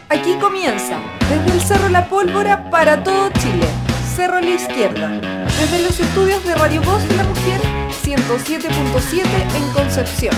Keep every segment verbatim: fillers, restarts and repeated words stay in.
Aquí comienza, desde el Cerro La Pólvora para todo Chile, Cerro a la Izquierda, desde los estudios de Radio Voz de la Mujer, ciento siete punto siete en Concepción.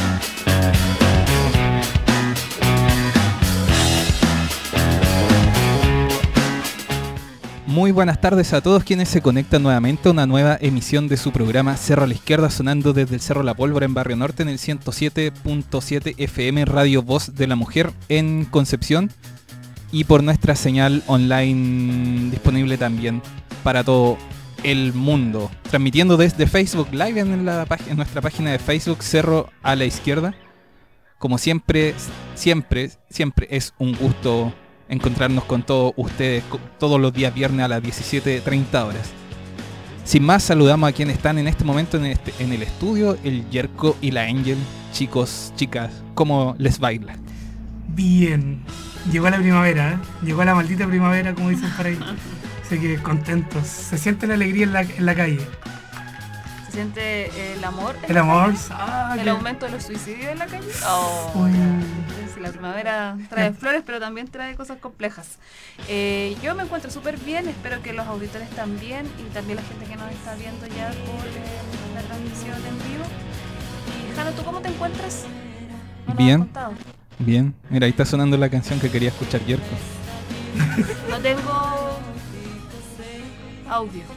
Muy buenas tardes a todos quienes se conectan nuevamente a una nueva emisión de su programa Cerro a la Izquierda, sonando desde el Cerro La Pólvora en Barrio Norte en el ciento siete punto siete F M Radio Voz de la Mujer en Concepción y por nuestra señal online disponible también para todo el mundo, transmitiendo desde Facebook Live en, la, en nuestra página de Facebook Cerro a la Izquierda. Como siempre, siempre, siempre es un gusto encontrarnos con todos ustedes todos los días viernes a las diecisiete treinta horas. Sin más, saludamos a quienes están en este momento en, este, en el estudio, el Yerko y la Angel. Chicos, chicas, ¿cómo les baila? Bien, llegó la primavera, ¿eh? Llegó la maldita primavera, como dicen por ahí. Así que contentos, se siente la alegría en la, en la calle. ¿Se siente el amor? El amor, ah, ¿El que... aumento de los suicidios en la calle? Oh, Uy. Sí, la primavera trae flores, pero también trae cosas complejas. Eh, yo me encuentro súper bien, espero que los auditores también y también la gente que nos está viendo ya por eh, la transmisión en vivo. Y Jano, ¿tú cómo te encuentras? ¿No Bien, bien. Mira, ahí está sonando la canción que quería escuchar Yerko. No tengo audio.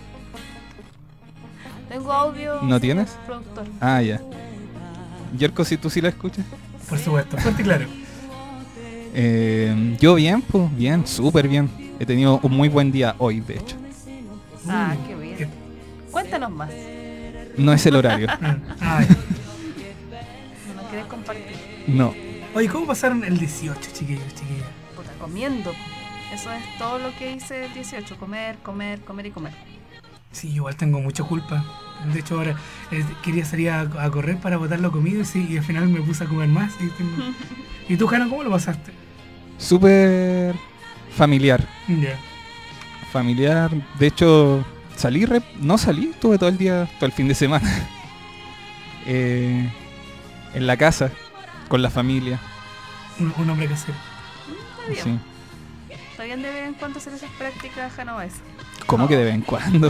Tengo audio. ¿No tienes? Productor. Ah, ya. Yerko, si tú sí la escuchas. Por supuesto, fuerte y claro. Eh, yo bien, pues bien, súper bien. He tenido un muy buen día hoy, de hecho. Ah, qué bien. Cuéntanos más. No es el horario. Ay. ¿No nos querés compartir? No. Oye, ¿cómo pasaron el dieciocho, chiquillos, chiquillas? Puta, comiendo. Eso es todo lo que hice el dieciocho. Comer, comer, comer y comer. Sí, igual tengo mucha culpa. De hecho, ahora eh, quería salir a, a correr para botar la comida y, sí, y al final me puse a comer más. Y, tengo... ¿Y tú, Jano, cómo lo pasaste? Súper familiar. Ya. Yeah. Familiar. De hecho, salí, rep... no salí, estuve todo el día, todo el fin de semana. eh, en la casa, con la familia. Un, un hombre casero. Está bien. Sí. Está bien de vez en cuando hacer esas prácticas genoesas. ¿Cómo oh. que de vez en cuando?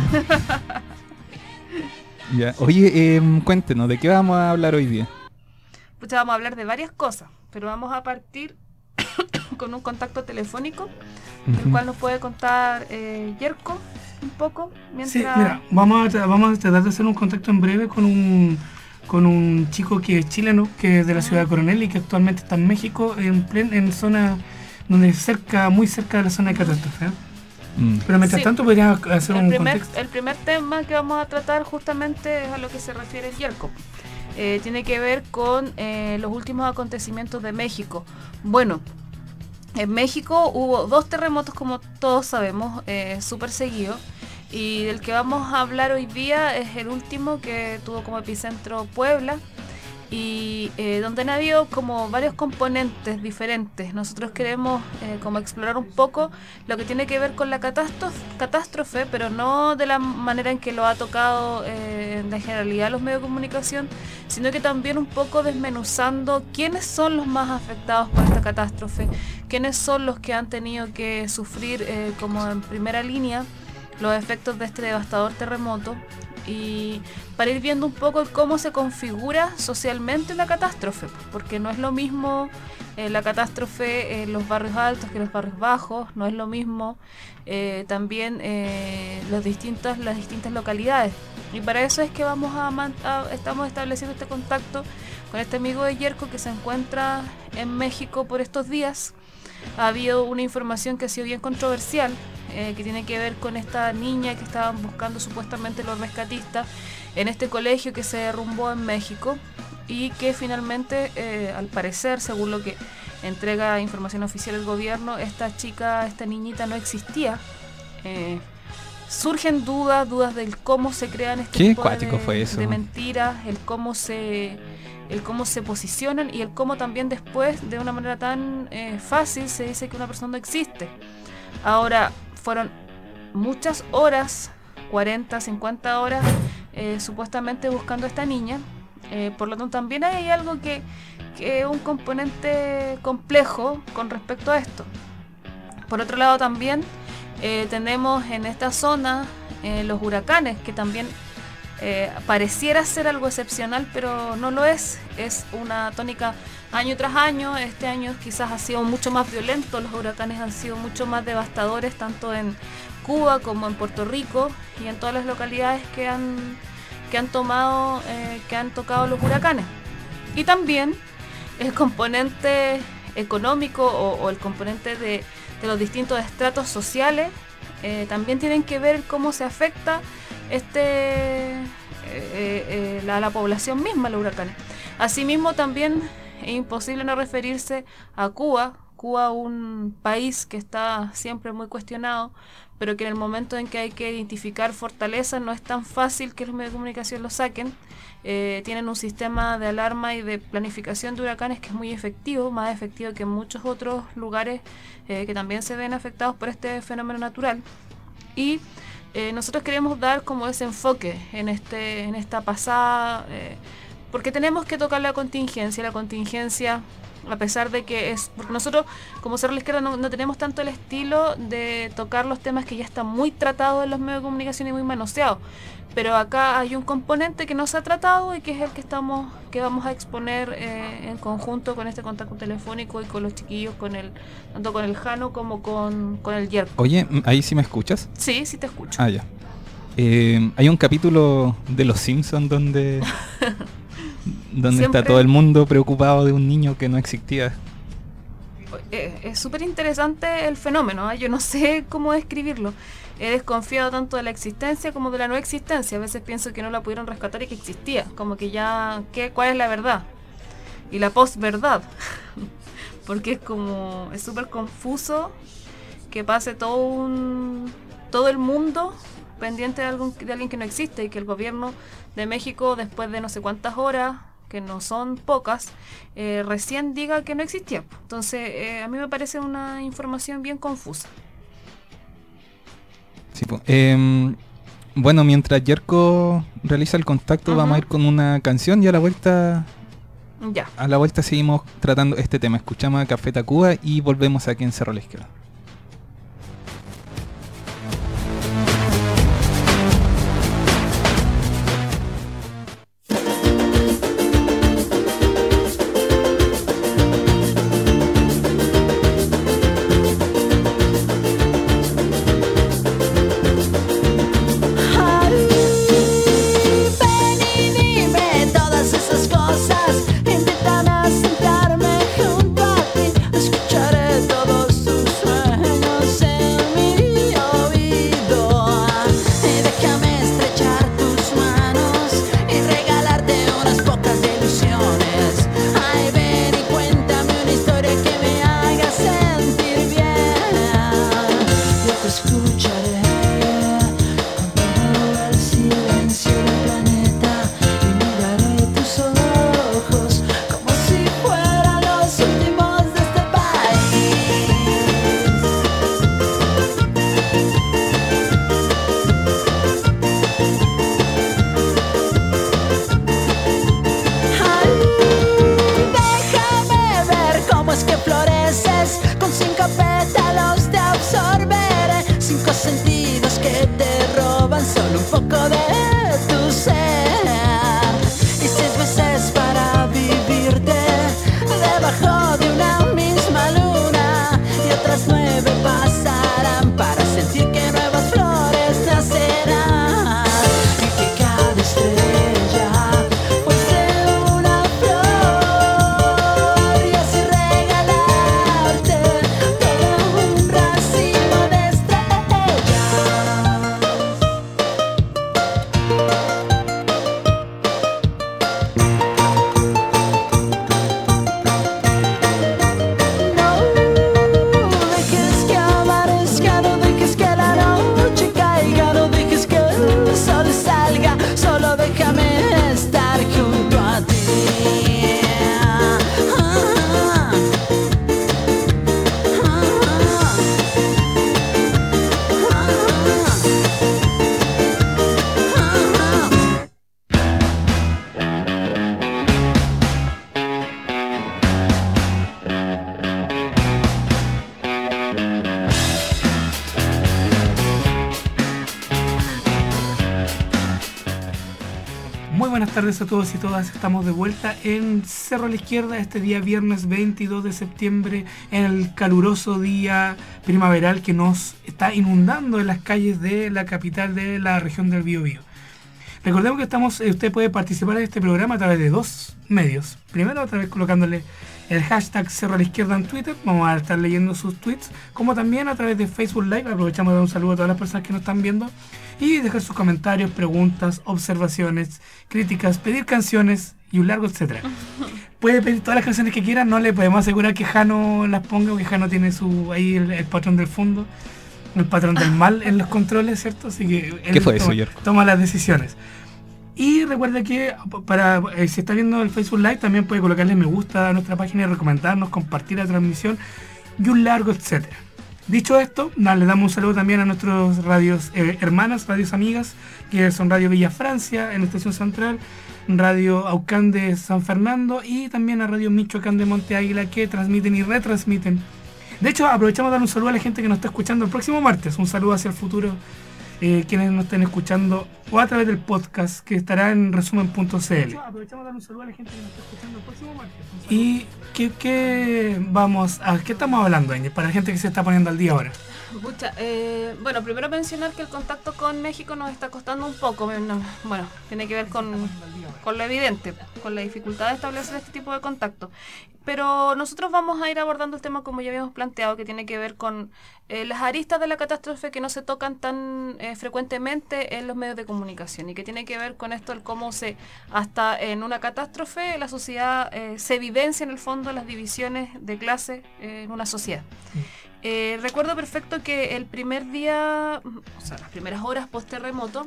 Ya. Oye, eh, cuéntenos, ¿de qué vamos a hablar hoy día? Pues vamos a hablar de varias cosas, pero vamos a partir con un contacto telefónico, uh-huh. el cual nos puede contar eh, Yerko un poco. Mientras... Sí, mira, vamos a, vamos a tratar de hacer un contacto en breve con un, con un chico que es chileno, que es de la uh-huh. ciudad de Coronel y que actualmente está en México, en, plen, en zona, donde cerca, muy cerca de la zona de catástrofe, ¿eh? Mm. Pero mientras sí. tanto podrías hacer el un primer, contexto. El primer tema que vamos a tratar justamente es a lo que se refiere el Yerko. Eh, tiene que ver con eh, los últimos acontecimientos de México. Bueno, en México hubo dos terremotos, como todos sabemos, eh, súper seguidos. Y del que vamos a hablar hoy día es el último, que tuvo como epicentro Puebla. Y eh, donde han habido como varios componentes diferentes. Nosotros queremos eh, como explorar un poco lo que tiene que ver con la catástrofe, catástrofe pero no de la manera en que lo ha tocado eh, en la generalidad los medios de comunicación, sino que también un poco desmenuzando quiénes son los más afectados por esta catástrofe, quiénes son los que han tenido que sufrir eh, como en primera línea los efectos de este devastador terremoto. Y para ir viendo un poco cómo se configura socialmente la catástrofe, porque no es lo mismo eh, la catástrofe en los barrios altos que en los barrios bajos, no es lo mismo eh, también eh, los distintos, las distintas localidades. Y para eso es que vamos a, a estamos estableciendo este contacto con este amigo de Yerko que se encuentra en México por estos días. Ha habido una información que ha sido bien controversial, eh, que tiene que ver con esta niña que estaban buscando supuestamente los rescatistas en este colegio que se derrumbó en México y que finalmente, eh, al parecer, según lo que entrega información oficial del gobierno, esta chica, esta niñita no existía. Eh, surgen dudas, dudas del cómo se crean este ¿Qué tipo cuático de, fue eso? de mentiras, el cómo se... el cómo se posicionan y el cómo también después, de una manera tan eh, fácil, se dice que una persona no existe. Ahora, fueron muchas horas, cuarenta, cincuenta horas, eh, supuestamente buscando a esta niña. Eh, por lo tanto, también hay algo que, que es un componente complejo con respecto a esto. Por otro lado también eh, tenemos en esta zona eh, los huracanes, que también eh, pareciera ser algo excepcional, pero no lo es. Es una tónica año tras año. Este año quizás ha sido mucho más violento, los huracanes han sido mucho más devastadores, tanto en Cuba como en Puerto Rico y en todas las localidades que han, que han tomado, eh, que han tocado los huracanes. Y también el componente económico o, o el componente de, de los distintos estratos sociales eh, también tienen que ver cómo se afecta este eh, eh, la, la población misma, los huracanes. Asimismo también es imposible no referirse a Cuba, Cuba un país que está siempre muy cuestionado, pero que en el momento en que hay que identificar fortalezas no es tan fácil que los medios de comunicación lo saquen. Eh, tienen un sistema de alarma y de planificación de huracanes que es muy efectivo, más efectivo que en muchos otros lugares eh, que también se ven afectados por este fenómeno natural. Y eh, nosotros queremos dar como ese enfoque en, este, en esta pasada, eh, porque tenemos que tocar la contingencia, la contingencia a pesar de que es, porque nosotros como Cerro a la Izquierda no, no tenemos tanto el estilo de tocar los temas que ya están muy tratados en los medios de comunicación y muy manoseados, pero acá hay un componente que no se ha tratado y que es el que estamos que vamos a exponer eh, en conjunto con este contacto telefónico y con los chiquillos, con el tanto con el Jano como con, con el Yerko. Oye, ¿ahí sí me escuchas? Sí, sí te escucho. Ah, ya. Eh, hay un capítulo de Los Simpsons donde... donde Siempre está todo el mundo preocupado de un niño que no existía. Eh, es súper interesante el fenómeno, ¿eh? Yo no sé cómo describirlo. He desconfiado tanto de la existencia como de la no existencia. A veces pienso que no la pudieron rescatar y que existía. Como que ya, ¿qué, ¿cuál es la verdad? Y la posverdad. Porque es como, es súper confuso que pase todo un, todo el mundo pendiente de, algún, de alguien que no existe y que el gobierno de México, después de no sé cuántas horas, que no son pocas, eh, recién diga que no existía. Entonces, eh, a mí me parece una información bien confusa. Sí, pues, eh, bueno, mientras Yerko realiza el contacto, uh-huh. vamos a ir con una canción y a la vuelta... Ya. A la vuelta seguimos tratando este tema. Escuchamos a Café Tacuba y volvemos aquí en Cerro a la Izquierda. Escucharé todos tus sueños. tardes a todos y todas. Estamos de vuelta en Cerro a la Izquierda este día viernes veintidós de septiembre, en el caluroso día primaveral que nos está inundando en las calles de la capital de la región del Biobío. Recordemos que estamos, usted puede participar en este programa a través de dos medios. Primero, a través colocándole el hashtag Cerro a la Izquierda en Twitter, vamos a estar leyendo sus tweets, como también a través de Facebook Live. Aprovechamos de dar un saludo a todas las personas que nos están viendo y dejar sus comentarios, preguntas, observaciones, críticas, pedir canciones y un largo etcétera. Puede pedir todas las canciones que quiera, no le podemos asegurar que Jano las ponga, porque Jano tiene su ahí el, el patrón del fondo, el patrón del mal en los controles, ¿cierto? Así que él ¿Qué fue toma, eso, Yorko? toma las decisiones. Y recuerda que para eh, si está viendo el Facebook Live, también puede colocarle me gusta a nuestra página y recomendarnos, compartir la transmisión y un largo etcétera. Dicho esto, na, le damos un saludo también a nuestros radios eh, hermanas, radios amigas, que son Radio Villa Francia en Estación Central, Radio Aucán de San Fernando y también a Radio Michoacán de Monte Águila, que transmiten y retransmiten. De hecho, aprovechamos de dar un saludo a la gente que nos está escuchando el próximo martes, un saludo hacia el futuro. Eh, quienes nos estén escuchando o a través del podcast que estará en resumen punto c l. Aprovechamos de dar un saludo a la gente que nos está escuchando el próximo martes. ¿Y qué, qué vamos a qué estamos hablando, Ángel, para la gente que se está poniendo al día ahora? Pucha, eh, bueno, primero mencionar que el contacto con México nos está costando un poco. Bueno, tiene que ver con, con lo evidente, con la dificultad de establecer este tipo de contacto. Pero nosotros vamos a ir abordando el tema como ya habíamos planteado, que tiene que ver con eh, las aristas de la catástrofe que no se tocan tan eh, frecuentemente en los medios de comunicación, y que tiene que ver con esto, el cómo se, hasta en una catástrofe, la sociedad eh, se vivencia en el fondo las divisiones de clase eh, en una sociedad. Eh, recuerdo perfecto que el primer día, o sea, las primeras horas post terremoto,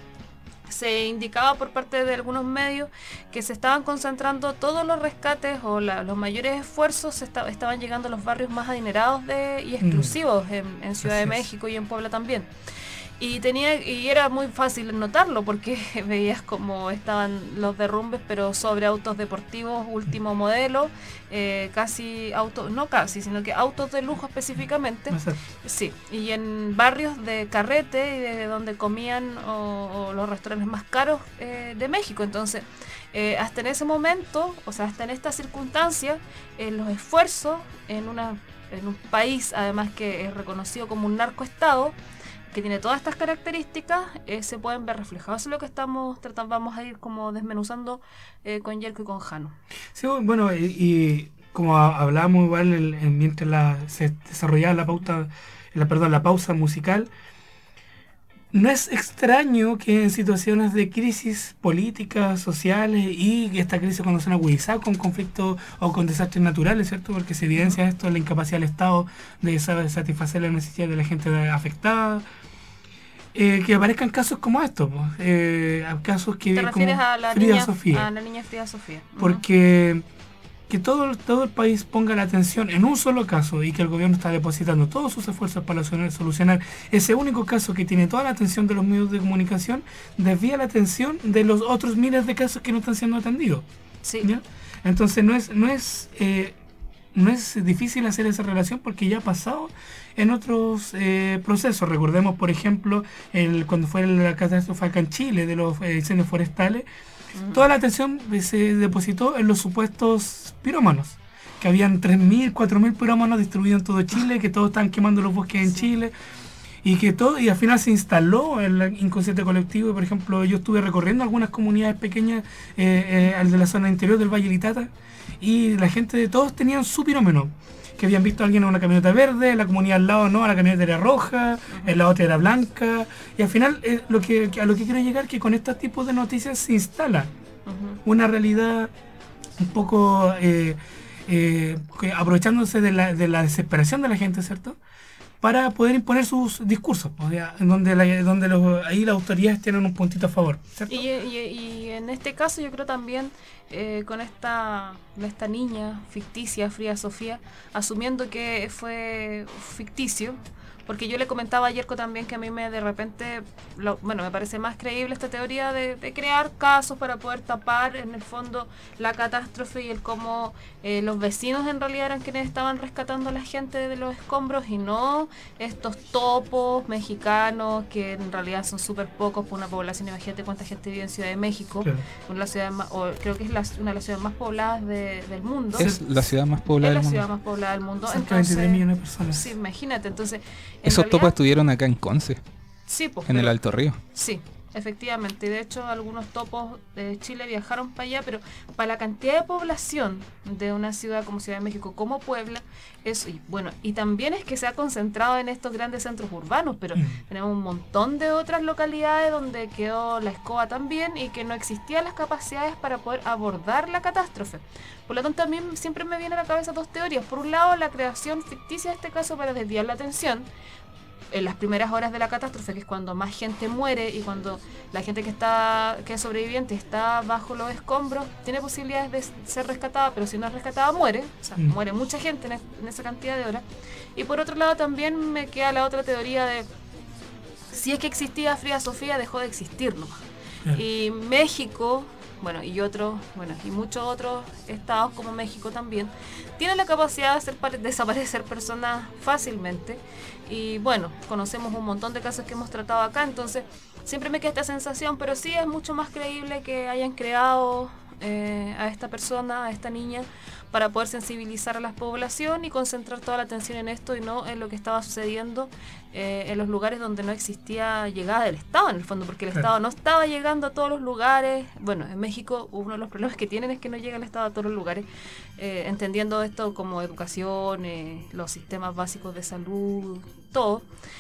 se indicaba por parte de algunos medios que se estaban concentrando todos los rescates o la, los mayores esfuerzos se está, estaban llegando a los barrios más adinerados de, y exclusivos mm. en, en Ciudad de México y en Puebla también. Y tenía y era muy fácil notarlo porque veías como estaban los derrumbes, pero sobre autos deportivos último modelo, eh, casi autos, no casi, sino que autos de lujo específicamente. Exacto. Sí, y en barrios de carrete y de donde comían o, o los restaurantes más caros eh, de México. Entonces, eh, hasta en ese momento, o sea, hasta en esta circunstancia, eh, los esfuerzos en, una, en un país, además que es reconocido como un narcoestado, que tiene todas estas características, eh, se pueden ver reflejados. Eso es lo que estamos tratando, vamos a ir como desmenuzando eh, con Yerko y con Jano. Sí, bueno, y, y como hablábamos igual el, el, mientras la, se desarrollaba la pauta, la, perdón, la pausa musical, no es extraño que en situaciones de crisis políticas, sociales, y esta crisis cuando se han agudizado con conflictos o con desastres naturales, ¿cierto? Porque se evidencia esto, la incapacidad del Estado de satisfacer las necesidades de la gente afectada. Eh, que aparezcan casos como estos, pues, eh, casos que ¿Te refieres como a la Frida niña, Sofía. a la niña Frida Sofía? Uh-huh. Porque que todo, todo el país ponga la atención en un solo caso y que el gobierno está depositando todos sus esfuerzos para solucionar ese único caso que tiene toda la atención de los medios de comunicación, desvía la atención de los otros miles de casos que no están siendo atendidos. Sí. ¿Ya? Entonces no es, no es eh, no es difícil hacer esa relación porque ya ha pasado en otros eh, procesos. Recordemos, por ejemplo, el, cuando fue la catástrofe acá en Chile de los eh, incendios forestales, uh-huh. toda la atención se depositó en los supuestos pirómanos, que habían tres mil, cuatro mil pirómanos distribuidos en todo Chile, que todos están quemando los bosques en Chile, y que todo y al final se instaló el inconsciente colectivo. Por ejemplo, yo estuve recorriendo algunas comunidades pequeñas eh, eh, de la zona interior del Valle Litata, y la gente de todos tenían su pirómeno, que habían visto a alguien en una camioneta verde, la comunidad al lado no, la camioneta era roja, uh-huh. en la otra era blanca, y al final eh, lo que, a lo que quiero llegar es que con estos tipos de noticias se instala uh-huh. una realidad un poco eh, eh, aprovechándose de la, de la desesperación de la gente, ¿cierto?, para poder imponer sus discursos, o sea, en donde, la, donde los, ahí las autoridades tienen un puntito a favor, ¿cierto? Y, y, y en este caso yo creo también eh, con esta, esta niña ficticia, Frida Sofía, asumiendo que fue ficticio, porque yo le comentaba a Yerko también que a mí me de repente, lo, bueno, me parece más creíble esta teoría de, de crear casos para poder tapar en el fondo la catástrofe y el cómo eh, los vecinos en realidad eran quienes estaban rescatando a la gente de los escombros y no estos topos mexicanos que en realidad son súper pocos por una población. Imagínate cuánta gente vive en Ciudad de México, claro. Una de las ciudades más, o creo que es la, una de las ciudades más pobladas de, del mundo. Es la ciudad más poblada del mundo. Es la ciudad más poblada del mundo. veintitrés millones de personas. Sí, imagínate. Entonces, esos realidad, topos estuvieron acá en Conce. Sí, pues, en pero, el Alto Río. Sí, efectivamente. De hecho, algunos topos de Chile viajaron para allá, pero para la cantidad de población de una ciudad como Ciudad de México, como Puebla, eso, y bueno, y también es que se ha concentrado en estos grandes centros urbanos, pero mm. tenemos un montón de otras localidades donde quedó la escoba también y que no existían las capacidades para poder abordar la catástrofe. Por lo tanto, a mí siempre me vienen a la cabeza dos teorías. Por un lado, la creación ficticia de este caso para desviar la atención en las primeras horas de la catástrofe, que es cuando más gente muere y cuando la gente que está que es sobreviviente está bajo los escombros, tiene posibilidades de ser rescatada, pero si no es rescatada muere, o sea, mm. muere mucha gente en, es, en esa cantidad de horas. Y por otro lado también me queda la otra teoría de si es que existía Frida Sofía, dejó de existir nomás. Yeah. Y México, bueno, y otros, bueno, y muchos otros estados como México también, tienen la capacidad de hacer pare- desaparecer personas fácilmente. Y bueno, conocemos un montón de casos que hemos tratado acá, entonces siempre me queda esta sensación, pero sí es mucho más creíble que hayan creado eh, a esta persona, a esta niña, para poder sensibilizar a la población y concentrar toda la atención en esto y no en lo que estaba sucediendo eh, en los lugares donde no existía llegada del Estado, en el fondo, porque el claro. Estado no estaba llegando a todos los lugares. Bueno, en México uno de los problemas que tienen es que no llega el Estado a todos los lugares, eh, entendiendo esto como educación, eh, los sistemas básicos de salud, todo,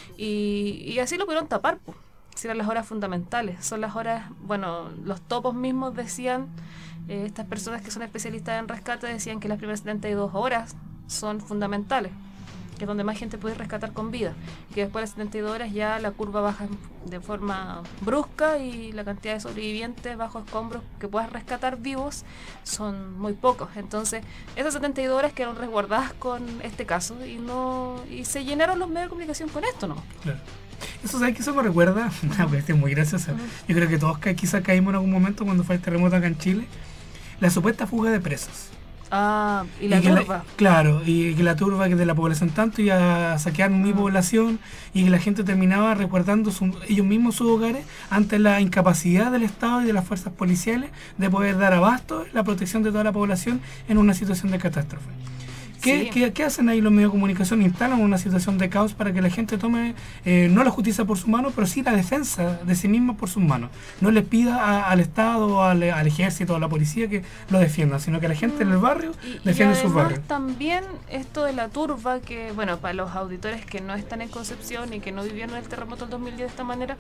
y, y así lo pudieron tapar, pues. Si eran las horas fundamentales, son las horas, bueno, los topos mismos decían, eh, estas personas que son especialistas en rescate decían que las primeras setenta y dos horas son fundamentales, que es donde más gente puede rescatar con vida, que después de las setenta y dos horas ya la curva baja de forma brusca y la cantidad de sobrevivientes bajo escombros que puedas rescatar vivos son muy pocos. Entonces esas setenta y dos horas quedaron resguardadas con este caso y no y se llenaron los medios de comunicación con esto, ¿no? Claro. Eso, ¿sabes qué? Eso me recuerda, una cuestión muy graciosa. Uh-huh. Yo creo que todos quizás caímos en algún momento cuando fue el terremoto acá en Chile, la supuesta fuga de presos. Ah, y la y turba. La, claro, y que la turba que de la población tanto iba a saquear mi uh-huh. población y que la gente terminaba resguardando su, ellos mismos sus hogares ante la incapacidad del Estado y de las fuerzas policiales de poder dar abasto la protección de toda la población en una situación de catástrofe. ¿Qué, sí. ¿qué, ¿Qué hacen ahí los medios de comunicación? Instalan una situación de caos para que la gente tome, eh, no la justicia por sus manos, pero sí la defensa de sí misma por sus manos. No le pida a, al Estado, al, al ejército, a la policía que lo defiendan, sino que la gente mm. en el barrio y, defiende y sus barrios. También esto de la turba, que bueno, para los auditores que no están en Concepción y que no vivieron el terremoto del dos mil diez de esta manera,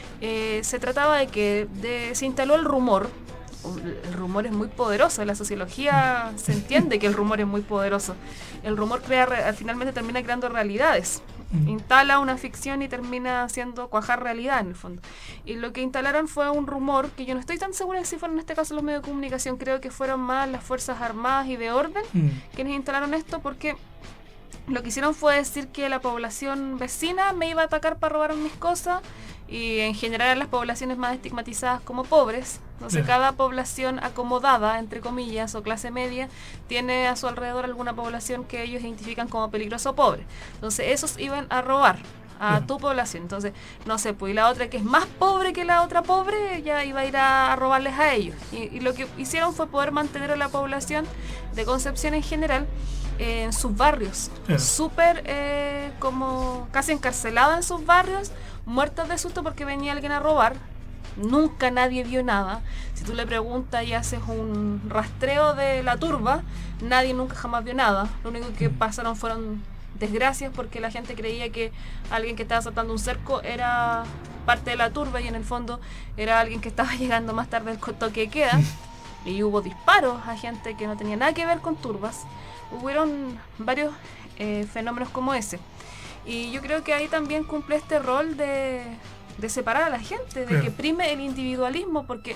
eh, se trataba de que de, se instaló el rumor. El rumor es muy poderoso, en la sociología se entiende que el rumor es muy poderoso. El rumor crea, finalmente termina creando realidades, instala una ficción y termina haciendo cuajar realidad en el fondo. Y lo que instalaron fue un rumor que yo no estoy tan segura de si fueron en este caso los medios de comunicación, creo que fueron más las Fuerzas Armadas y de Orden mm. quienes instalaron esto, porque lo que hicieron fue decir que la población vecina me iba a atacar para robar mis cosas, y en general las poblaciones más estigmatizadas como pobres. Entonces, yeah. cada población acomodada, entre comillas, o clase media, tiene a su alrededor alguna población que ellos identifican como peligroso o pobre. Entonces, esos iban a robar a yeah. tu población. Entonces, no sé, pues y la otra que es más pobre que la otra pobre, ya iba a ir a, a robarles a ellos. Y, y lo que hicieron fue poder mantener a la población de Concepción en general eh, en sus barrios, yeah. súper eh, como casi encarcelada en sus barrios, muertos de susto porque venía alguien a robar. Nunca nadie vio nada. Si tú le preguntas y haces un rastreo de la turba, nadie nunca jamás vio nada. Lo único que pasaron fueron desgracias porque la gente creía que alguien que estaba saltando un cerco era parte de la turba y en el fondo era alguien que estaba llegando más tarde del toque de queda. Y hubo disparos a gente que no tenía nada que ver con turbas. Hubieron varios eh, fenómenos como ese. Y yo creo que ahí también cumple este rol de, de separar a la gente, de claro. que prime el individualismo, porque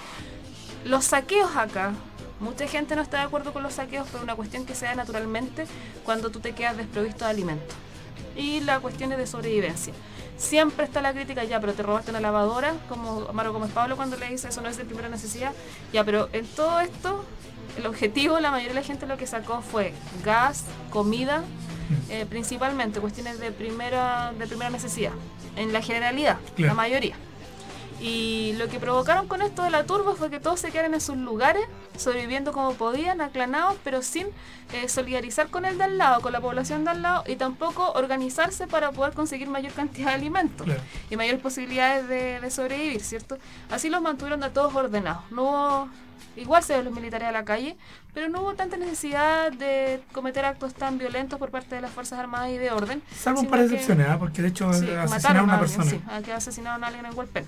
los saqueos acá, mucha gente no está de acuerdo con los saqueos por una cuestión que se da naturalmente cuando tú te quedas desprovisto de alimentos. y la cuestión es de sobrevivencia. Siempre está la crítica, ya, pero te robaste una lavadora, como Amaro Gómez Pablo cuando le dice eso no es de primera necesidad. Ya, pero en todo esto, el objetivo, la mayoría de la gente lo que sacó fue gas, comida, eh, principalmente cuestiones de primera, de primera necesidad, en la generalidad, claro. La mayoría. Y lo que provocaron con esto de la turba fue que todos se quedaran en sus lugares, sobreviviendo como podían, aclanados, pero sin eh, solidarizar con el de al lado, con la población de al lado, y tampoco organizarse para poder conseguir mayor cantidad de alimentos, claro. Y mayores posibilidades de, de sobrevivir, ¿cierto? Así los mantuvieron a todos ordenados. No hubo, igual se ven los militares a la calle, pero no hubo tanta necesidad de cometer actos tan violentos por parte de las Fuerzas Armadas y de orden. Salvo un par de excepciones, ¿eh? Porque de hecho sí, asesinaron a una persona. Sí, que asesinaron a alguien en Hualpén.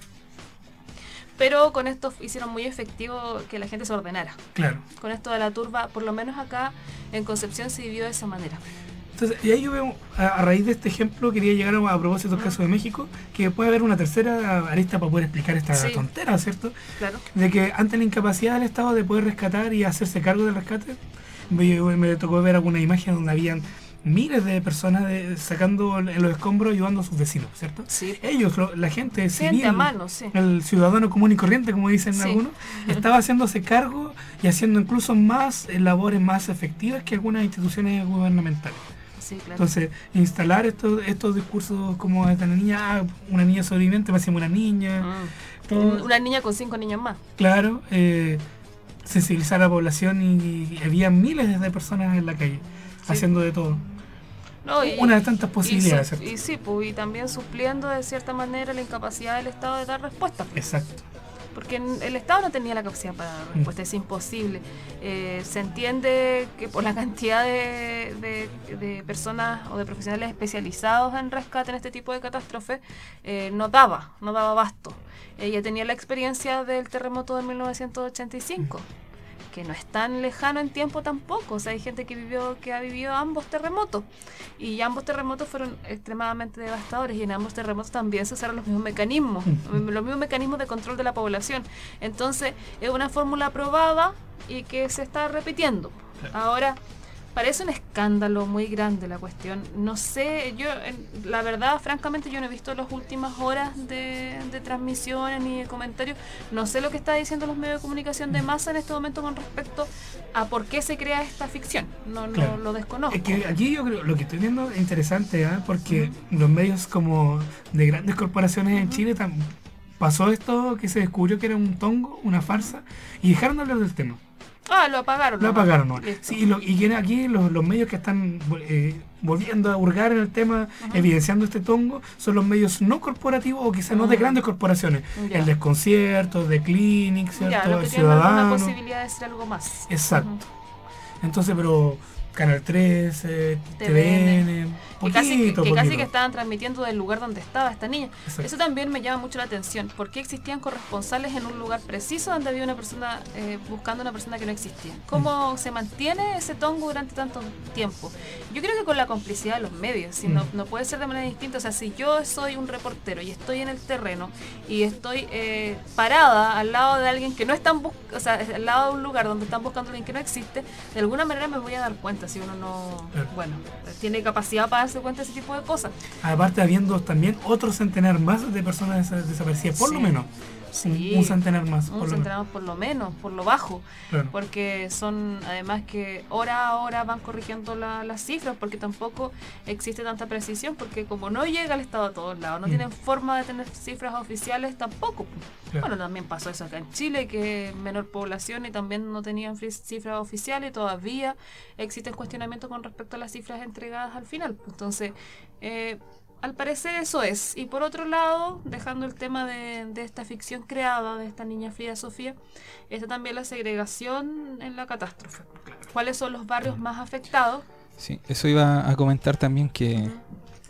Pero con esto hicieron muy efectivo que la gente se ordenara. Claro. Con esto de la turba, por lo menos acá en Concepción se vivió de esa manera. Entonces, y ahí yo veo, a, a raíz de este ejemplo, quería llegar a, a propósito del caso de México, que puede haber una tercera arista para poder explicar esta sí. tontera, ¿cierto? Claro. De que ante la incapacidad del Estado de poder rescatar y hacerse cargo del rescate, me, me tocó ver alguna imagen donde habían miles de personas de, sacando en los escombros ayudando a sus vecinos, ¿cierto? Sí. Ellos, lo, la gente civil, a mano, sí. El ciudadano común y corriente, como dicen sí. algunos, estaba haciéndose cargo y haciendo incluso más eh, labores más efectivas que algunas instituciones gubernamentales. Sí, claro. Entonces, instalar estos estos discursos como esta niña, ah, una niña sobreviviente, me hacemos una niña. Mm. Todo, una niña con cinco niños más. Claro, eh, sensibilizar a la población y, y había miles de personas en la calle, sí. haciendo de todo. No, y, una de tantas posibilidades. Y, su, y sí, pues, y también supliendo de cierta manera la incapacidad del Estado de dar respuesta. Exacto. Porque el Estado no tenía la capacidad para dar respuesta, mm. es imposible. Eh, se entiende que por la cantidad de, de, de personas o de profesionales especializados en rescate en este tipo de catástrofes, eh, no daba, no daba abasto. Ella tenía la experiencia del terremoto de mil novecientos ochenta y cinco. Mm. que no es tan lejano en tiempo tampoco. O sea, hay gente que vivió, que ha vivido ambos terremotos, y ambos terremotos fueron extremadamente devastadores, y en ambos terremotos también se usaron los mismos mecanismos, los mismos mecanismos de control de la población. Entonces, es una fórmula probada y que se está repitiendo. Ahora, parece un escándalo muy grande la cuestión. No sé, yo, la verdad, francamente, yo no he visto las últimas horas de, de transmisiones ni de comentarios. No sé lo que está diciendo los medios de comunicación de masa en este momento con respecto a por qué se crea esta ficción. No, no claro. lo desconozco. Es que aquí yo creo, lo que estoy viendo es interesante, ¿eh? Porque uh-huh. los medios como de grandes corporaciones uh-huh. en Chile tam, pasó esto que se descubrió que era un tongo, una farsa, y dejaron de hablar del tema. Ah, lo apagaron. Lo apagaron, ¿no? Sí, lo, y aquí los, los medios que están eh, volviendo a hurgar en el tema, uh-huh. evidenciando este tongo, son los medios no corporativos o quizás uh-huh. no de grandes corporaciones. Ya. El Desconcierto, de Clinic, ¿cierto? Ya, lo que el tiene Ciudadano. Una posibilidad de ser algo más. Exacto. Uh-huh. Entonces, pero Canal trece, T V N, que casi, que, que casi que estaban transmitiendo del lugar donde estaba esta niña. Exacto. Eso también me llama mucho la atención. ¿Por qué existían corresponsales en un lugar preciso donde había una persona eh, buscando una persona que no existía? ¿Cómo mm. se mantiene ese tongo durante tanto tiempo? Yo creo que con la complicidad de los medios, si mm. no, no puede ser de manera distinta. O sea, si yo soy un reportero y estoy en el terreno y estoy eh, parada al lado de alguien que no están buscando, o sea, al lado de un lugar donde están buscando a alguien que no existe, de alguna manera me voy a dar cuenta si uno no, claro. bueno, tiene capacidad para darse cuenta de ese tipo de cosas. Aparte, habiendo también otro centenar más de personas des- desaparecidas, por sí. lo menos. Sí, un, un centenar más. Un por centenar lo más por lo menos, por lo bajo. Claro. Porque son, además que hora a hora van corrigiendo la, las cifras, porque tampoco existe tanta precisión, porque como no llega el Estado a todos lados, no mm. tienen forma de tener cifras oficiales tampoco. Claro. Bueno, también pasó eso acá en Chile, que menor población y también no tenían cifras oficiales, todavía existen cuestionamientos con respecto a las cifras entregadas al final. Entonces, eh, al parecer eso es. Y por otro lado, dejando el tema de, de esta ficción creada de esta niña Frida Sofía, está también la segregación en la catástrofe. ¿Cuáles son los barrios más afectados? Sí, eso iba a comentar también, que uh-huh.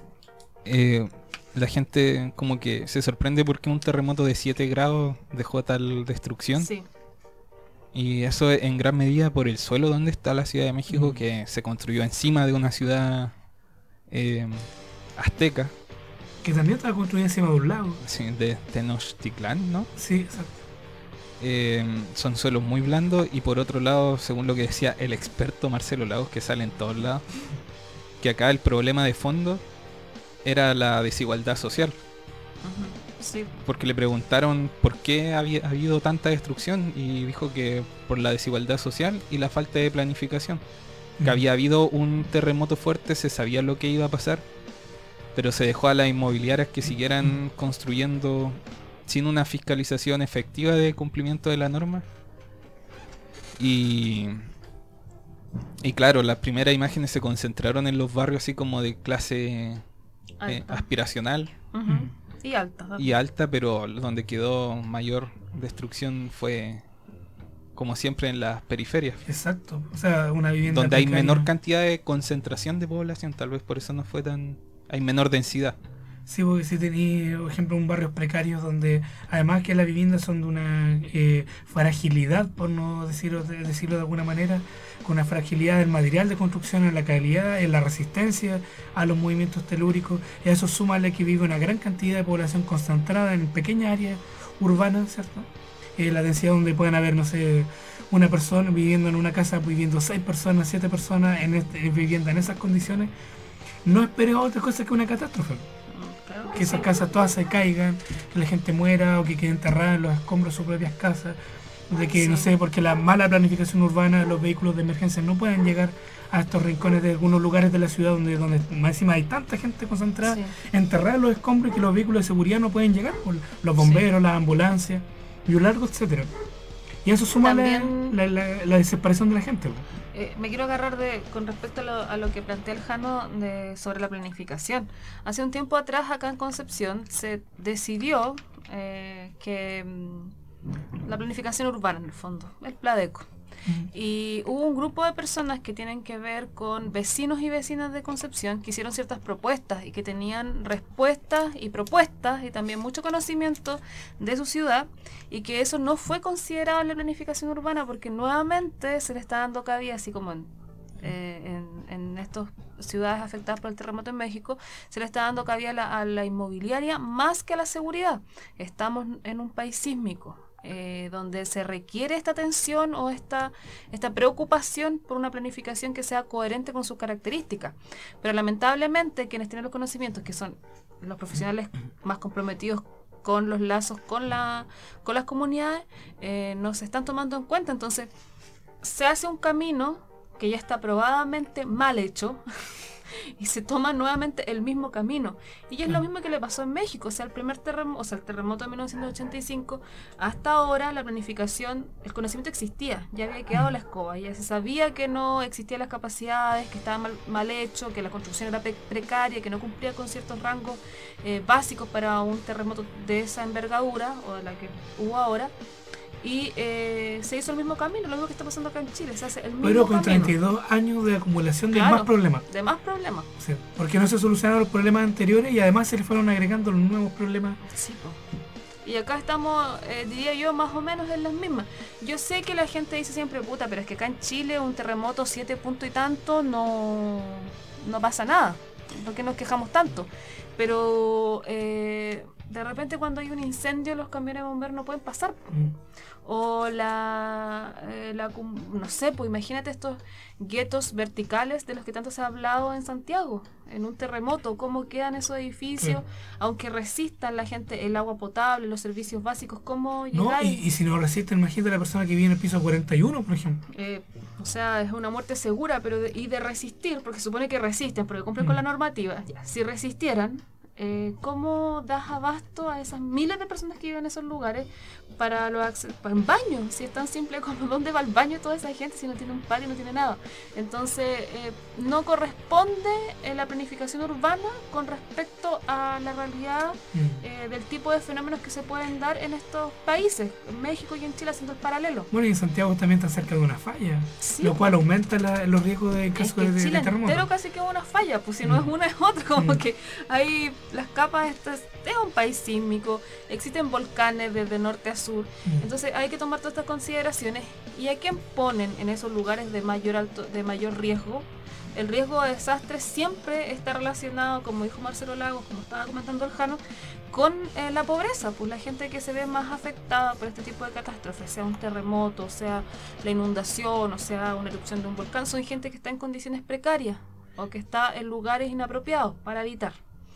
eh, la gente como que se sorprende porque un terremoto de siete grados dejó tal destrucción. Sí. Y eso en gran medida por el suelo donde está la Ciudad de México, uh-huh. que se construyó encima de una ciudad eh, azteca. Que también estaba construida encima de un lago. Sí, de Tenochtitlán, ¿no? Sí, exacto. Eh, son suelos muy blandos, y por otro lado, según lo que decía el experto Marcelo Lagos, que sale en todos lados, que acá el problema de fondo era la desigualdad social. Uh-huh. Sí. Porque le preguntaron por qué había habido tanta destrucción y dijo que por la desigualdad social y la falta de planificación. Mm. Que había habido un terremoto fuerte, se sabía lo que iba a pasar, pero se dejó a las inmobiliarias que siguieran mm. construyendo sin una fiscalización efectiva de cumplimiento de la norma. Y... Y claro, las primeras imágenes se concentraron en los barrios así como de clase eh, aspiracional. Uh-huh. Y alta. ¿no? Y alta, pero donde quedó mayor destrucción fue, como siempre, en las periferias. Exacto. O sea, una vivienda donde hay precaria. menor cantidad de concentración de población, tal vez por eso no fue tan... Hay menor densidad. Sí, porque si tenéis, por ejemplo, un barrios precarios donde además que las viviendas son de una eh, fragilidad, por no decirlo de, decirlo de alguna manera, con una fragilidad del material de construcción, en la calidad, en la resistencia a los movimientos telúricos, y a eso súmale que vive una gran cantidad de población concentrada en pequeñas áreas urbanas, ¿cierto? Eh, la densidad donde pueden haber, no sé, una persona viviendo en una casa, viviendo seis personas, siete personas en este, vivienda en esas condiciones, no esperes otra cosa que una catástrofe. Que esas casas todas se caigan, que la gente muera o que quede enterrada en los escombros de sus propias casas, de que, sí. no sé, porque la mala planificación urbana, los vehículos de emergencia no pueden llegar a estos rincones de algunos lugares de la ciudad donde, donde más encima hay tanta gente concentrada, sí. enterrada en los escombros y que los vehículos de seguridad no pueden llegar, por los bomberos, sí. las ambulancias, y un largo, etcétera. Y eso suma También... la, la, la desesperación de la gente. Eh, me quiero agarrar de con respecto a lo, a lo que plantea el Jano de, sobre la planificación. Hace un tiempo atrás acá en Concepción se decidió eh, que mmm, la planificación urbana en el fondo, el Pladeco. Mm. Y hubo un grupo de personas que tienen que ver con vecinos y vecinas de Concepción que hicieron ciertas propuestas y que tenían respuestas y propuestas y también mucho conocimiento de su ciudad, y que eso no fue considerado en la planificación urbana porque nuevamente se le está dando cabida, así como en, eh, en, en estas ciudades afectadas por el terremoto en México, se le está dando cabida a la, a la inmobiliaria más que a la seguridad. Estamos en un país sísmico. Eh, donde se requiere esta atención o esta, esta preocupación por una planificación que sea coherente con sus características. Pero lamentablemente quienes tienen los conocimientos, que son los profesionales más comprometidos con los lazos con, la, con las comunidades, eh, no se están tomando en cuenta. Entonces se hace un camino que ya está probadamente mal hecho y se toma nuevamente el mismo camino, y es lo mismo que le pasó en México. O sea, el primer terremoto, o sea, el terremoto de mil novecientos ochenta y cinco, hasta ahora la planificación, el conocimiento existía, ya había quedado la escoba, ya se sabía que no existían las capacidades, que estaba mal, mal hecho, que la construcción era pre- precaria, que no cumplía con ciertos rangos eh, básicos para un terremoto de esa envergadura o de la que hubo ahora. Y eh, se hizo el mismo camino, lo mismo que está pasando acá en Chile, se hace el mismo Pero con camino. treinta y dos años de acumulación de Claro, más problemas. De más problemas. Sí, porque no se solucionaron los problemas anteriores y además se le fueron agregando los nuevos problemas. Sí, po. Y acá estamos, eh, diría yo, más o menos en las mismas. Yo sé que la gente dice siempre, puta, pero es que acá en Chile un terremoto siete puntos y tanto no, no pasa nada. ¿Por qué nos quejamos tanto? Pero eh, de repente cuando hay un incendio los camiones de bomberos no pueden pasar. Mm. O la, eh, la, no sé, pues imagínate estos guetos verticales de los que tanto se ha hablado en Santiago, en un terremoto, cómo quedan esos edificios, sí. aunque resistan la gente el agua potable, los servicios básicos, cómo llegar. No, y, y si no resisten, imagínate la persona que vive en el piso cuarenta y uno, por ejemplo. Eh, o sea, es una muerte segura, pero de, y de resistir, porque se supone que resisten, porque cumplen mm. con la normativa. Ya, si resistieran, Eh, ¿cómo das abasto a esas miles de personas que viven en esos lugares para los accesos, para el baño? Si es tan simple como ¿dónde va el baño toda esa gente si no tiene un patio y no tiene nada? Entonces eh, no corresponde eh, la planificación urbana con respecto a la realidad mm. eh, del tipo de fenómenos que se pueden dar en estos países, en México y en Chile, haciendo el paralelo. Bueno, y en Santiago también está cerca de una falla, sí, lo cual aumenta la, los riesgos de caso es que de, de, Chile de terremoto. Entero casi que una falla, pues si no mm. es una es otra, como mm. que hay las capas, estas, es un país sísmico, existen volcanes desde norte a sur, mm. entonces hay que tomar todas estas consideraciones. ¿Y a quién ponen en esos lugares de mayor alto, de mayor riesgo? El riesgo de desastre siempre está relacionado, como dijo Marcelo Lagos, como estaba comentando el Jano, con eh, la pobreza, pues la gente que se ve más afectada por este tipo de catástrofes, sea un terremoto, sea la inundación, o sea una erupción de un volcán, son gente que está en condiciones precarias o que está en lugares inapropiados para habitar.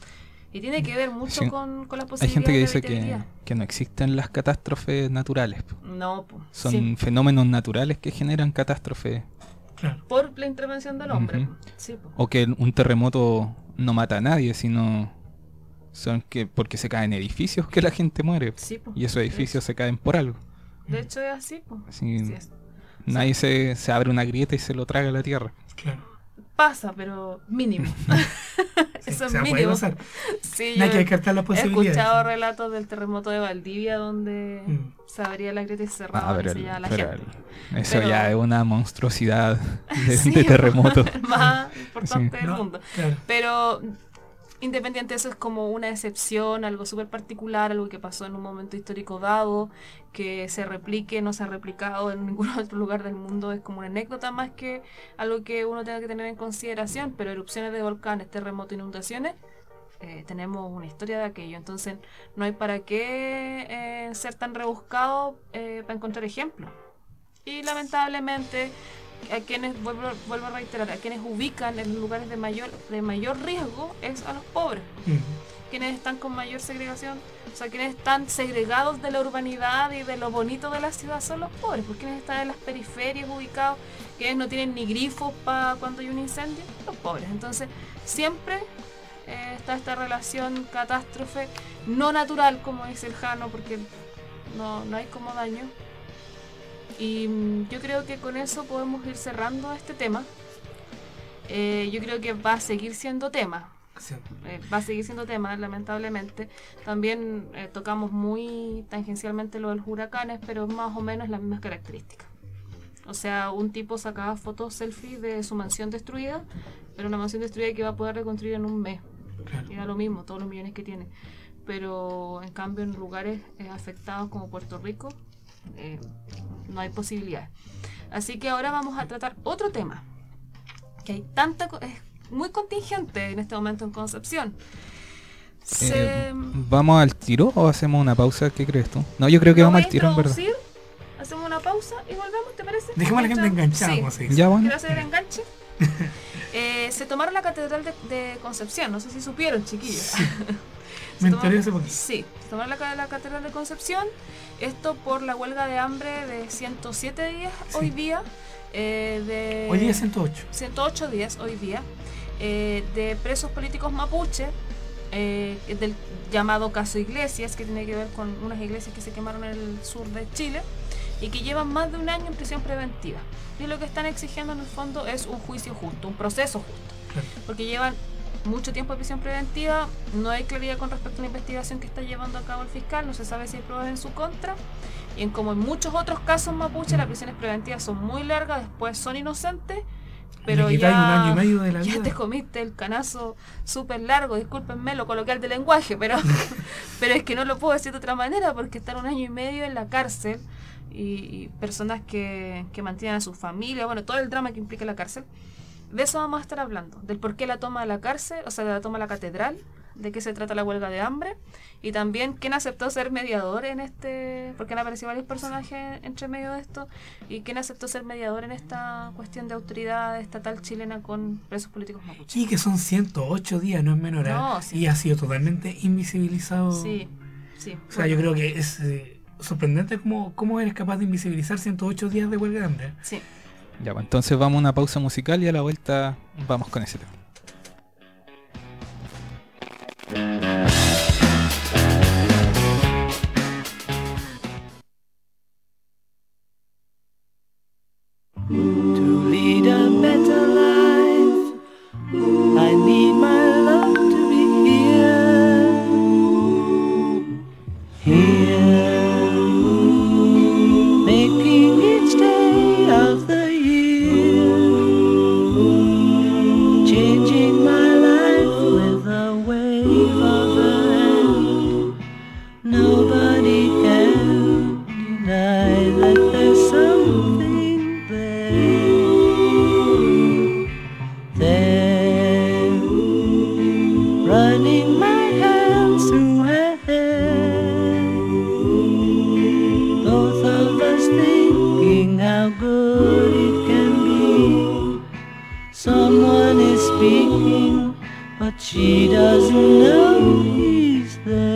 Y tiene que ver mucho Sí. con, con las Hay posibilidades gente que de dice que, habitabilidad. que no existen las catástrofes naturales. po. No, po, Son sí, fenómenos naturales que generan catástrofes. Claro. por la intervención del hombre. Ujú. po. Sí, po. O que un terremoto no mata a nadie, sino son que porque se caen edificios que la gente muere. Sí, po. Y esos De edificios se caen por algo. De hecho es así, po. Así, Así es. nadie se, se abre una grieta y se lo traga a la tierra. Claro. Pasa, pero mínimo. Sí, Eso o es sea, puede mínimo. pasar. Sí, No hay yo que descartar las he posibilidades. escuchado relatos del terremoto de Valdivia donde Mm. se abría la grieta y se cerraba Ah, y pero, se llevaba la pero gente. eso Pero- ya es una monstruosidad de, Sí, de terremoto. el más importante Sí. del No, mundo. claro. Pero independiente de eso, es como una excepción, algo súper particular, algo que pasó en un momento histórico dado, que se replique, no se ha replicado en ningún otro lugar del mundo, es como una anécdota más que algo que uno tenga que tener en consideración. Pero erupciones de volcanes, terremotos, inundaciones, eh, tenemos una historia de aquello. Entonces no hay para qué eh, ser tan rebuscado eh, para encontrar ejemplos. Y lamentablemente a quienes, vuelvo, vuelvo a reiterar, a quienes ubican en lugares de mayor, de mayor riesgo es a los pobres, Mm. quienes están con mayor segregación, o sea, quienes están segregados de la urbanidad y de lo bonito de la ciudad son los pobres, porque quienes están en las periferias ubicados, quienes no tienen ni grifos para cuando hay un incendio, los pobres. Entonces siempre eh, está esta relación catástrofe no natural, como dice el Jano, porque no, no hay como daño. Y mm, yo creo que con eso podemos ir cerrando este tema. Eh, yo creo que va a seguir siendo tema. Sí. Eh, va a seguir siendo tema, lamentablemente. También eh, tocamos muy tangencialmente lo de los huracanes, pero más o menos las mismas características. O sea, un tipo sacaba fotos selfie de su mansión destruida, pero una mansión destruida que va a poder reconstruir en un mes. Claro. Y da lo mismo, todos los millones que tiene. Pero en cambio en lugares eh, afectados como Puerto Rico, eh, no hay posibilidades. Así que ahora vamos a tratar otro tema, que hay tanta... co- es muy contingente en este momento en Concepción. Se... Eh, ¿Vamos al tiro o hacemos una pausa? ¿Qué crees tú? No, yo creo que Lo vamos voy al a tiro, en verdad. introducir, hacemos una pausa y volvemos, ¿te parece? Dejemos a la gente enganchada, Sí. como se dice. Ya, bueno. Quiero hacer el enganche. Eh, se tomaron la catedral de, de Concepción, no sé si supieron, chiquillos. Se Me tomaron- enteré hace poquito. Sí, se tomaron la, ca- la catedral de Concepción. Esto por la huelga de hambre de ciento siete días Sí. hoy día. eh, de Hoy día ciento ocho. ciento ocho días hoy día. eh, de presos políticos mapuche. eh, del llamado caso Iglesias, que tiene que ver con unas iglesias que se quemaron en el sur de Chile y que llevan más de un año en prisión preventiva. Y lo que están exigiendo en el fondo es un juicio justo, un proceso justo, Claro. porque llevan mucho tiempo de prisión preventiva, no hay claridad con respecto a la investigación que está llevando a cabo el fiscal, no se sabe si hay pruebas en su contra, y en como en muchos otros casos mapuche, las prisiones preventivas son muy largas, después son inocentes, pero Le quitáis ya, un año y medio de la ya vida. te comiste el canazo súper largo, discúlpenme lo coloquial de lenguaje, pero, pero es que no lo puedo decir de otra manera, porque estar un año y medio en la cárcel y, y personas que, que mantienen a su familia, bueno, todo el drama que implica la cárcel, de eso vamos a estar hablando, del por qué la toma de la cárcel, o sea, de la toma de la catedral, de qué se trata la huelga de hambre, y también quién aceptó ser mediador en este, porque han aparecido varios personajes entre medio de esto, y quién aceptó ser mediador en esta cuestión de autoridad estatal chilena con presos políticos mapuches. Sí, que son ciento ocho días, no es menor. ¿eh? No, sí. Y ha sido totalmente invisibilizado. Sí, sí. O sea, yo creo que es eh, sorprendente cómo, cómo eres capaz de invisibilizar ciento ocho días de huelga de hambre. Sí. Ya, pues, entonces vamos a una pausa musical y a la vuelta vamos con ese tema. To lead a better life, I need my love to be here, here, making each day of the year, changing my life with a wave of the hand. Nobody can deny that there's something there, there, running my hands through her hair, both of us thinking how good it can be. Someone is speaking but she doesn't know he's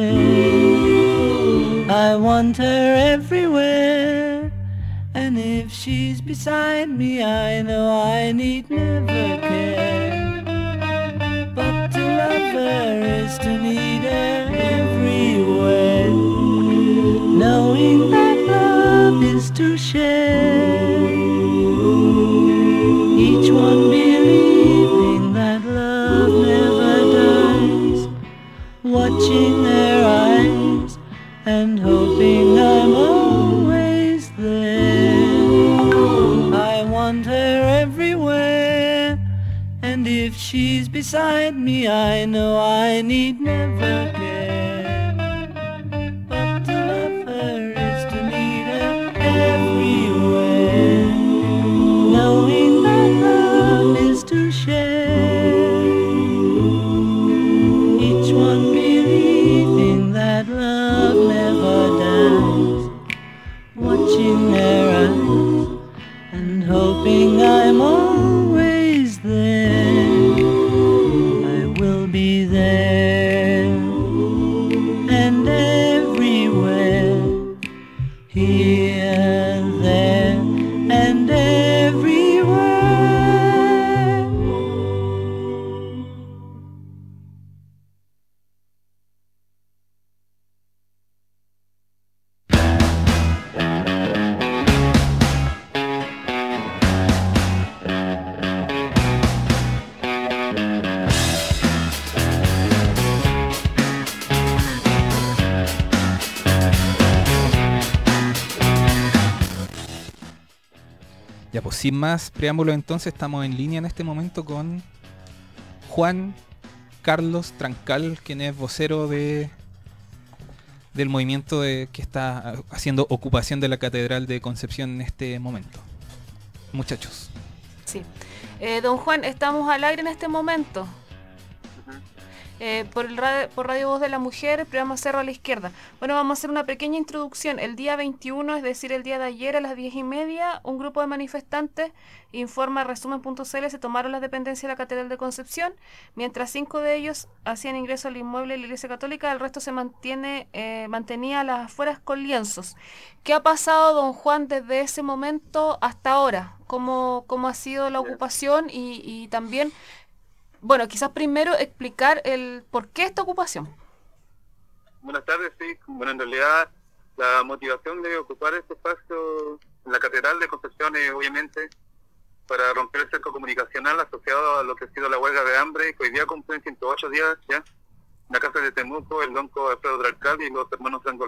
there. I want her everywhere, and if she's beside me, I know I need never care. But to love her is to need her everywhere, knowing that love is to share. Each one believing that love never dies, watching their eyes and hoping I'm always there. I want her everywhere, and if she's beside me, I know I need never care. But to love her is to need her everywhere, knowing that love is to share. Each one believing that love never dies, watching their eyes and hoping I'm always there. I will be there and everywhere, here, there, and everywhere. Ya, pues sin más preámbulos, entonces estamos en línea en este momento con Juan Carlos Trancal, quien es vocero de del movimiento de, que está haciendo ocupación de la Catedral de Concepción en este momento. Muchachos. Sí. Eh, don Juan, estamos al aire en este momento. Eh, por, el radio, por Radio Voz de la Mujer, programa Cerro a la Izquierda. Bueno, vamos a hacer una pequeña introducción. El día veintiuno, es decir, el día de ayer a las diez y media, un grupo de manifestantes, informa resumen punto c l, se tomaron las dependencias de la Catedral de Concepción, mientras cinco de ellos hacían ingreso al inmueble de la Iglesia Católica, el resto se mantiene eh, mantenía a las afueras con lienzos. ¿Qué ha pasado, don Juan, desde ese momento hasta ahora? ¿Cómo, cómo ha sido la ocupación y, y también... Bueno, quizás primero explicar el por qué esta ocupación. Buenas tardes, sí. Bueno, en realidad la motivación de ocupar este espacio en la Catedral de Concepción es obviamente para romper el cerco comunicacional asociado a lo que ha sido la huelga de hambre, que hoy día cumplen ciento ocho días ya, en la casa de Temuco, el lonco Alfredo Dral y los hermanos Rangol.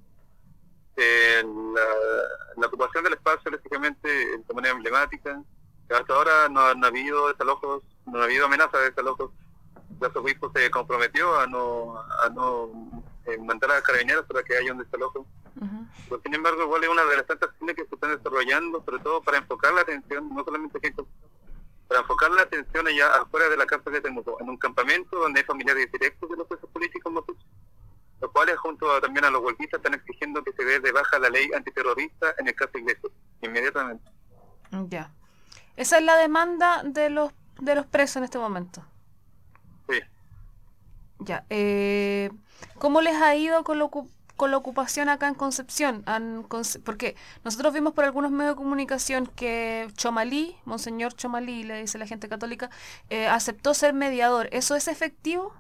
Eh, la, la ocupación del espacio, lógicamente, de manera emblemática. Hasta ahora no, no ha habido desalojos, no ha habido amenaza de desalojos. El arzobispo se comprometió a no a no eh, mandar a carabineros para que haya un desalojo. Uh-huh. Pero, sin embargo, igual es una de las tantas acciones que se están desarrollando, sobre todo para enfocar la atención, no solamente aquí, para enfocar la atención allá afuera de la cárcel de Temuco, en un campamento donde hay familiares directos de los presos políticos mapuches, los cuales junto a, también a los huelguistas están exigiendo que se dé de baja la ley antiterrorista en el caso Iglesia, inmediatamente. Ya. Yeah. Esa es la demanda de los de los presos en este momento. Sí. Ya. Eh, ¿Cómo les ha ido con, lo, con la ocupación acá en Concepción? Han, porque nosotros vimos por algunos medios de comunicación que Chomalí, Monseñor Chomalí, le dice la gente católica, eh, aceptó ser mediador. ¿Eso es efectivo?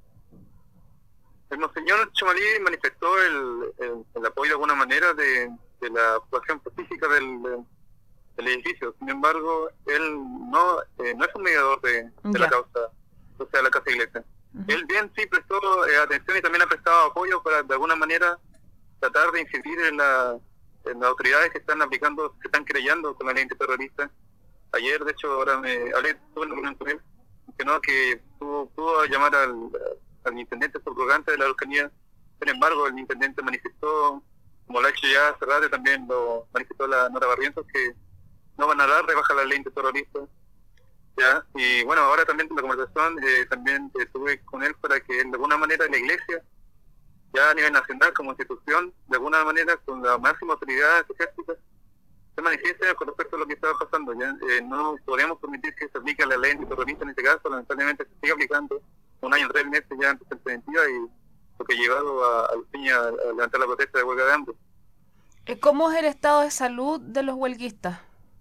El Monseñor Chomalí manifestó el, el, el apoyo de alguna manera de, de la ocupación pacífica del... del el edificio. Sin embargo, él no eh, no es un mediador de, de la causa, o sea, la casa iglesia. Uh-huh. Él bien sí prestó eh, atención y también ha prestado apoyo para de alguna manera tratar de incidir en, la, en las autoridades que están aplicando, que están creyendo con la ley antiterrorista. Ayer, de hecho, ahora me hablé, tuve una reunión con él, que no, que pudo, pudo llamar al, al intendente subrogante de la Araucanía. Sin embargo, el intendente manifestó, como lo ha hecho ya hace rato, también lo manifestó la Nora Barrientos, que no van a dar rebaja la ley antiterrorista. Ya, y bueno, ahora también en la conversación eh, también estuve con él para que de alguna manera la iglesia, ya a nivel nacional como institución, de alguna manera con la máxima autoridad eclesiástica, se manifieste con respecto a lo que estaba pasando. Ya eh, no podríamos permitir que se aplique la ley antiterrorista en este caso, lamentablemente se sigue aplicando año, tres meses ya en prisión preventiva y lo que ha llevado a, a los niños a, a levantar la protesta de huelga de hambre. ¿Cómo es el estado de salud de los huelguistas?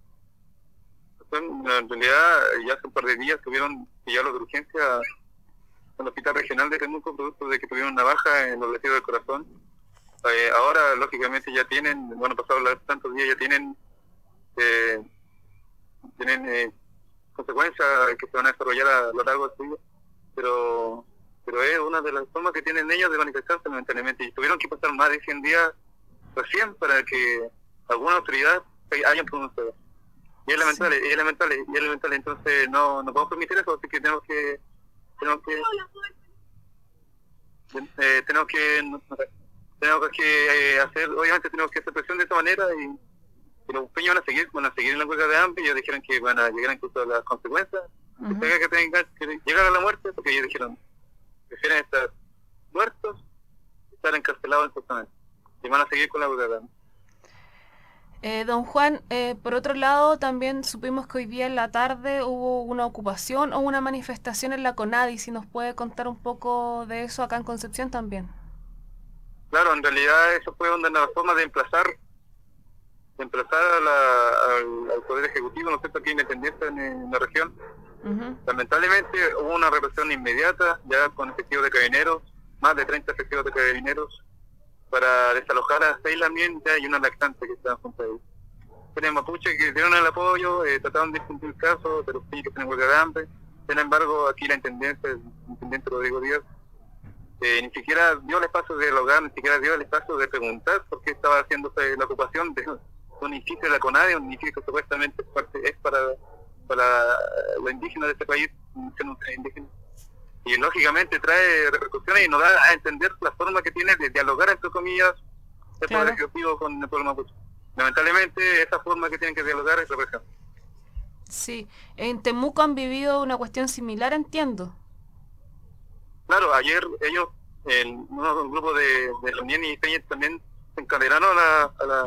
En realidad, ya hace un par de días tuvieron que llevarlos de urgencia al Hospital Regional de Temuco, producto de que tuvieron una baja en los latidos del corazón. Eh, ahora, lógicamente, ya tienen, bueno, pasados tantos días, ya tienen eh, tienen eh, consecuencias que se van a desarrollar a lo largo de su vida, pero pero es una de las formas que tienen ellos de manifestarse lamentablemente, y tuvieron que pasar más de cien días recién para que alguna autoridad hayan pronunciado. Y es lamentable, sí. y es lamentable, y es lamentable, entonces no, no podemos permitir eso, así que tenemos que tenemos que eh, tenemos que no, tenemos que eh, hacer, obviamente tenemos que hacer presión de esa manera, y, y los peños van a seguir, van a seguir en la huelga de hambre. Ellos dijeron que van a llegar incluso a las consecuencias, uh-huh. que, que tengan que llegar a la muerte, porque ellos dijeron prefieren estar muertos y estar encarcelados injustamente, y van a seguir con la huelga de hambre. Eh, don Juan, eh, por otro lado, también supimos que hoy día en la tarde hubo una ocupación o una manifestación en la CONADI. Si nos puede contar un poco de eso acá en Concepción también. Claro, en realidad eso fue una, una forma de emplazar de emplazar a la, al, al Poder Ejecutivo, ¿no es cierto?, aquí en Independencia, en, en la región. Uh-huh. Lamentablemente hubo una represión inmediata, ya con efectivos de carabineros, más de treinta efectivos de carabineros, para desalojar a seis lamientes y una lactante que estaban junto a ellos. Tenemos mapuche que dieron el apoyo, eh, trataron de discutir el caso, pero sí que tienen huelga de hambre. Sin embargo, aquí la intendencia, el intendente Rodrigo Díaz, eh, ni siquiera dio el espacio de dialogar, ni siquiera dio el espacio de preguntar por qué estaba haciéndose la ocupación de un edificio de la CONADI, un edificio que supuestamente es para, para los indígenas de este país, siendo indígenas. Y lógicamente trae repercusiones y nos da a entender la forma que tiene de dialogar, entre comillas, el claro. Poder Ejecutivo con el pueblo mapuche. Lamentablemente esa forma que tienen que dialogar es represión. Sí, en Temuco han vivido una cuestión similar, entiendo. Claro, ayer ellos, el, un grupo de, de Unión y Peña también se encadenaron a la, a la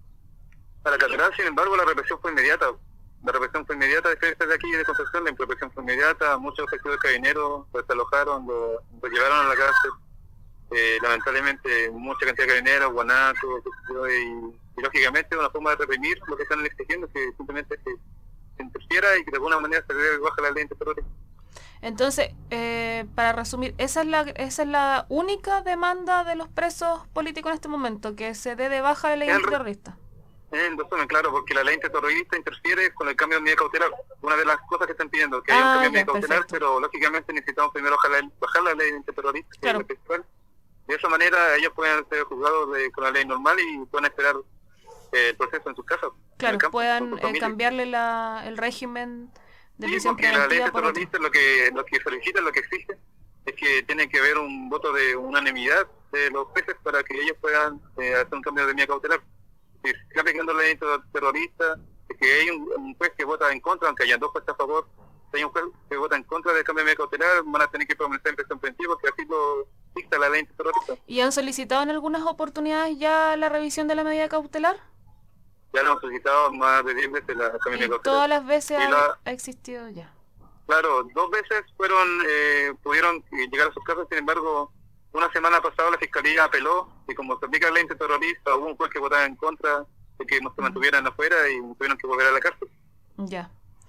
a la catedral. Sin embargo, la represión fue inmediata. La represión fue inmediata, desde de aquí de Concepción, la represión fue inmediata, muchos efectivos de carabineros lo desalojaron, lo, lo llevaron a la cárcel, eh, lamentablemente mucha cantidad de carabineros, guanacos, y, y lógicamente una forma de reprimir lo que están exigiendo es que simplemente se, se interfiera y que de alguna manera se debe bajar la ley antiterrorista. Entonces, eh, para resumir, esa es la esa es la única demanda de los presos políticos en este momento, que se dé de baja la ley antiterrorista. En resumen, claro, porque la ley antiterrorista interfiere con el cambio de medida cautelar. Una de las cosas que están pidiendo, que ah, haya un cambio de medida ya, cautelar, perfecto. pero lógicamente necesitamos primero bajar la, bajar la ley antiterrorista, claro. que es la principal. De esa manera ellos pueden ser juzgados de, con la ley normal y pueden esperar eh, el proceso en sus casas. Claro, campo, puedan eh, cambiarle la, el régimen de prisión sí, porque la ley preventiva antiterrorista lo que, lo que solicita, lo que exige, es que tiene que haber un voto de unanimidad de los jueces para que ellos puedan eh, hacer un cambio de medida cautelar. Si se está aplicando la ley terrorista, es que hay un, un juez que vota en contra, aunque hayan dos jueces a favor, si hay un juez que vota en contra del cambio de medida cautelar, van a tener que permanecer en prisión preventiva, porque así lo dicta la ley terrorista. ¿Y han solicitado en algunas oportunidades ya la revisión de la medida cautelar? Ya lo han solicitado más de diez veces la cambio de medida cautelar. Todas las veces ha, la, ha existido ya. Claro, dos veces fueron eh, pudieron llegar a sus casas, sin embargo, una semana pasada la Fiscalía apeló y como se aplica la ley antiterrorista, hubo un juez que votaba en contra de que se mantuvieran afuera y tuvieron que volver a la cárcel. Ya.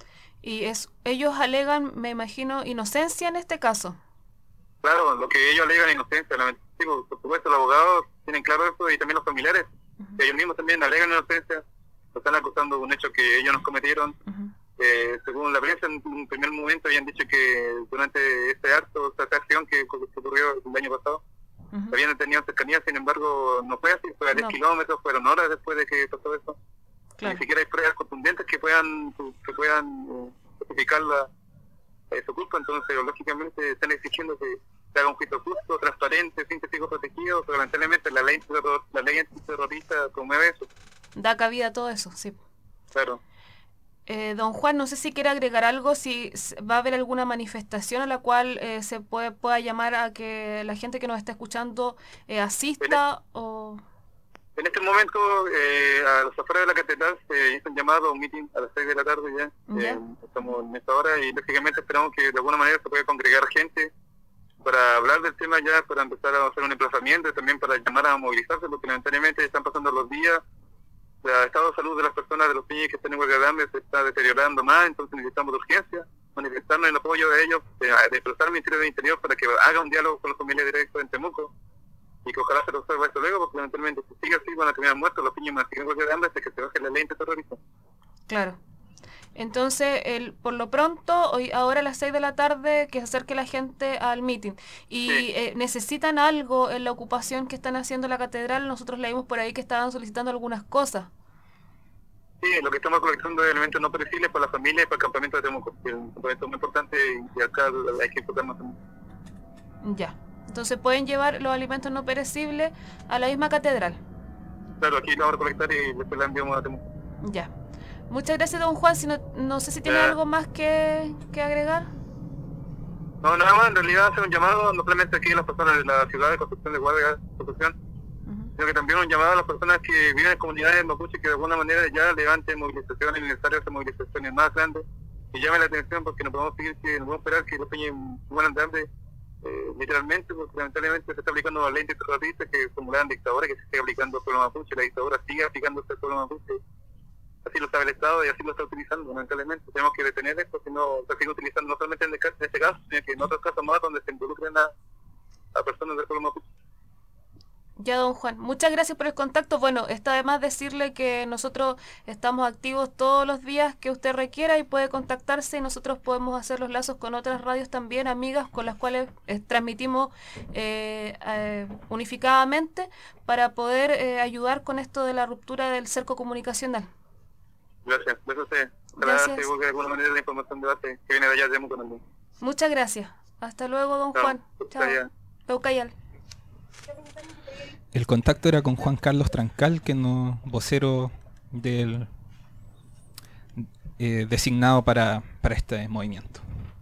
Y es ellos alegan, me imagino, inocencia en este caso. Claro, lo que ellos alegan inocencia. Sí, por supuesto, los abogados tienen claro eso y también los familiares. Uh-huh. Ellos mismos también alegan inocencia. Lo están acusando de un hecho que ellos no cometieron. Uh-huh. Eh, según la prensa, en un primer momento habían dicho que durante este acto, esta acción que, que ocurrió el año pasado, uh-huh. habían tenido cercanía, sin embargo, no fue así, fue a diez no. kilómetros, fueron horas después de que pasó eso. Claro. Ni siquiera hay pruebas contundentes que puedan que puedan eh, justificar la, eh, su culpa, entonces, lógicamente, están exigiendo que se haga un juicio justo, transparente, sin testigos protegidos, pero lamentablemente la ley, la ley antiterrorista promueve eso. Da cabida a todo eso, sí. Claro. Eh, don Juan, no sé si quiere agregar algo, si va a haber alguna manifestación a la cual eh, se puede, pueda llamar a que la gente que nos está escuchando eh, asista en o... En este momento, eh, a las afueras de la catedral se hizo un llamado a un meeting a las seis de la tarde ya, ¿Ya? Eh, estamos en esta hora y lógicamente esperamos que de alguna manera se pueda congregar gente para hablar del tema ya, para empezar a hacer un emplazamiento y también para llamar a movilizarse, porque lamentablemente están pasando los días, el estado de salud de las personas, de los niños que están en huelga de hambre se está deteriorando más, entonces necesitamos de urgencia manifestarnos en apoyo de ellos, de desplazar al Ministerio del Interior para que haga un diálogo con los familiares directos en Temuco, y que ojalá se resuelva esto luego, porque lamentablemente si sigue así van a terminar muertos los niños más que en huelga de hambre hasta que se baje la ley antiterrorista. Claro. Entonces, el, por lo pronto, hoy ahora a las seis de la tarde, que se acerque la gente al meeting. Y Sí. eh, necesitan algo en la ocupación que están haciendo la catedral. Nosotros leímos por ahí que estaban solicitando algunas cosas. Sí, lo que estamos colectando es elementos no perecibles para la familia y para el campamento de Temuco, que es un campamento muy importante y acá hay que enfocarnos en... Ya. Entonces pueden llevar los alimentos no perecibles a la misma catedral. Claro, aquí lo vamos a colectar y después la enviamos a Temuco. Ya. Muchas gracias, don Juan. Si no, no sé si tiene Eh. algo más que, que agregar. No, nada más, en realidad hacer un llamado no solamente aquí a las personas de la ciudad de Concepción de Guardia, Concepción, Ujú. sino que también un llamado a las personas que viven en comunidades mapuche que de alguna manera ya levanten movilizaciones necesarias, hacer movilizaciones más grandes y llamen la atención porque no podemos seguir que no podemos esperar que los peñas mueran de hambre eh, literalmente, porque lamentablemente se está aplicando la ley antiterrorista que formulaban dictadura, que se sigue aplicando al pueblo mapuche, la dictadura sigue aplicándose al pueblo mapuche, así lo sabe el Estado y así lo está utilizando lamentablemente. Tenemos que detener esto, si no se sigue utilizando no solamente en este caso, sino que en otros casos más donde se involucren a, a personas del pueblo mapuche. Ya, don Juan, muchas gracias por el contacto. Bueno, está de más decirle que nosotros estamos activos todos los días que usted requiera y puede contactarse y nosotros podemos hacer los lazos con otras radios también, amigas, con las cuales eh, transmitimos eh, eh, unificadamente para poder eh, ayudar con esto de la ruptura del cerco comunicacional. Gracias, eso se ojalá Gracias. se divulgue de alguna manera la información de base que viene de allá de Temuco también. Muchas gracias. Hasta luego, don Chao. Juan. Chao. Allá. Peucayal. El contacto era con Juan Carlos Trancal, que no vocero del eh, designado para, para este movimiento.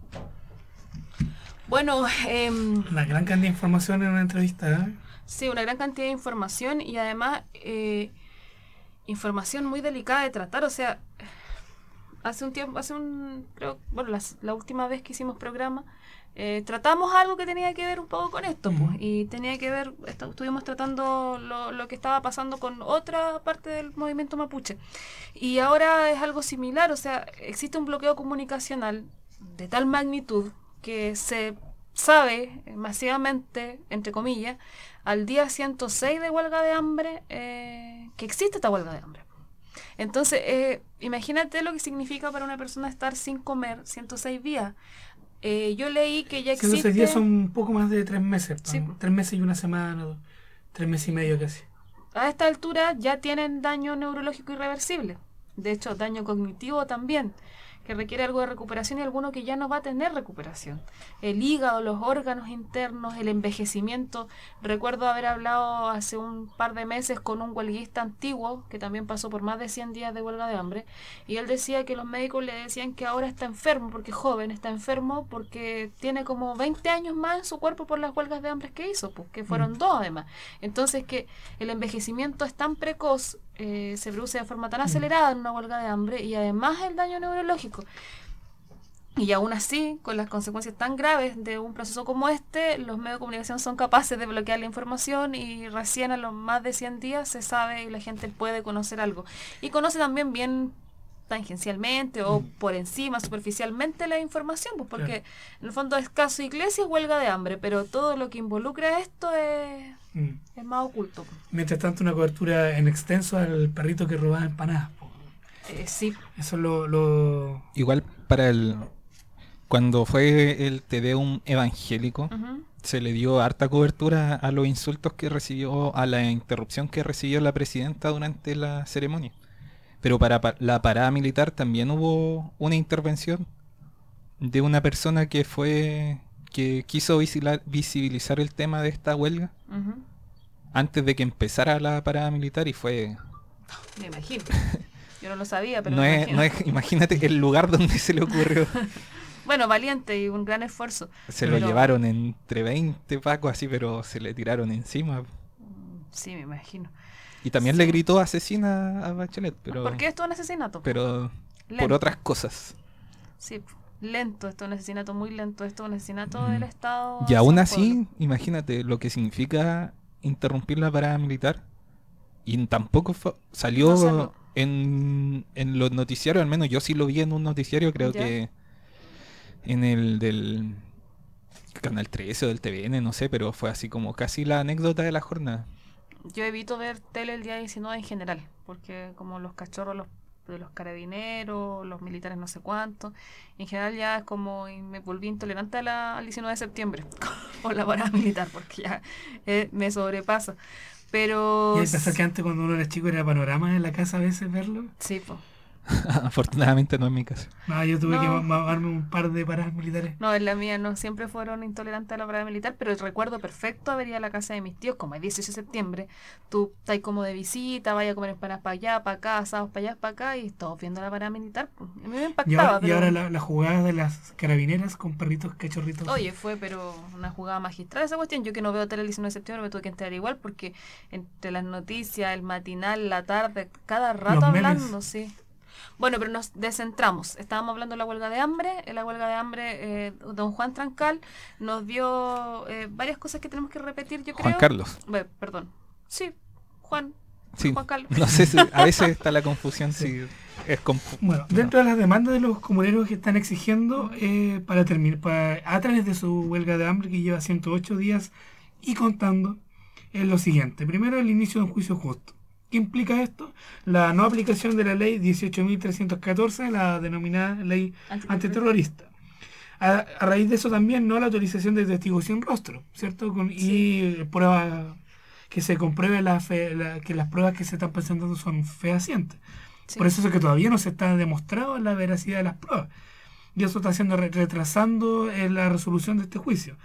Bueno, eh, Una gran cantidad de información en una entrevista, ¿eh? sí, una gran cantidad de información y además eh, información muy delicada de tratar. O sea, hace un tiempo, hace un, creo, bueno, las- la última vez que hicimos programa, eh, tratamos algo que tenía que ver un poco con esto, pues, Ujú. y tenía que ver, esta- estuvimos tratando lo, lo que estaba pasando con otra parte del movimiento mapuche. Y ahora es algo similar, o sea, existe un bloqueo comunicacional de tal magnitud que se sabe eh, masivamente, entre comillas, al día ciento seis de huelga de hambre, eh, que existe esta huelga de hambre. Entonces, eh, imagínate lo que significa para una persona estar sin comer ciento seis días. Eh, yo leí que ya ciento seis existe... días son un poco más de tres meses. Sí. ¿no? Tres meses y una semana, dos- tres meses y medio casi. A esta altura ya tienen daño neurológico irreversible. De hecho, daño cognitivo también, que requiere algo de recuperación y alguno que ya no va a tener recuperación. El hígado, los órganos internos, el envejecimiento. Recuerdo haber hablado hace un par de meses con un huelguista antiguo que también pasó por más de cien días de huelga de hambre y él decía que los médicos le decían que ahora está enfermo, porque es joven, está enfermo porque tiene como veinte años más en su cuerpo por las huelgas de hambre que hizo, pues, que fueron Mm. dos además. Entonces que el envejecimiento es tan precoz, eh, se produce de forma tan acelerada en una huelga de hambre y además el daño neurológico. Y aún así, con las consecuencias tan graves de un proceso como este, los medios de comunicación son capaces de bloquear la información y recién a los más de cien días se sabe y la gente puede conocer algo. Y conoce también bien tangencialmente o por encima, superficialmente la información, pues porque Claro. en el fondo es caso iglesia, huelga de hambre, pero todo lo que involucra esto es, Mm. es más oculto. Pues. Mientras tanto, una cobertura en extenso al perrito que robaba empanadas. po. Eh, sí, Eso es lo, lo... Igual para el... Cuando fue el Te Deum evangélico, ujú, se le dio harta cobertura a los insultos que recibió, a la interrupción que recibió la presidenta durante la ceremonia. Pero para pa- la parada militar también hubo una intervención de una persona que fue que quiso visilar- visibilizar el tema de esta huelga ujú, antes de que empezara la parada militar y fue me imagino. Yo no lo sabía, pero no me es, imagino. no es imagínate el lugar donde se le ocurrió. Bueno, valiente y un gran esfuerzo. Se lo Pero- llevaron entre veinte pacos así, pero se le tiraron encima. Sí, me imagino. Y también Sí. le gritó asesina a Bachelet, pero ¿Por qué esto es un asesinato? pero por Lento. otras cosas. Sí, lento, esto es un asesinato muy lento, esto es un asesinato del Estado. Y aún hacia el así, pueblo. imagínate lo que significa interrumpir la parada militar. Y tampoco fue- salió, No salió. En, en los noticiarios, al menos yo sí lo vi en un noticiario, creo Ya. que en el del Canal trece o del T V N, no sé, pero fue así como casi la anécdota de la jornada. Yo evito ver tele el día diecinueve en general, porque como los cachorros los, de los carabineros, los militares no sé cuánto, en general ya es como y me volví intolerante a la, al diecinueve de septiembre por la parada militar, porque ya eh, me sobrepasa. Pero Y hay que pensar que antes cuando uno era chico era panorama en la casa a veces verlo. sí, pues. Afortunadamente no en mi caso. No, yo tuve No. que ma- mamarme un par de paradas militares. No, en la mía no, siempre fueron intolerantes a la parada militar, pero recuerdo perfecto haber ido a la casa de mis tíos, como el dieciocho de septiembre, tú estás como de visita, vayas a comer empanadas para allá, para acá, asados para allá, para acá, y todos viendo la parada militar. Pues. A mí me Y impactaba, ahora, y pero... ahora la, la jugada de las carabineras con perritos cachorritos. Oye, fue pero una jugada magistral esa cuestión. Yo que no veo tele el diecinueve de septiembre me tuve que enterar igual porque entre las noticias, el matinal, la tarde, cada rato Los memes. hablando, sí. Bueno, pero nos descentramos. Estábamos hablando de la huelga de hambre. En la huelga de hambre, eh, don Juan Trancal nos dio eh, varias cosas que tenemos que repetir, yo creo. Juan Carlos. Bueno, perdón. Sí, Juan. Sí. Juan Carlos. No sé si a veces está la confusión si es confu- Bueno, dentro de las demandas de los comuneros que están exigiendo eh, para terminar, para, a través de su huelga de hambre que lleva ciento ocho días y contando, es lo siguiente. Primero, el inicio de un juicio justo. ¿Qué implica esto? La no aplicación de la ley dieciocho mil trescientos catorce, la denominada ley antiterrorista. A, a raíz de eso también, no la autorización de testigos sin rostro, ¿cierto? Con, y prueba que se compruebe la fe, la, que las pruebas que se están presentando son fehacientes. Sí. Por eso es que todavía no se está demostrado la veracidad de las pruebas. Y eso está haciendo re- retrasando eh, la resolución de este juicio.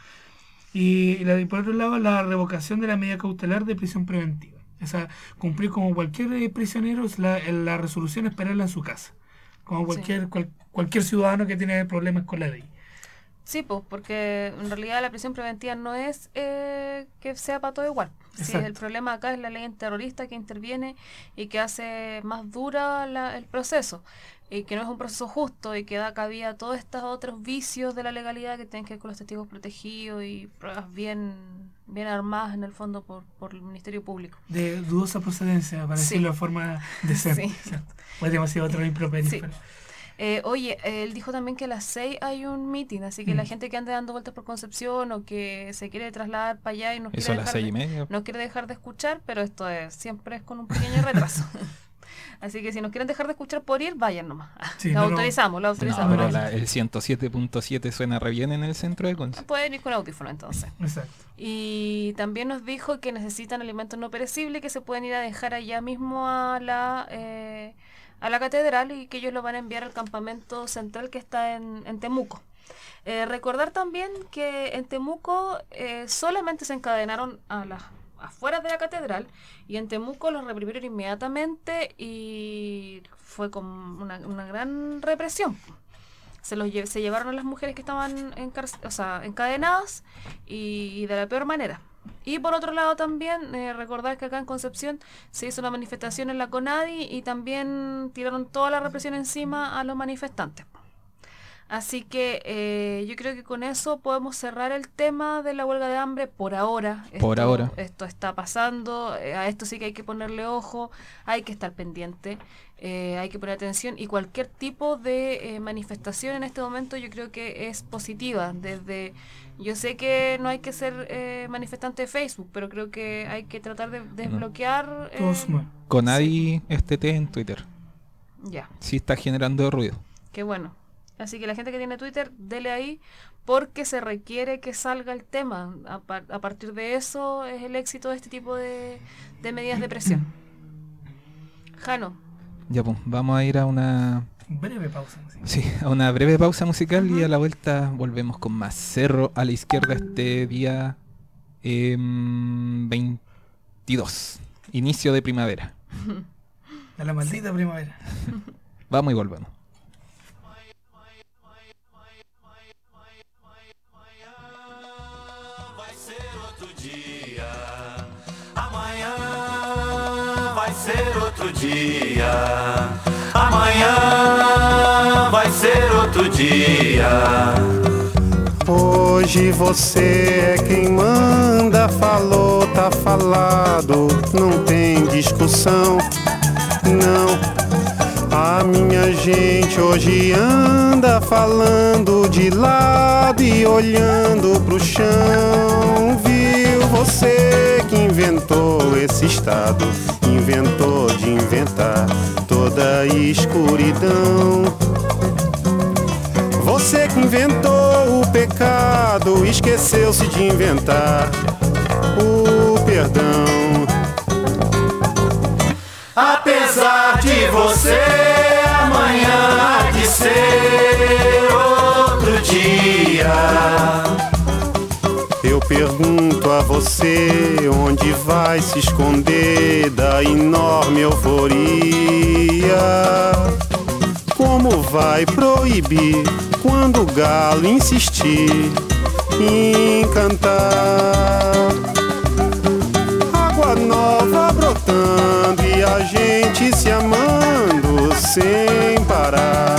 Y, y la- y por otro lado, la revocación de la medida cautelar de prisión preventiva. O sea, cumplir como cualquier eh, prisionero es la, eh, la resolución, esperarla en su casa. Como cualquier, cual- cualquier ciudadano que tiene problemas con la ley. Sí, pues, porque en realidad la prisión preventiva no es eh, que sea para todo igual. Sí, Exacto. el problema acá es la ley antiterrorista que interviene y que hace más dura la- el proceso, y que no es un proceso justo y que da cabida a todos estos otros vicios de la legalidad que tienen que ver con los testigos protegidos y pruebas bien, bien armadas en el fondo por, por el Ministerio Público. De dudosa procedencia, para Sí. decirlo de forma decente. Sí. ¿Cierto? Pues demasiado otro improperio. Sí. pero- Eh, oye, él dijo también que a las seis hay un meeting, así que Mm. la gente que ande dando vueltas por Concepción o que se quiere trasladar para allá y nos Eso quiere a las dejar seis de- y media. no quiere dejar de escuchar, pero esto es siempre es con un pequeño retraso. Así que si nos quieren dejar de escuchar por ir, vayan nomás. Sí, lo no, no. autorizamos, lo No, autorizamos. pero la- el ciento siete punto siete suena re bien en el centro de Conce. Pueden ir con audífono entonces. Exacto. Y también nos dijo que necesitan alimentos no perecibles que se pueden ir a dejar allá mismo a la eh, a la catedral y que ellos lo van a enviar al campamento central que está en, en Temuco. Eh, recordar también que en Temuco eh, solamente se encadenaron a las afueras de la catedral y en Temuco los reprimieron inmediatamente y fue con una, una gran represión. Se los lle- se llevaron a las mujeres que estaban encar- o sea, encadenadas y, y de la peor manera. Y por otro lado también eh, recordar que acá en Concepción se hizo una manifestación en la CONADI y también tiraron toda la represión encima a los manifestantes. Así que eh, yo creo que con eso podemos cerrar el tema de la huelga de hambre por ahora. Por Esto- ahora. Esto está pasando, eh, a esto sí que hay que ponerle ojo, hay que estar pendiente, eh, hay que poner atención y cualquier tipo de eh, manifestación en este momento yo creo que es positiva. Desde, yo sé que no hay que ser eh, manifestante de Facebook, pero creo que hay que tratar de desbloquear. Todo eh, suma. Con Adi este T en Twitter. ya. Sí está generando ruido. Qué bueno. Así que la gente que tiene Twitter, dele ahí, porque se requiere que salga el tema. A, par- a partir de eso es el éxito de este tipo de, de medidas de presión. Jano, Ya pues, vamos a ir a una Breve pausa. Sí. sí, a una breve pausa musical y Ujú. a la vuelta volvemos con más Cerro a la izquierda este día em, veintidós, inicio de primavera. A la maldita primavera. Vamos y volvemos. Vai ser outro dia. Amanhã vai ser outro dia. Amanhã vai ser outro dia. Hoje você é quem manda, falou, tá falado, não tem discussão, não. A minha gente hoje anda falando de lado e olhando pro chão. Viu você que inventou esse estado, inventou de inventar toda a escuridão. Você que inventou o pecado, esqueceu-se de inventar o perdão. Apesar de você, amanhã há de ser outro dia. Eu pergunto a você, onde vai se esconder da enorme euforia? Como vai proibir quando o galo insistir em cantar? Água nova brotando e a gente se amando sem parar.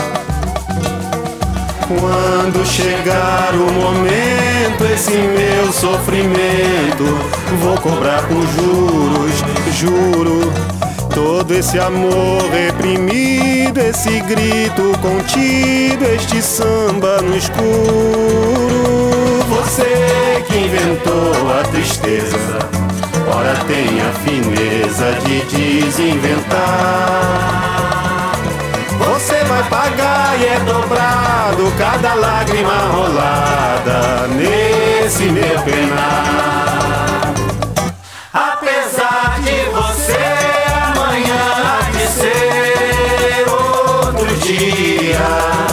Quando chegar o momento, esse meu sofrimento vou cobrar com juros, juro. Todo esse amor reprimido, esse grito contido, este samba no escuro. Você que inventou a tristeza, ora tem a fineza de desinventar. Você vai pagar e é dobrado cada lágrima rolada nesse meu penar. Apesar de você, amanhã há de ser outro dia.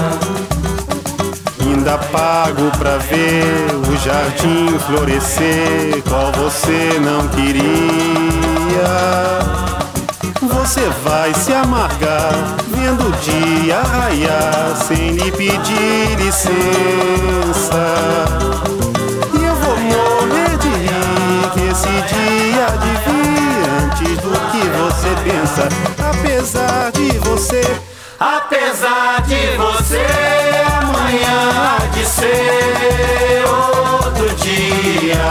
Ainda pago pra ver o jardim florescer, qual você não queria. Você vai se amargar vendo o dia raiar sem lhe pedir licença. E eu vou morrer de rir que esse dia há de vir antes do que você pensa. Apesar de você, apesar de você, amanhã há de ser outro dia.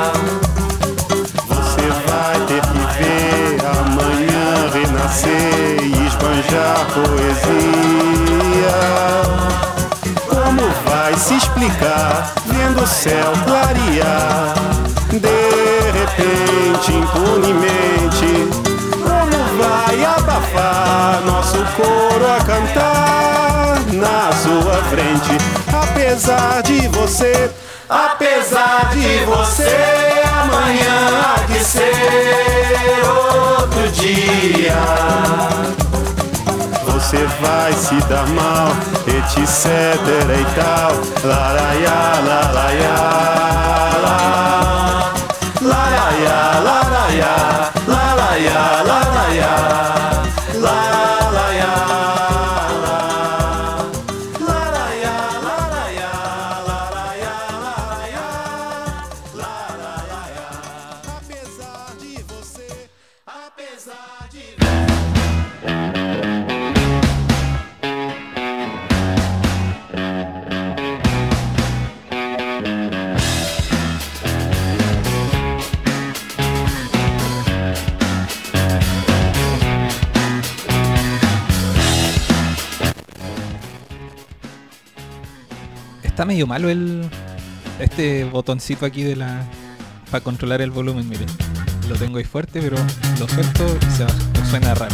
Você vai ter que ver amanhã renascer e esbanjar poesia. Como vai se explicar vendo o céu clarear de repente, impunemente? Como vai abafar nosso coro a cantar na sua frente? Apesar de você, apesar de você, amanhã há de ser outro dia. Você vai se dar mal, etc e tal. Laraiá, laraiá, lá. Laraiá, laraiá, laraiá, laraiá, laraiá, lá. Laraiá, laraiá, laraiá, laraiá, laraiá. Apesar de você, apesar de Está medio malo el este botoncito aquí de la para controlar el volumen, mire. Lo tengo ahí fuerte, pero lo suelto y se baja, suena raro.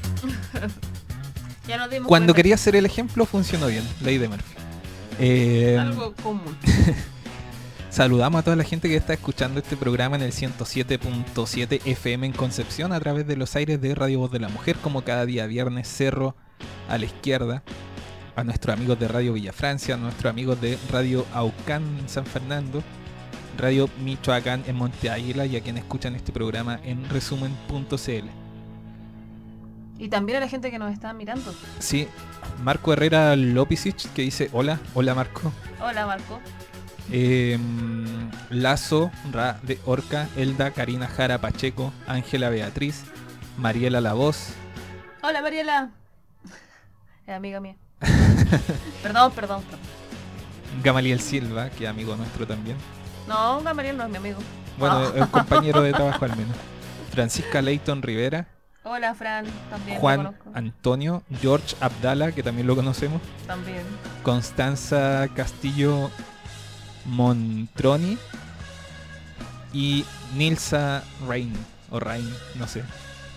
Ya nos dimos Cuando cuenta. quería hacer el ejemplo funcionó bien, ley de Murphy. Eh, Algo común. Saludamos a toda la gente que está escuchando este programa en el ciento siete punto siete F M en Concepción a través de los aires de Radio Voz de la Mujer, como cada día viernes, Cerro a la izquierda. A nuestros amigos de Radio Villafrancia, a nuestros amigos de Radio Aucán en San Fernando, Radio Michoacán en Monte Águila y a quienes escuchan este programa en resumen punto c l. Y también a la gente que nos está mirando. Sí, Marco Herrera Lopicic que dice hola, hola Marco. Hola, Marco. Eh, Lazo, Ra de Orca, Elda, Karina Jara Pacheco, Ángela Beatriz, Mariela La Voz. Hola, Mariela. Es amiga mía. Perdón, perdón, perdón. Gamaliel Silva, que es amigo nuestro también. No, Gamaliel no es mi amigo. Bueno, Ah. es un compañero de trabajo al menos. Francisca Leighton Rivera, Hola, Fran, también lo Juan conozco. Antonio, George Abdala, que también lo conocemos, También. Constanza Castillo Montroni y Nilsa Rain, o Rain, no sé.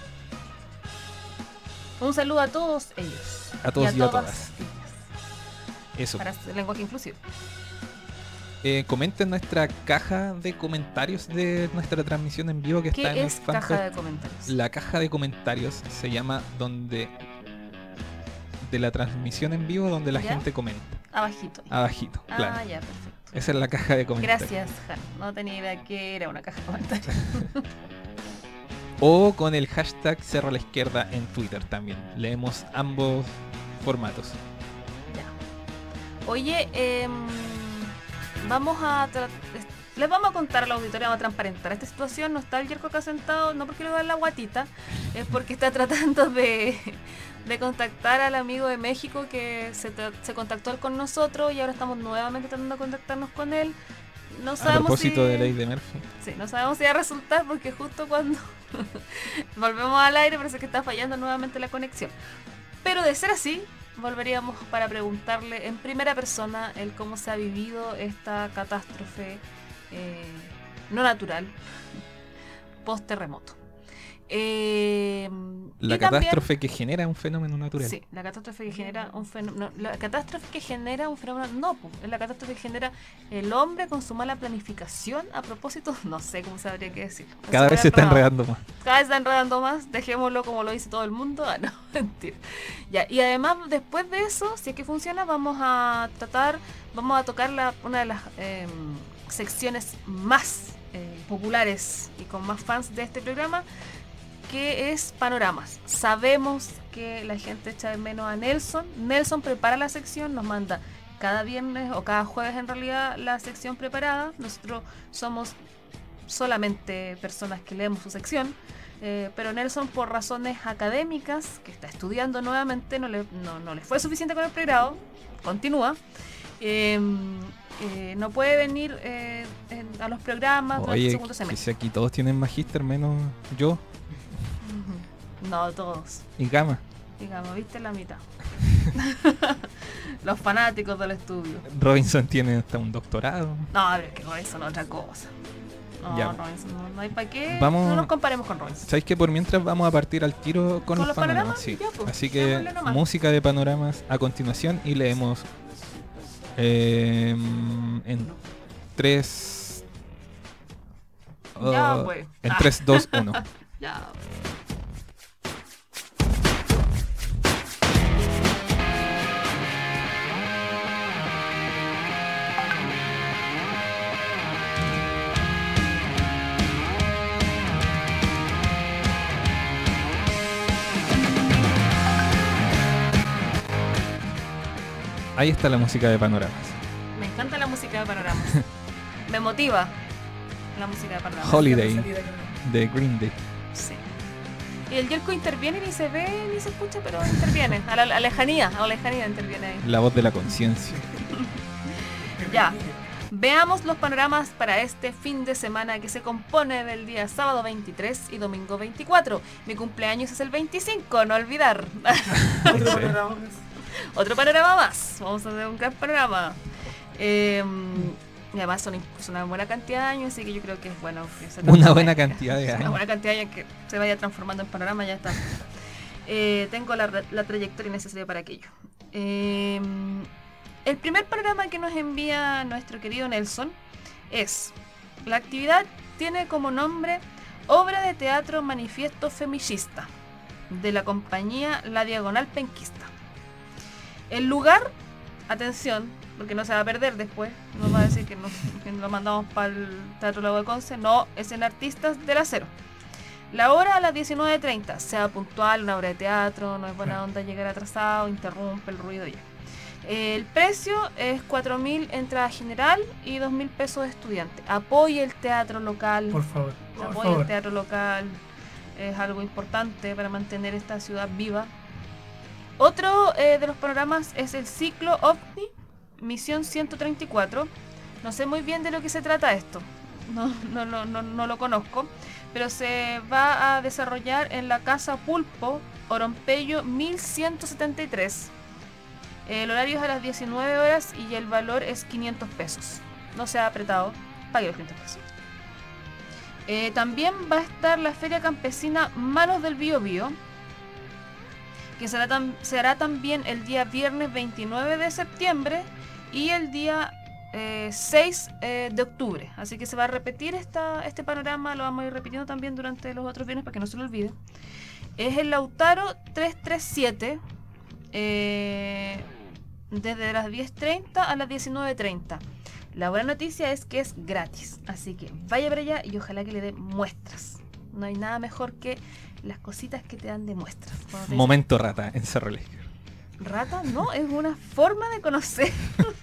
Un saludo a todos ellos. A todos y a todas. ellas, Eso. para el lenguaje inclusivo. Eh, comenten nuestra caja de comentarios de nuestra transmisión en vivo que está en ¿Qué el es fanpage. caja de comentarios? La caja de comentarios se llama donde de la transmisión en vivo donde la ¿Ya? gente comenta. Abajito. Abajito, Ah, claro. ya, perfecto. Esa es la caja de comentarios. Gracias, Han. No tenía idea que era una caja de comentarios. O con el hashtag Cerro a la Izquierda en Twitter también. Leemos ambos formatos. Ya. Oye, eh, vamos a... tra- Les vamos a contar a la auditoría, vamos a transparentar esta situación. No está el Yerko acá sentado, no porque le da la guatita, es porque está tratando de, de contactar al amigo de México que se, tra- se contactó él con nosotros y ahora estamos nuevamente tratando de contactarnos con él. No A sabemos propósito si... de Ley de Murphy. Sí, no sabemos si va a resultar porque justo cuando volvemos al aire parece que está fallando nuevamente la conexión. Pero de ser así, volveríamos para preguntarle en primera persona el cómo se ha vivido esta catástrofe eh, no natural post terremoto. Eh, La y también- catástrofe que genera un fenómeno natural. Sí, la catástrofe que genera un fenómeno. La catástrofe que genera un fenómeno. No, po, es la catástrofe que genera el hombre con su mala planificación. A propósito, no sé cómo sabría qué decir. Cada vez se está enredando más. Cada vez está enredando más. Dejémoslo como lo dice todo el mundo. Ah, no, mentira. Ya, y además, después de eso, si es que funciona, vamos a tratar, vamos a tocar la, una de las eh, secciones más eh, populares y con más fans de este programa, que es panoramas. Sabemos que la gente echa de menos a Nelson. Nelson prepara la sección, nos manda cada viernes o cada jueves en realidad la sección preparada. Nosotros somos solamente personas que leemos su sección, eh, pero Nelson, por razones académicas, que está estudiando nuevamente, no le, no, no le fue suficiente con el pregrado, continúa. Eh, eh, no puede venir eh, en- a los programas durante el Oye, segundo que semestre. si aquí todos tienen magíster menos yo No, todos. y Gama. Digamos, viste la mitad. Los fanáticos del estudio. Robinson tiene hasta un doctorado. No, pero es que Robinson es otra cosa. No, Ya. Robinson, no, no hay para qué. Vamos- No nos comparemos con Robinson. ¿Sabéis que por mientras vamos a partir al tiro con, ¿Con los, los panoramas? panoramas? Sí. Ya, pues, Así que démosle nomás. música de panoramas a continuación y leemos eh, en tres... Ya, oh, pues. En Ah. tres, dos, uno. Ya. Ahí está la música de panoramas. Me encanta la música de panoramas. Me motiva la música de panoramas. Holiday de Green Day. Sí. Y el Yerko interviene y ni se ve ni se escucha, pero interviene. A la, a la lejanía, a la lejanía interviene ahí. La voz de la conciencia. Ya. Veamos los panoramas para este fin de semana que se compone del día sábado veintitrés y domingo veinticuatro. Mi cumpleaños es el veinticinco, no olvidar. Otro panorama más. Otro panorama más. Vamos a hacer un gran panorama. Eh, y además son es una buena cantidad de años, así que yo creo que es bueno. que se Una transforme- buena cantidad de Una años. buena cantidad de años que se vaya transformando en panorama, ya está. Eh, tengo la, la trayectoria necesaria para aquello. Eh, el primer panorama que nos envía nuestro querido Nelson es: la actividad tiene como nombre Obra de Teatro Manifiesto Femillista, de la compañía La Diagonal Penquista. El lugar, atención, porque no se va a perder después, no va a decir que, nos, que lo mandamos para el Teatro Lago de Conce, no, es en Artistas del Acero. La hora a las diecinueve treinta, sea puntual, una obra de teatro, no es buena onda llegar atrasado, interrumpe el ruido ya. El precio es cuatro mil entrada general y dos mil pesos de estudiante. Apoye el teatro local, Por favor, por apoye favor. el teatro local, es algo importante para mantener esta ciudad viva. Otro eh, de los panoramas es el ciclo OVNI, misión ciento treinta y cuatro. No sé muy bien de lo que se trata esto, no, no, no, no, no lo conozco, pero se va a desarrollar en la Casa Pulpo, Orompeyo mil ciento setenta y tres. El horario es a las diecinueve horas y el valor es quinientos pesos. No se ha apretado, pague los quinientos pesos. Eh, también va a estar la Feria Campesina Manos del Bío Bío, que será, tam- será también el día viernes veintinueve de septiembre y el día eh, seis eh, de octubre. Así que se va a repetir esta, este panorama, lo vamos a ir repitiendo también durante los otros viernes para que no se lo olvide. Es el Lautaro trescientos treinta y siete, eh, desde las diez treinta a las diecinueve treinta. La buena noticia es que es gratis, así que vaya para allá y ojalá que le dé muestras. No hay nada mejor que las cositas que te dan de muestras. Cuando te Momento rata en Cerro Lesquer. dicen, rata, no, es una forma de conocer.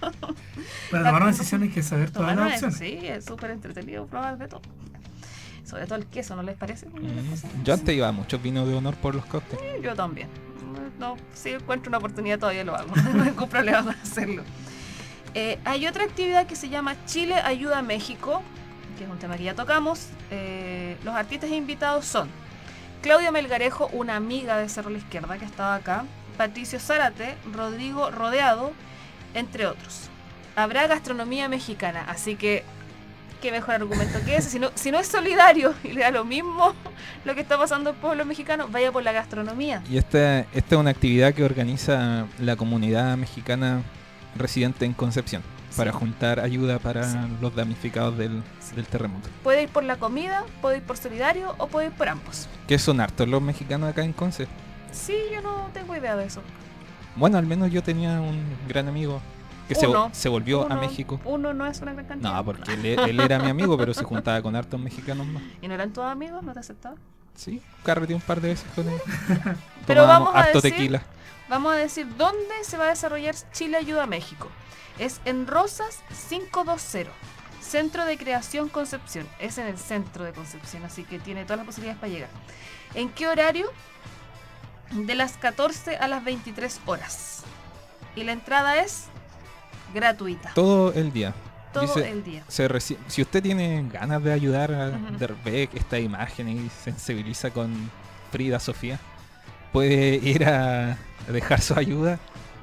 Para tomar una decisión hay que saber todas Tomar las una- opciones. Sí, es súper entretenido probar de todo. Sobre todo el queso, ¿no les parece? Mm, Yo antes iba a muchos vinos de honor por los cócteles. Yo también. No, si encuentro una oportunidad todavía lo hago. No tengo problema con hacerlo. Eh, hay otra actividad que se llama Chile Ayuda a México, que es un tema que ya tocamos. Eh, los artistas invitados son Claudia Melgarejo, una amiga de Cerro La Izquierda que estaba acá, Patricio Zárate, Rodrigo Rodeado, entre otros. Habrá gastronomía mexicana, así que qué mejor argumento que ese. Si no, si no es solidario y le da lo mismo lo que está pasando al pueblo mexicano, vaya por la gastronomía. Y esta, esta es una actividad que organiza la comunidad mexicana residente en Concepción para juntar ayuda para Sí. los damnificados del, del terremoto. Puede ir por la comida, puede ir por solidario o puede ir por ambos. ¿Qué son hartos los mexicanos acá en Conce? Sí, yo no tengo idea de eso. Bueno, al menos yo tenía un gran amigo que se, Uno. se volvió Uno- a México. Uno no es una gran cantidad. No, porque él, él era mi amigo, pero se juntaba con hartos mexicanos más. ¿Y no eran todos amigos? ¿No te aceptaban? Sí, carreteé un par de veces con él. Pero Tomábamos vamos a harto decir- tequila. Vamos a decir dónde se va a desarrollar Chile Ayuda a México. Es en Rosas quinientos veinte, Centro de Creación Concepción. Es en el centro de Concepción, así que tiene todas las posibilidades para llegar. ¿En qué horario? De las catorce a las veintitrés horas. Y la entrada es gratuita. Todo el día. Todo Dice- el día. Se reci- si usted tiene ganas de ayudar a Ujú. de ver esta imagen y sensibiliza con Frida Sofía, puede ir a dejar su ayuda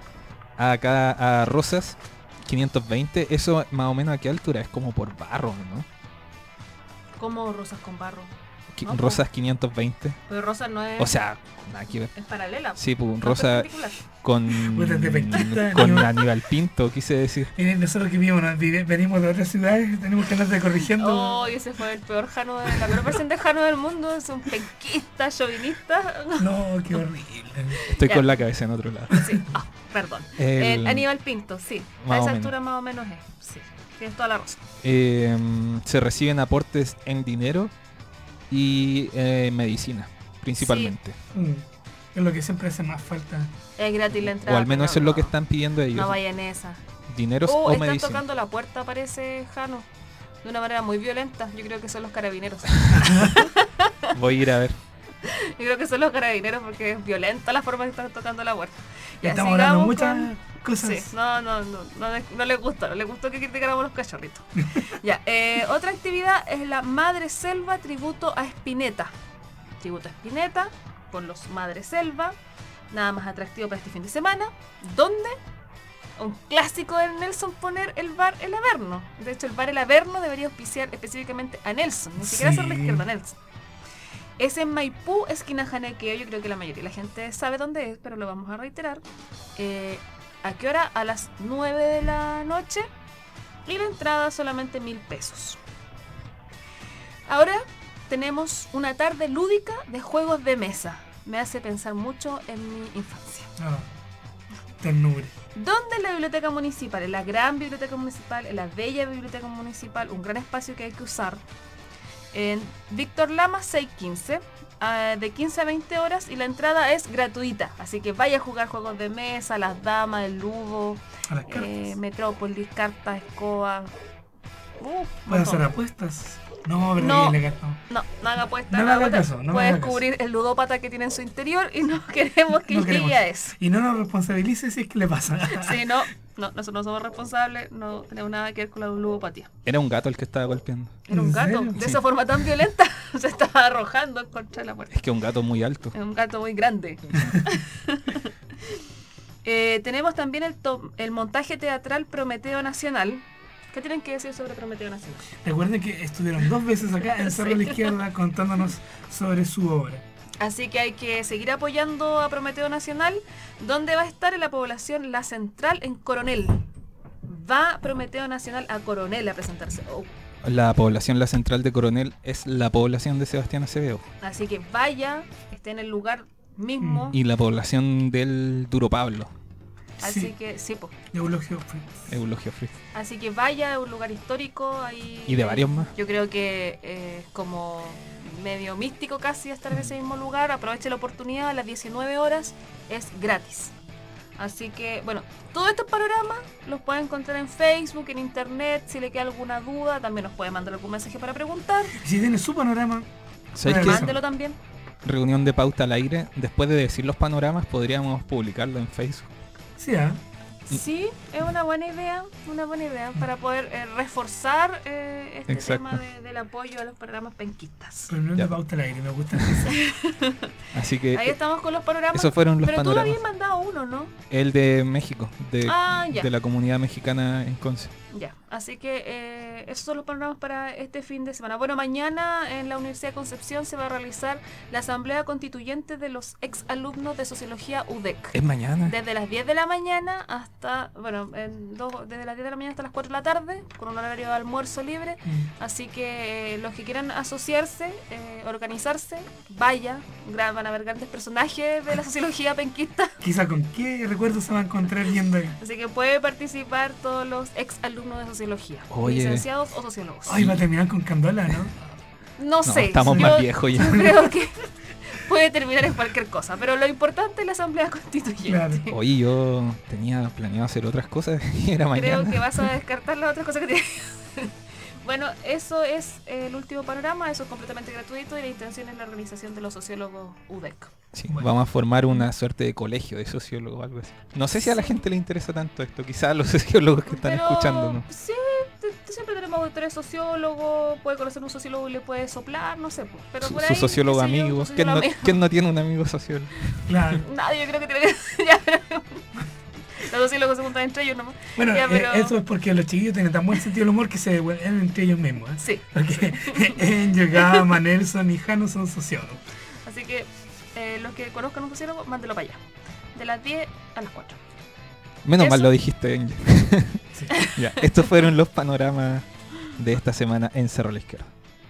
acá a Rosas quinientos veinte. Eso más o menos a qué altura es, como por barro, ¿no? Como Rosas con barro. Qui- No, po. Rosas quinientos veinte. Pero Rosas no es, O sea, nada que ver. es paralela. Sí, pues no es Rosa perpendicular. con, Puta, de penquista, con Aníbal. Aníbal Pinto, quise decir. Miren, nosotros que vivimos, ¿no? Vive- venimos de otras ciudades, tenemos que andar de corrigiendo. Oh, ese fue el peor Jano de la peor versión de Jano del mundo. Es un penquista, chauvinista. No, qué horrible. Estoy Ya. con la cabeza en otro lado. Sí, ah, perdón. El- El Aníbal Pinto, sí. Más A o esa menos. altura más o menos es. Sí, tienes toda la razón. Eh, se reciben aportes en dinero y eh, medicina, principalmente. Mm, es lo que siempre hace más falta. Es gratis la entrada. O al menos pero eso es lo no, que están pidiendo ellos. No vayan en esa. Dineros Oh, o están medicina. tocando la puerta, parece Jano. De una manera muy violenta. Yo creo que son los carabineros. Voy a ir a ver. Yo creo que son los carabineros porque es violenta la forma que están tocando la puerta. Ya, Estamos hablando sigamos muchas con- cosas. Sí, no, no, no, no, le- no les gusta, no les gustó que criticáramos los cachorritos. Ya, eh, otra actividad es la Madre Selva Tributo a Spinetta. Tributo a Spinetta con los Madre Selva, nada más atractivo para este fin de semana. ¿Dónde? Un clásico de Nelson poner el bar El Averno. De hecho, el bar El Averno debería auspiciar específicamente a Nelson, ni siquiera Sí. ser la izquierda, Nelson. Es en Maipú, esquina Janequeo. Yo creo que la mayoría de la gente sabe dónde es, pero lo vamos a reiterar. Eh, ¿A qué hora? A las nueve de la noche. Y la entrada solamente mil pesos. Ahora tenemos una tarde lúdica de juegos de mesa. Me hace pensar mucho en mi infancia. Ah, ternura. ¿Dónde en la biblioteca municipal? En la gran biblioteca municipal, en la bella biblioteca municipal, un gran espacio que hay que usar. En Víctor Lama seiscientos quince, uh, de quince a veinte horas, y la entrada es gratuita. Así que vaya a jugar juegos de mesa, las damas, el ludo, A las cartas. eh, Metrópolis, cartas, escoba. Uh, Pueden hacer montón. apuestas. No, pero No. es ilegal, no. No, no haga apuesta. No No le haga haga caso, no me Puede haga caso. descubrir el ludópata que tiene en su interior y no queremos que No llegue queremos. a eso. Y no nos responsabilice si es que le pasa. Sí, no, no, nosotros no somos responsables, no tenemos nada que ver con la ludopatía. Era un gato el que estaba golpeando. Era un ¿En gato, serio? de Sí. esa forma tan violenta, se estaba arrojando contra la puerta. Es que un gato muy alto. Es un gato muy grande. Eh, tenemos también el, to- el montaje teatral Prometeo Nacional. ¿Qué tienen que decir sobre Prometeo Nacional? Recuerden que estuvieron dos veces acá en Cerro Sí. a la Izquierda contándonos sobre su obra. Así que hay que seguir apoyando a Prometeo Nacional, donde va a estar en la población La Central en Coronel. Va Prometeo Nacional a Coronel a presentarse. Oh. La población La Central de Coronel es la población de Sebastián Acevedo. Así que vaya, esté en el lugar mismo. Y la población del Duro Pablo, Así Sí. que, sí, po. Eulogio Fritz. Eulogio Fritz. Así que vaya a un lugar histórico ahí. Y de varios más. Yo creo que eh, es como medio místico casi estar en ese mismo lugar. Aproveche la oportunidad, a las diecinueve horas es gratis. Así que, bueno, todos estos panoramas los puede encontrar en Facebook, en internet. Si le queda alguna duda, también nos puede mandar algún mensaje para preguntar. Y si tiene su panorama, ¿Sabes Bueno, qué? Mándelo también. Reunión de pauta al aire. Después de decir los panoramas, podríamos publicarlo en Facebook. sí, ¿ah? Sí, es una buena idea, una buena idea para poder eh, reforzar eh, este Exacto. tema de- del apoyo a los programas penquistas. Pero no es Ya. de pauta al aire, me gusta pensar. Así que Ahí estamos con los panoramas. esos fueron los Pero tú lo panoramas. habías mandado uno, ¿no? El de México, de, Ah, ya. de la comunidad mexicana en Conce. Ya, así que eh, esos son los panoramas para este fin de semana. Bueno, mañana en la Universidad de Concepción se va a realizar la asamblea constituyente de los ex alumnos de Sociología U D E C. Es mañana. Desde las diez de la mañana hasta, bueno, en dos- desde las diez de la mañana hasta las cuatro de la tarde, con un horario de almuerzo libre. Mm. Así que eh, los que quieran asociarse, eh, organizarse, vaya. Gra- van a ver grandes personajes de la sociología penquista. Quizá con qué recuerdos se va a encontrar viendo ahí. Así que puede participar todos los ex alumnos de sociología, Oye. licenciados o sociólogos. Ay, va a terminar con Candola, ¿no? No No, sé, estamos yo- más viejos ya. yo creo que puede terminar en cualquier cosa, pero lo importante es la asamblea constituyente. Claro. Oye, yo tenía planeado hacer otras cosas y era mañana. Creo que vas a descartar las otras cosas que tienes. Bueno, eso es el último panorama, eso es completamente gratuito y la intención es la organización de los sociólogos U D E C. Sí, Bueno. vamos a formar una suerte de colegio de sociólogos o algo así. No sé si a la gente le interesa tanto esto, quizás a los sociólogos que están Pero, escuchando, ¿no? Sí, te- te- siempre tenemos autores sociólogos, puede conocer un sociólogo y le puede soplar, no sé. Pues, pero Su, por su ahí, sociólogo qué sé yo, amigo. su ¿Quién no, sociólogo amigo. quién no tiene un amigo sociólogo? Claro. Nadie, yo creo que tiene que ya, pero- los sociólogos se juntan entre ellos nomás. Bueno, Ya, eh, pero- eso es porque los chiquillos tienen tan buen sentido del humor que se devuelven entre ellos mismos. ¿eh? Sí, Porque Angel, Gama, Nelson y Jano son sociólogos. así que eh, los que conozcan un sociólogo, mándelo para allá. De las diez a las cuatro. Menos mal Eso. lo dijiste, Angel. Sí. Ya, estos fueron los panoramas de esta semana en Cerro a la Izquierda.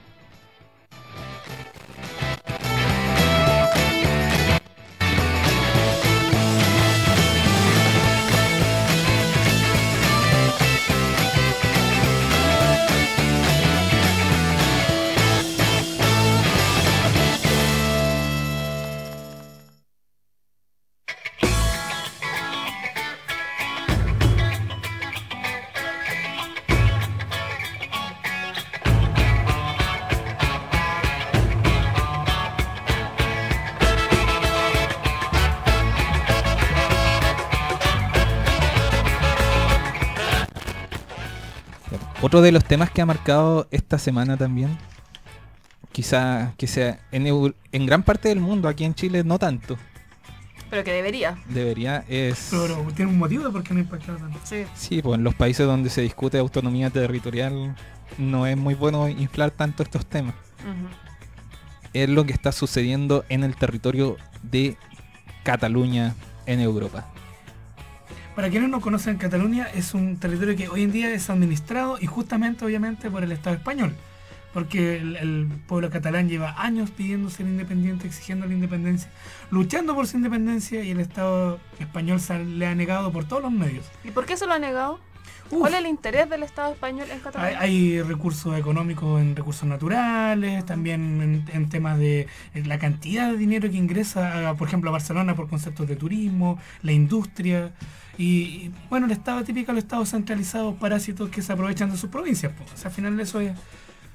Otro de los temas que ha marcado esta semana también, quizá que sea en, Eu- en gran parte del mundo, aquí en Chile no tanto, Pero que debería. debería, es... Pero tiene un motivo de por qué no ha impactado tanto. Sí. Sí, pues en los países donde se discute autonomía territorial no es muy bueno inflar tanto estos temas. Ujú. Es lo que está sucediendo en el territorio de Cataluña en Europa. Para quienes no conocen, Cataluña es un territorio que hoy en día es administrado y justamente, obviamente, por el Estado español. Porque el, el pueblo catalán lleva años pidiendo ser independiente, exigiendo la independencia, luchando por su independencia y el Estado español se le ha negado por todos los medios. ¿Y por qué se lo ha negado? Uf. ¿Cuál es el interés del Estado español en Hay, Cataluña? hay recursos económicos en recursos naturales, también en, en temas de en la cantidad de dinero que ingresa, a, por ejemplo, a Barcelona por conceptos de turismo, la industria y, y, bueno, el Estado típico, los Estados centralizados, parásitos que se aprovechan de sus provincias. Pues. O sea, al final eso es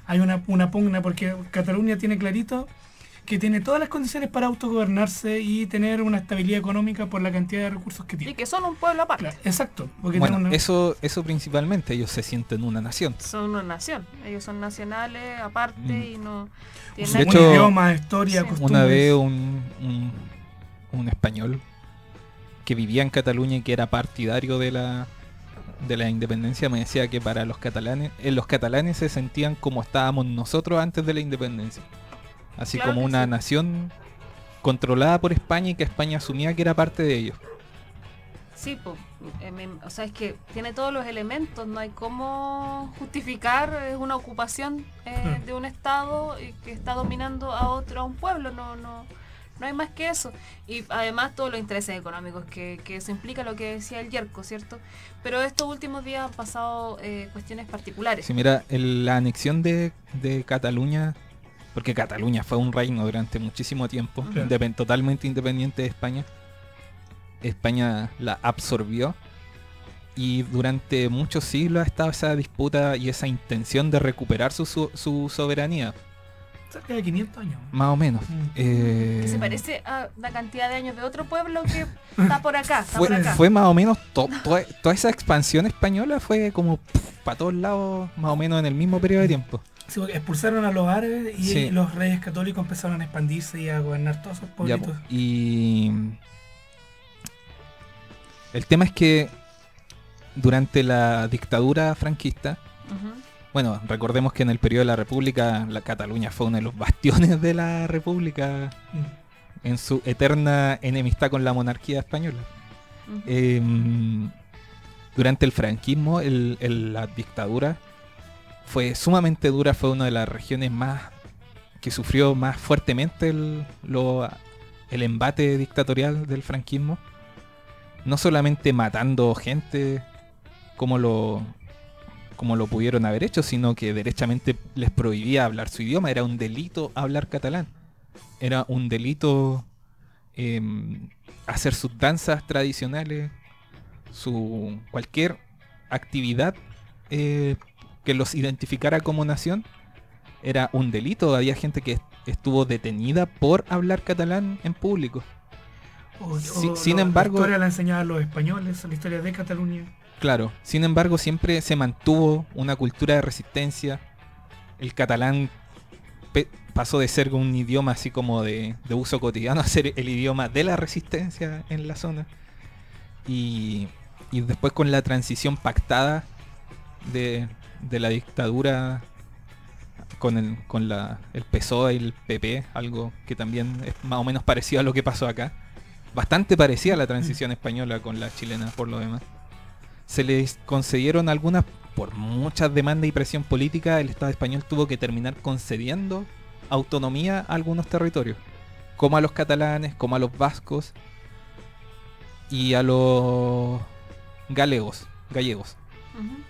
hay una, una pugna porque Cataluña tiene clarito que tiene todas las condiciones para autogobernarse y tener una estabilidad económica por la cantidad de recursos que tiene. Y que son un pueblo aparte. Claro, exacto. Porque Bueno, tiene una- eso, eso principalmente, ellos se sienten una nación. Son una nación. Ellos son nacionales aparte Mm. y no un, tienen De un nada que- hecho, idioma, historia, sí. costumbres. Una vez un, un, un español que vivía en Cataluña y que era partidario de la de la independencia me decía que para los catalanes, eh, los catalanes se sentían como estábamos nosotros antes de la independencia. Así Claro como que una sí. nación controlada por España y que España asumía que era parte de ellos. Sí, po. Eh, me- o sea, es que tiene todos los elementos, no hay cómo justificar, es una ocupación eh, Hmm. de un estado y que está dominando a otro, a un pueblo, no, no, no hay más que eso. Y además todos los intereses económicos que, que eso implica, lo que decía el Yerko, ¿cierto? Pero estos últimos días han pasado eh, cuestiones particulares. Sí, mira, el- la anexión de, de Cataluña, porque Cataluña fue un reino durante muchísimo tiempo, Claro. indepen- totalmente independiente de España. España la absorbió y durante muchos siglos ha estado esa disputa y esa intención de recuperar su, su, su soberanía, Cerca de quinientos años. más o menos. Mm. Eh, Que se parece a la cantidad de años de otro pueblo que está por acá, está fue, por acá. fue más o menos to- to- toda esa expansión española fue como para todos lados, más o menos en el mismo periodo de tiempo. Sí, porque expulsaron a los árabes y Sí. los reyes católicos empezaron a expandirse y a gobernar todos esos Ya, pueblitos. po. Y el tema es que durante la dictadura franquista, Ujú. bueno, recordemos que en el periodo de la República, la Cataluña fue uno de los bastiones de la República Mm. en su eterna enemistad con la monarquía española. Ujú. Eh, durante el franquismo, el- el- la dictadura fue sumamente dura, fue una de las regiones más que sufrió más fuertemente el, lo- el embate dictatorial del franquismo. No solamente matando gente como lo, como lo pudieron haber hecho, sino que derechamente les prohibía hablar su idioma. Era un delito hablar catalán. Era un delito em, hacer sus danzas tradicionales, su cualquier actividad eh, que los identificara como nación. Era un delito. Había gente que estuvo detenida por hablar catalán en público. O- Sí, o sin lo- embargo- La historia la enseñaban los españoles, la historia de Cataluña. Claro, sin embargo siempre se mantuvo una cultura de resistencia. El catalán pe- pasó de ser un idioma así como de, de uso cotidiano a ser el idioma de la resistencia en la zona. Y, y después con la transición pactada de, de la dictadura con el, con la, el P S O E y el P P, algo que también es más o menos parecido a lo que pasó acá. Bastante parecida a la transición española con la chilena por lo demás. Se les concedieron algunas, por muchas demandas y presión política, el Estado español tuvo que terminar concediendo autonomía a algunos territorios, como a los catalanes, como a los vascos y a los galegos, gallegos. Ujú.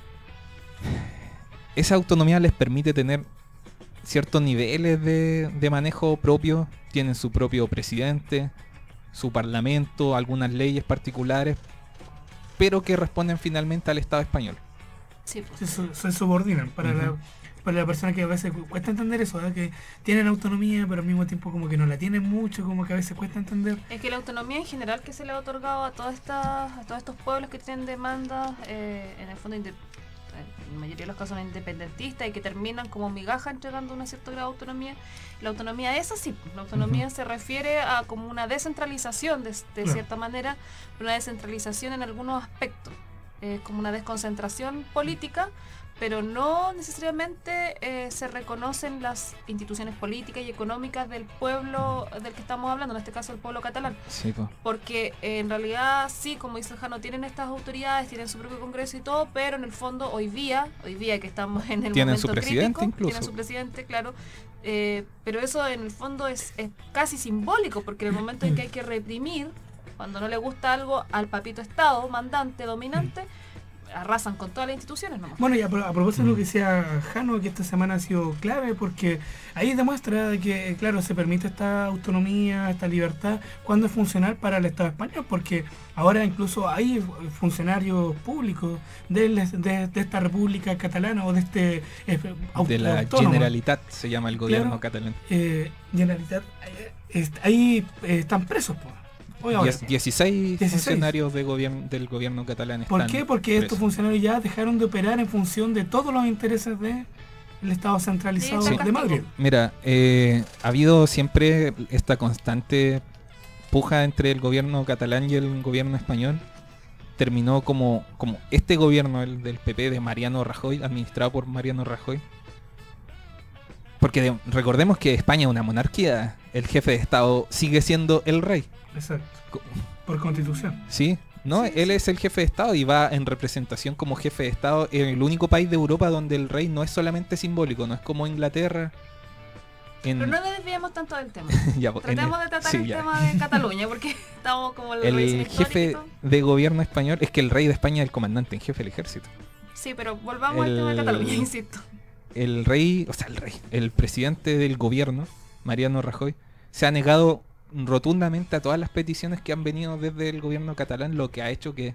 Esa autonomía les permite tener ciertos niveles de, de manejo propio, tienen su propio presidente, su parlamento, algunas leyes particulares, pero que responden finalmente al Estado español. Sí, pues. Se, su- se subordinan para, la, Ujú. para la persona que a veces cu- cuesta entender eso, ¿eh? Que tienen autonomía pero al mismo tiempo como que no la tienen mucho, como que a veces cuesta entender. Es que la autonomía en general que se le ha otorgado a todas estas, a todos estos pueblos que tienen demandas, eh, en el fondo inde- en la mayoría de los casos son independentistas y que terminan como migaja entregando un cierto grado de autonomía. La autonomía es así, pues, la autonomía Ujú. se refiere a como una descentralización de, de Claro. cierta manera, pero una descentralización en algunos aspectos, eh, como una desconcentración política, pero no necesariamente eh, se reconocen las instituciones políticas y económicas del pueblo del que estamos hablando, en este caso el pueblo catalán. Sí, po. Porque eh, en realidad sí, como dice el Jano, tienen estas autoridades, tienen su propio congreso y todo, pero en el fondo hoy día, hoy día que estamos en el Tienen momento su presidente crítico, incluso. tienen su presidente, claro, eh, pero eso en el fondo es, es casi simbólico, porque en el momento en que hay que reprimir, cuando no le gusta algo al papito Estado, mandante, dominante, arrasan con todas las instituciones nomás. Bueno, y a, pro- a propósito de lo que decía Jano, que esta semana ha sido clave, porque ahí demuestra de que, claro, se permite esta autonomía, esta libertad, cuando es funcional para el Estado español, porque ahora incluso hay funcionarios públicos de, de, de esta República Catalana o de este eh, aut- De la autónomo. Generalitat se llama el gobierno Claro. catalán. Eh, Generalitat, eh, est- ahí eh, están presos, pues. Hoy ahora. Diez- dieciséis dieciséis. funcionarios de gobierno, del gobierno catalán están ¿Por qué? Porque estos presos. funcionarios ya dejaron de operar en función de todos los intereses del Estado centralizado Sí, de castigo. Madrid. Mira, eh, ha habido siempre esta constante puja entre el gobierno catalán y el gobierno español. Terminó como, como este gobierno, el del P P de Mariano Rajoy, administrado por Mariano Rajoy. Porque de- recordemos que España es una monarquía, el jefe de Estado sigue siendo el rey. Exacto. Co- Por constitución. ¿Sí? ¿No? Sí, Él sí. es el jefe de Estado y va en representación como jefe de Estado en el único país de Europa donde el rey no es solamente simbólico, no es como Inglaterra. En, Pero no nos desviemos tanto del tema. ya, en Tratemos el- de tratar sí, el ya. tema de Cataluña, porque estamos como en la El revisión histórica y jefe todo. de gobierno español es que el rey de España es el comandante en jefe del ejército. Sí, pero volvamos al el- tema de Cataluña, insisto. El rey, o sea, el rey, el presidente del gobierno, Mariano Rajoy, se ha negado rotundamente a todas las peticiones que han venido desde el gobierno catalán, lo que ha hecho que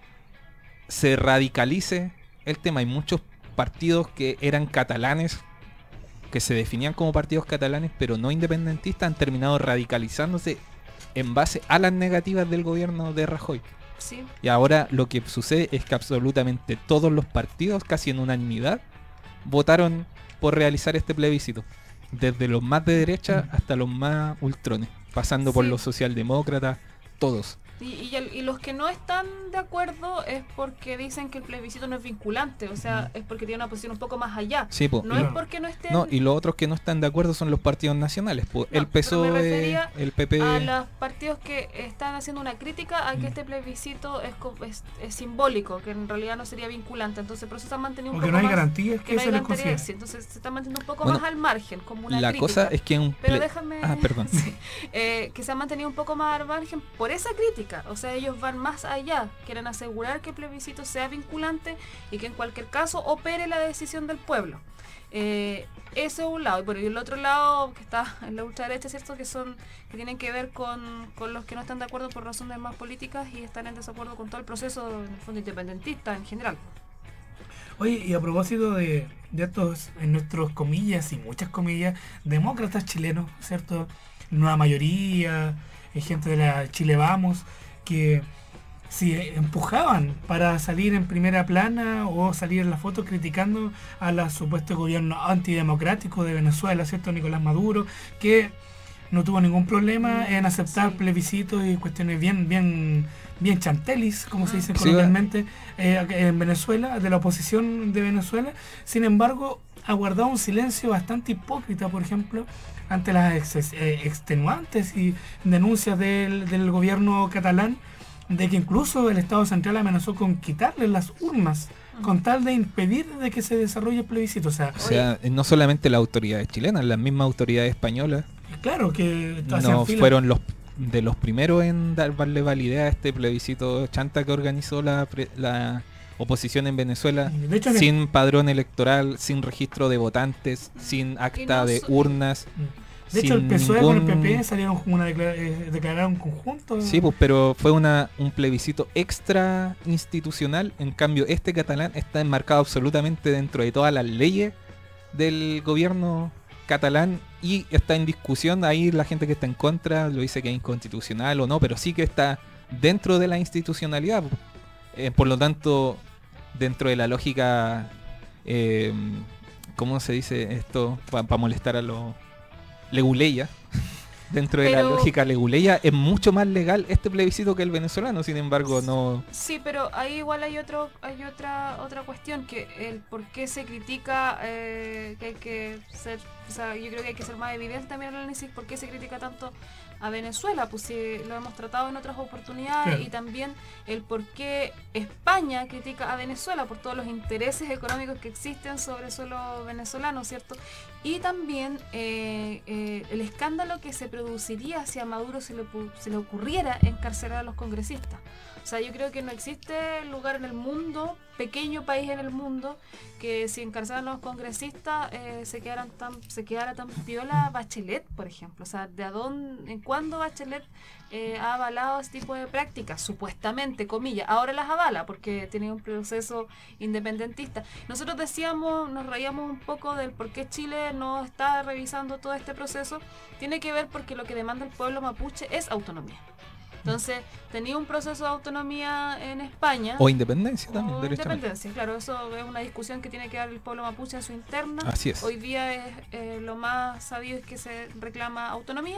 se radicalice el tema. Hay muchos partidos que eran catalanes, que se definían como partidos catalanes, pero no independentistas, han terminado radicalizándose en base a las negativas del gobierno de Rajoy. Sí. Y ahora lo que sucede es que absolutamente todos los partidos, casi en unanimidad, votaron por realizar este plebiscito. Desde los más de derecha hasta los más ultrones, pasando por Sí. los socialdemócratas, todos. Y, y, el- y los que no están de acuerdo es porque dicen que el plebiscito no es vinculante, o sea, es porque tiene una posición un poco más allá. Sí, po. No y, es porque no estén no, y los otros que no están de acuerdo son los partidos nacionales. po. No, el pero me P S O E, refería el P P. a los partidos que están haciendo una crítica a que este plebiscito es, co- es, es simbólico, que en realidad no sería vinculante, entonces por eso se han mantenido un Porque poco no hay más, garantías que, que no hay se les garantías, considere. sí, entonces se están manteniendo un poco Bueno, más al margen, como una La crítica. cosa es que un Pero ple- déjame... Ah, perdón. Sí, eh, que se han mantenido un poco más al margen por esa crítica. O sea, ellos van más allá. Quieren asegurar que el plebiscito sea vinculante y que en cualquier caso opere la decisión del pueblo. Eh, eso es un lado. Y por el otro lado, que está en la ultraderecha, ¿cierto? Que son que tienen que ver con, con los que no están de acuerdo por razones más políticas y están en desacuerdo con todo el proceso en el fondo independentista en general. Oye, y a propósito de, de estos, en nuestros comillas y muchas comillas, demócratas chilenos, ¿cierto? Nueva mayoría, eh, gente de la Chile Vamos, que si empujaban para salir en primera plana o salir en la foto criticando a la supuesto gobierno antidemocrático de Venezuela, ¿cierto? Nicolás Maduro, que no tuvo ningún problema en aceptar Sí. plebiscitos y cuestiones bien, bien, bien chantelis, como se dice Sí, coloquialmente, eh, en Venezuela, de la oposición de Venezuela. Sin embargo, ha guardado un silencio bastante hipócrita, por ejemplo, ante las ex- eh, extenuantes y denuncias del, del gobierno catalán, de que incluso el Estado Central amenazó con quitarle las urnas con tal de impedir de que se desarrolle el plebiscito. O sea, O sea, no solamente las autoridades chilenas, las mismas autoridades españolas claro que hacían no fila. fueron los de los primeros en dar- darle validez a este plebiscito chanta que organizó la, pre- la oposición en Venezuela, De hecho, en sin padrón electoral, sin registro de votantes, sin acta no de so- urnas. De hecho, el sin P S O E con el ningún- P P salieron con una declara- eh, declararon conjunto. Sí, pues, pero fue una un plebiscito extra institucional. En cambio, este catalán está enmarcado absolutamente dentro de todas las leyes del gobierno catalán y está en discusión. Ahí la gente que está en contra lo dice que es inconstitucional o no, pero sí que está dentro de la institucionalidad. Eh, por lo tanto, dentro de la lógica, eh, ¿cómo se dice esto? Para molestar a los leguleya. Dentro de la Pero- lógica leguleya es mucho más legal este plebiscito que el venezolano, sin embargo no... Sí, pero ahí igual hay otro, hay otra, otra cuestión, que el por qué se critica, eh, que hay que ser, o sea, yo creo que hay que ser más evidente también el análisis, por qué se critica tanto a Venezuela, pues si lo hemos tratado en otras oportunidades, Claro. y también el por qué España critica a Venezuela por todos los intereses económicos que existen sobre suelo venezolano, ¿cierto? Y también eh, eh, el escándalo que se produce produciría si a Maduro se le, pu- se le ocurriera encarcelar a los congresistas. O sea, yo creo que no existe lugar en el mundo, pequeño país en el mundo, que si encarcelaran a los congresistas eh, se quedaran tan, se quedara tan piola Bachelet, por ejemplo. O sea, ¿de a dónde, en cuándo Bachelet eh, ha avalado ese tipo de prácticas? Supuestamente, comillas. Ahora las avala porque tiene un proceso independentista. Nosotros decíamos, nos reíamos un poco del por qué Chile no está revisando todo este proceso. Tiene que ver porque lo que demanda el pueblo mapuche es autonomía. Entonces, tenía un proceso de autonomía en España. O independencia también, O derechamente. independencia, claro, eso es una discusión que tiene que dar el pueblo mapuche a su interna. Así es. Hoy día es eh, lo más sabido es que se reclama autonomía.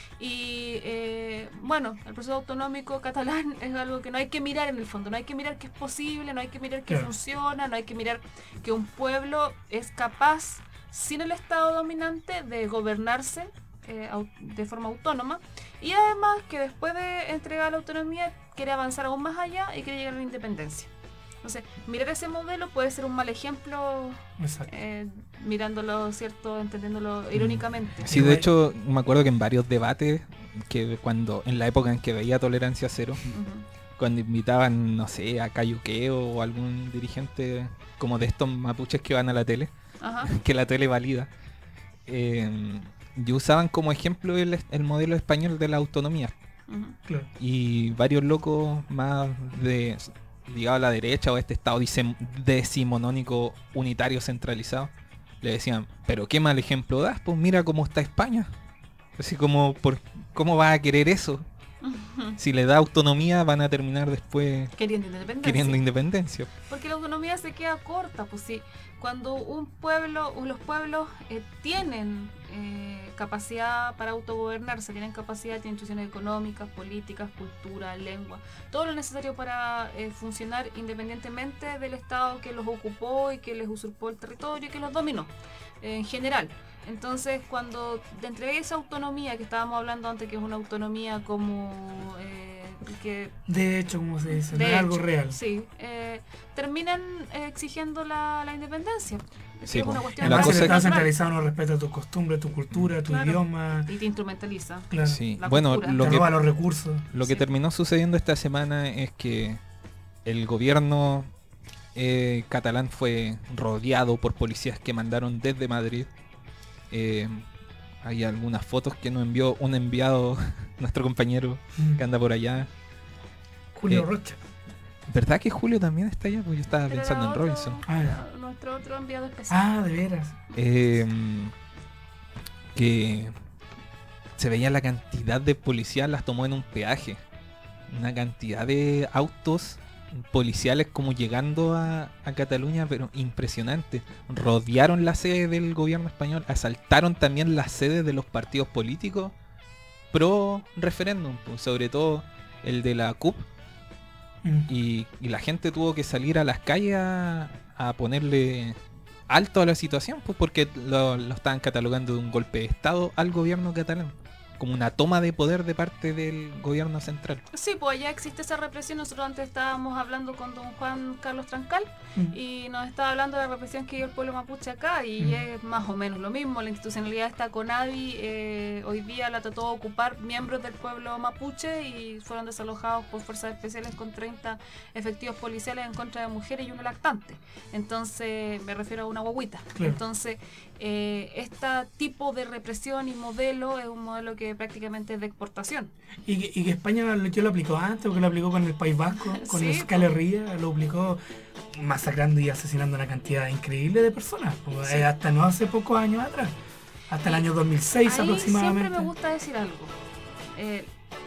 Y eh, bueno, el proceso autonómico catalán es algo que no hay que mirar en el fondo, no hay que mirar que es posible, no hay que mirar que Claro. funciona, no hay que mirar que un pueblo es capaz, sin el Estado dominante, de gobernarse eh, au- de forma autónoma. Y además que después de entregar la autonomía quiere avanzar aún más allá y quiere llegar a la independencia. Entonces, mirar ese modelo puede ser un mal ejemplo, Exacto. eh, mirándolo, ¿cierto? Entendiéndolo irónicamente. Sí, de hecho, me acuerdo que en varios debates, que cuando en la época en que veía Tolerancia Cero, Ujú. cuando invitaban, no sé, a Cayuqueo o algún dirigente como de estos mapuches que van a la tele, Ajá. que la tele valida, eh, y usaban como ejemplo el, el modelo español de la autonomía. Ujú. Claro. Y varios locos más de, digamos, a la derecha o este estado dicem- decimonónico unitario centralizado, le decían, pero qué mal ejemplo das, pues mira cómo está España. Así como, por, ¿cómo vas a querer eso? Ujú. Si le da autonomía van a terminar después Queriendo independencia. queriendo independencia. Porque la autonomía se queda corta, pues sí. Cuando un pueblo, o los pueblos eh, tienen eh, capacidad para autogobernarse, tienen capacidad, tienen instituciones económicas, políticas, cultura, lengua, todo lo necesario para eh, funcionar independientemente del Estado que los ocupó y que les usurpó el territorio y que los dominó, eh, en general. Entonces, cuando te entregué esa autonomía que estábamos hablando antes, que es una autonomía como eh, que De hecho, como se dice, no de es algo hecho, real. Sí, eh, terminan eh, exigiendo la, la independencia. Es Sí, que es una po. cuestión La Además, cosa el Estado es- centralizado no respeta tu costumbre, tu cultura, tu Claro. idioma. Y te instrumentaliza. Claro. Sí. La Bueno, cultura. lo Te que, roba los recursos. lo que Sí. terminó sucediendo esta semana es que el gobierno eh, catalán fue rodeado por policías que mandaron desde Madrid. Eh, hay algunas fotos que nos envió un enviado, nuestro compañero Mm. que anda por allá. Julio eh, Rocha. ¿Verdad que Julio también está allá? Pues yo estaba Pero pensando era en otro- Robinson. Ah, ya. Nuestro otro enviado especial. Ah, de veras. Eh, que se veía la cantidad de policías, las tomó en un peaje. Una cantidad de autos policiales como llegando a, a Cataluña, pero impresionante. Rodearon la sede del gobierno español, asaltaron también las sedes de los partidos políticos pro referéndum, pues, sobre todo el de la C U P, Mm. y, y la gente tuvo que salir a las calles a, a ponerle alto a la situación, pues porque lo, lo estaban catalogando de un golpe de estado al gobierno catalán, como una toma de poder de parte del gobierno central. Sí, pues allá existe esa represión. Nosotros antes estábamos hablando con don Juan Carlos Trancal Mm. y nos estaba hablando de la represión que vive el pueblo mapuche acá y Mm. es más o menos lo mismo. La institucionalidad está con Adi, eh, hoy día la trató de ocupar miembros del pueblo mapuche y fueron desalojados por fuerzas especiales con treinta efectivos policiales en contra de mujeres y uno lactante. Entonces, me refiero a una guaguita. Claro. Entonces, eh, este tipo de represión y modelo es un modelo que prácticamente es de exportación. Y que, y que España lo, yo lo aplicó antes, porque lo aplicó con el País Vasco, con Sí, Euskal Herria, lo aplicó masacrando y asesinando una cantidad increíble de personas, pues, Sí. eh, hasta no hace pocos años atrás, hasta el año dos mil seis Ahí aproximadamente. siempre me gusta decir algo. Eh,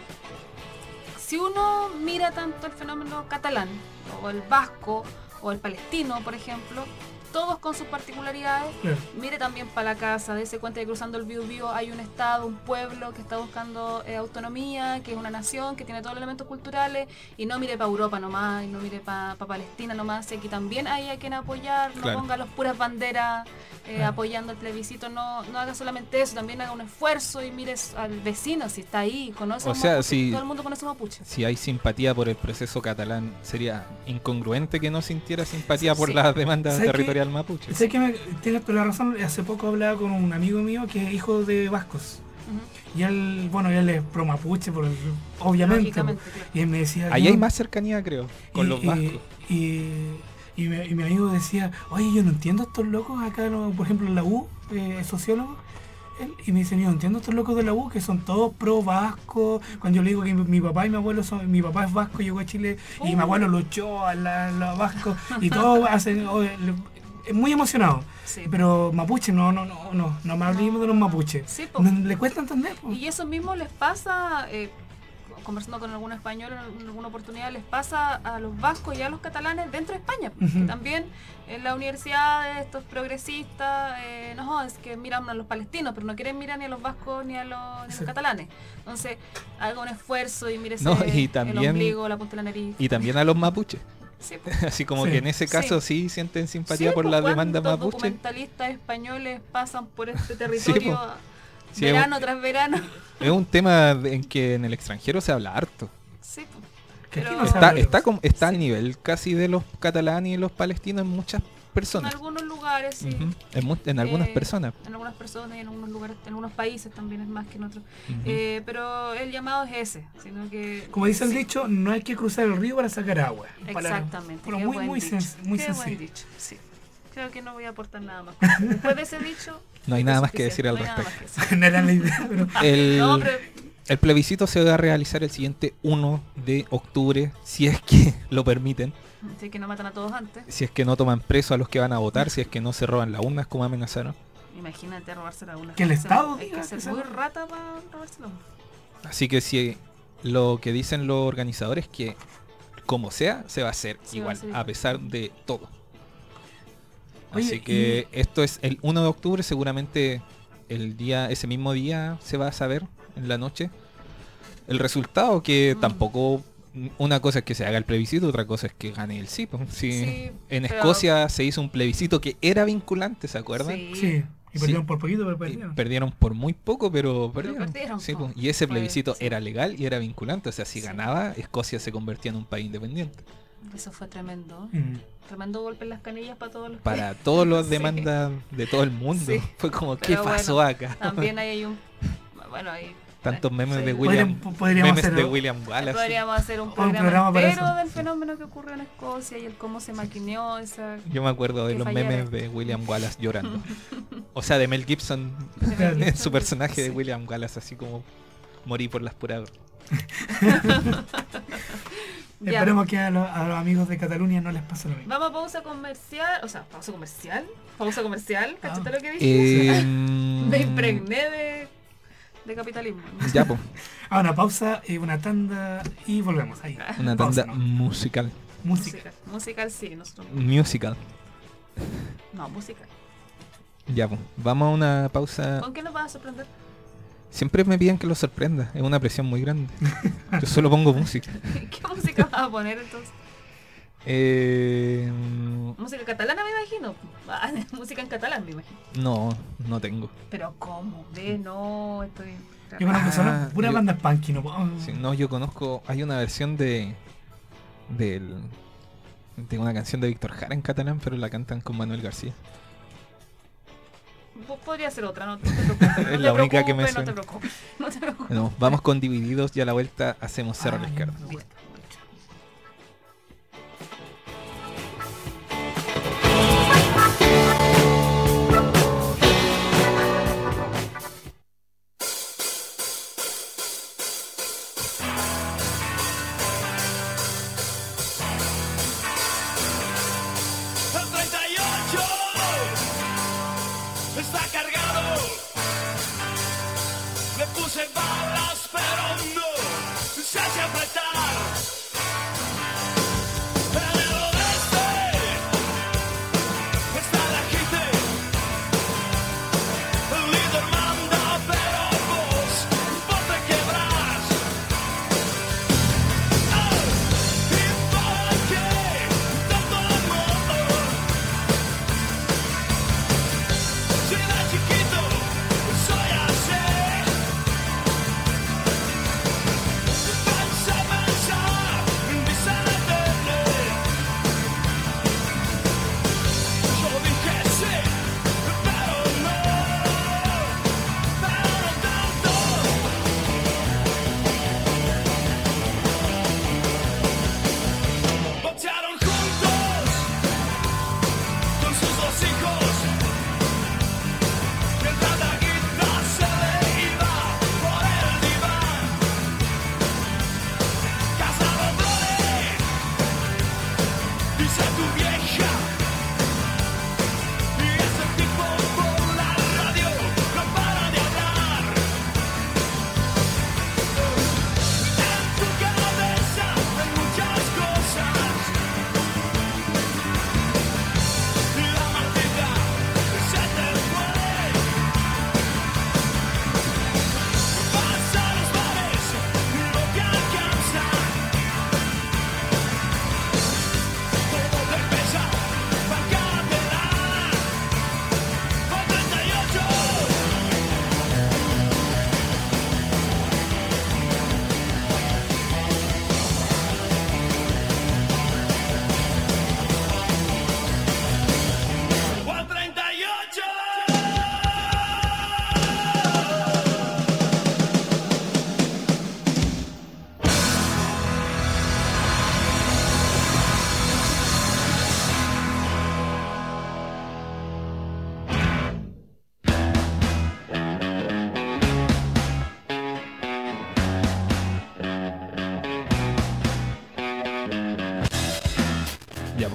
si uno mira tanto el fenómeno catalán, o el vasco, o el palestino, por ejemplo, todos con sus particularidades, Claro. mire también para la casa, dése cuenta que cruzando el Biobío hay un estado, un pueblo que está buscando eh, autonomía, que es una nación, que tiene todos los elementos culturales, y no mire para Europa nomás, y no mire para pa Palestina nomás, y aquí también hay a quien apoyar, no Claro. ponga las puras banderas eh, Claro. apoyando el plebiscito, no, no haga solamente eso, también haga un esfuerzo y mire al vecino si está ahí, conoce O a un sea, mapuche, si- todo el mundo conoce a un mapuche. Si hay simpatía por el proceso catalán, sería incongruente que no sintiera simpatía por Sí. las demandas ¿Sabes qué? territorial mapuche. Sé que me, tienes toda la razón, hace poco hablaba con un amigo mío que es hijo de vascos, Y él, bueno, él es pro mapuche, por, obviamente. Lógicamente, po. claro. Y él me decía... Ahí yo- hay más cercanía, creo, con y, los y- vascos. Y, y, mi, y mi amigo decía, oye, yo no entiendo a estos locos acá, ¿no? Por ejemplo, en la U, eh, sociólogo. Él- y me dice, yo no entiendo a estos locos de la U que son todos pro vasco. Cuando yo le digo que mi, mi papá y mi abuelo son, mi papá es vasco, llegó a Chile y mi Oh. abuelo luchó a la, la vasco y todos hacen, oh, le- es muy emocionado. Sí. Pero mapuche, no, no, no, no, no me hablemos de los mapuches. Sí, po. No, le cuesta entender. Po. Y eso mismo les pasa, eh, conversando con algún español en alguna oportunidad, les pasa a los vascos y a los catalanes dentro de España. Ujú. Que también en la universidad estos progresistas, eh, no, es que miran a los palestinos, pero no quieren mirar ni a los vascos ni a los, ni a los Sí. catalanes. Entonces, haga un esfuerzo y mírese No, y el también- ombligo, la punta de la nariz. Y también a los mapuches. Sí, po. Así como Sí. que en ese caso sí, Sí. sienten simpatía Sí, por po, la demanda ¿cuántos mapuche. documentalistas españoles pasan por este territorio po. Sí, es verano un- tras verano? Es un tema de- en que en el extranjero se habla harto. Sí, po. Que aquí Pero- no se Está, habla de está, eso. como- está al Sí. nivel casi de los catalanes y los palestinos en muchas En personas. algunos lugares, sí. Ujú. en, mu- en algunas Eh, personas. En algunas personas y en algunos lugares, en algunos países también es más que en otros. Ujú. Eh, pero el llamado es ese, sino que... Como dice el sí, dicho, no hay que cruzar el río para sacar agua. Palabra- Exactamente. Pero qué muy, buen muy, dicho, sens- muy qué sencillo. buen dicho, sí. Creo que no voy a aportar nada más. Después de ese dicho... No hay es nada más que suficiente, decir al no hay nada respecto. más que decir. No era la idea, pero El, No, pero el plebiscito se va a realizar el siguiente uno de octubre, si es que lo permiten, sí, que no matan a todos antes. si es que no toman preso a los que van a votar, si es que no se roban las urnas como amenazaron. Imagínate robársela a una. Que el Estado Hay diga que ser que se muy roba. rata para robársela. Así que si lo que dicen los organizadores que como sea, se va a hacer Sí, va igual, a ser a igual. pesar de todo. Oye, Así que esto es el uno de octubre, seguramente el día, ese mismo día se va a saber en la noche el resultado, que Mm. tampoco, una cosa es que se haga el plebiscito, otra cosa es que gane el sí. pues. Sí, Sí, en pero- Escocia se hizo un plebiscito que era vinculante, ¿se acuerdan? Sí. sí. Y perdieron Sí. por poquito, pero Y perdieron. perdieron por muy poco, pero Pero perdieron. perdieron, Sí, po. pues. Y ese Fue- plebiscito sí. era legal y era vinculante, o sea, si Sí. ganaba, Escocia se convertía en un país independiente. Eso fue tremendo. Mm. Tremendo golpe en las canillas para todos los Para todos los Sí. demandas de todo el mundo. Sí. Fue como, ¿qué Pero pasó bueno, acá? También ahí hay un... Bueno, ahí... Tantos memes sí. de William, Podríamos- podríamos memes hacer, de ¿no? William Wallace. Podríamos hacer un Un programa, programa para entero eso. del fenómeno que ocurrió en Escocia y el cómo se maquineó esa... Yo me acuerdo de Que los fallaron. memes de William Wallace llorando. O sea, de Mel Gibson Claro. en su personaje de Sí. William Wallace, así como morí por las puras. Ya. Esperemos que a los, a los amigos de Cataluña no les pase lo mismo. Vamos a pausa comercial, o sea, pausa comercial, pausa comercial, ¿cachaste Ah. lo que dije? Eh, Me impregné de, de capitalismo. Ya, pues, Ah, una pausa y una tanda y volvemos ahí. una Pausa, tanda ¿no? musical. Música. Musical, musical sí, nosotros no. Musical. No, musical. Ya, pues, vamos a una pausa. ¿Con qué nos vas a sorprender? Siempre me piden que lo sorprenda, es una presión muy grande. Yo solo pongo música. ¿Qué música vas a poner entonces? Eh, Música catalana me imagino. Ah, música en catalán me imagino. no, no tengo. Pero ¿cómo? Ve, no, estoy... Yo conozco solo Ah, pura yo- banda punky, no puedo- Sí, no, yo conozco, hay una versión de del de una canción de Víctor Jara en catalán, pero la cantan con Manuel García. Po- Podría ser otra, no te preocupes. No Es te la única que me preocupes, No te suena. preocupes, no te preocupes. No, vamos con Divididos y a la vuelta hacemos Cerro a la Ah, ya, Izquierda. me gusta. El treinta y ocho está cargado. Le puse balas, pero no se hace apretar. En el oeste está la gente. El líder manda, pero vos, vos te quebrás. Oh, ¿y para qué tanto amor? Si de chiquito soy así. Pensa, pensa.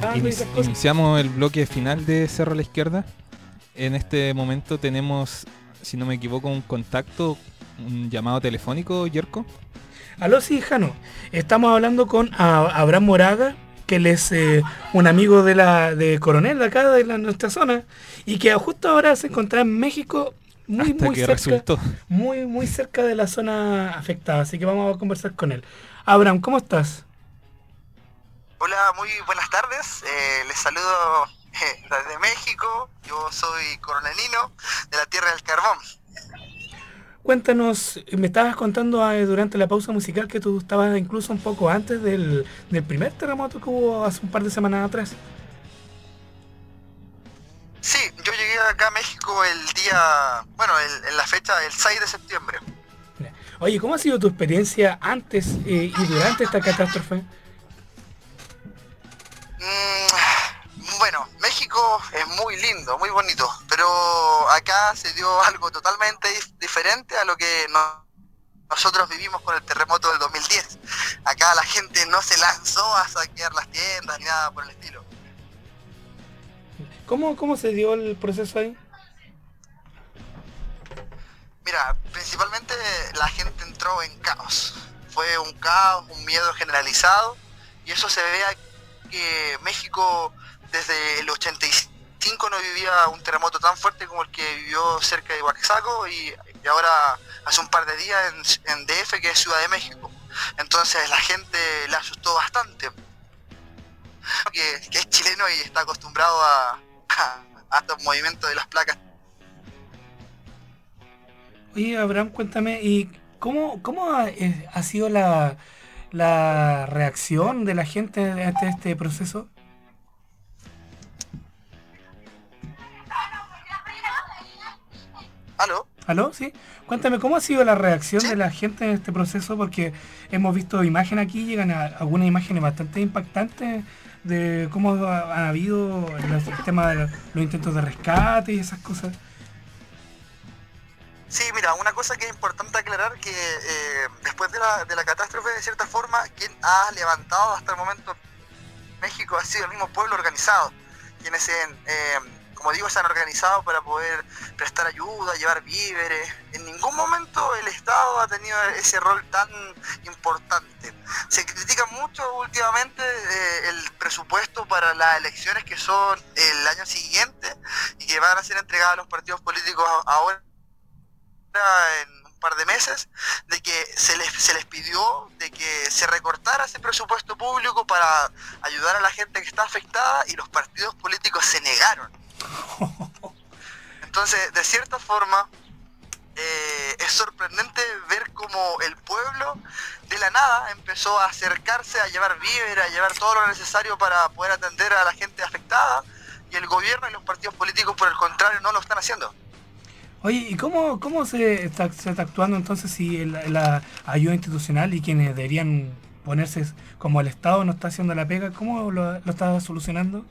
y Inici- esas cosas. iniciamos el bloque final de Cerro a la Izquierda. En este momento tenemos, si no me equivoco, un contacto, un llamado telefónico, Yerko. Aló, sí, Jano. Estamos hablando con a- Abraham Moraga, que él es eh, un amigo de la de Coronel, de acá, de la, nuestra zona, y que justo ahora se encuentra en México, muy, Hasta muy que cerca, resultó. muy, muy cerca de la zona afectada. Así que vamos a conversar con él. Abraham, ¿cómo estás? Hola, muy buenas tardes. Eh, les saludo eh, desde México. Yo soy coronelino de la Tierra del Carbón. Cuéntanos, me estabas contando eh, durante la pausa musical que tú estabas incluso un poco antes del, del primer terremoto que hubo hace un par de semanas atrás. Sí, yo llegué acá a México el día, bueno, el- en la fecha del seis de septiembre. Oye, ¿cómo ha sido tu experiencia antes eh, y durante esta catástrofe? Mm, bueno, México es muy lindo, muy bonito, pero acá se dio algo totalmente dif- diferente a lo que no- nosotros vivimos con el terremoto del dos mil diez. Acá la gente no se lanzó a saquear las tiendas ni nada por el estilo. ¿Cómo, cómo se dio el proceso ahí? Mira, principalmente la gente entró en caos. Fue un caos, un miedo generalizado, y eso se ve a que México desde el ochenta y cinco no vivía un terremoto tan fuerte como el que vivió cerca de Oaxaca y, y ahora hace un par de días en, en D F, que es Ciudad de México. Entonces la gente le asustó bastante, que, que es chileno y está acostumbrado a, a, a estos movimientos de las placas. Oye, Abraham, cuéntame, ¿y cómo, cómo ha, eh, ha sido la, la reacción de la gente ante este proceso? ¿Aló? ¿Aló? ¿Sí? Cuéntame, ¿cómo ha sido la reacción de la gente en este proceso? Porque hemos visto imágenes aquí, llegan a, algunas imágenes bastante impactantes de cómo ha, ha habido el, el tema de los, los intentos de rescate y esas cosas. Sí, mira, una cosa que es importante aclarar, que eh, después de la, de la catástrofe, de cierta forma, quien ha levantado hasta el momento México ha sido el mismo pueblo organizado, quienes, se, eh, como digo, se han organizado para poder prestar ayuda, llevar víveres. En ningún momento el Estado ha tenido ese rol tan importante. Se critica mucho últimamente eh, el presupuesto para las elecciones que son el año siguiente y que van a ser entregadas a los partidos políticos ahora en un par de meses, de que se les, se les pidió de que se recortara ese presupuesto público para ayudar a la gente que está afectada, y los partidos políticos se negaron. Entonces, de cierta forma, eh, es sorprendente ver cómo el pueblo de la nada empezó a acercarse, a llevar víveres, a llevar todo lo necesario para poder atender a la gente afectada, y el gobierno y los partidos políticos, por el contrario, no lo están haciendo. Oye, ¿y cómo, cómo se, está, se está actuando entonces si el- la ayuda institucional y quienes deberían ponerse como el Estado no está haciendo la pega, cómo lo, lo está solucionando?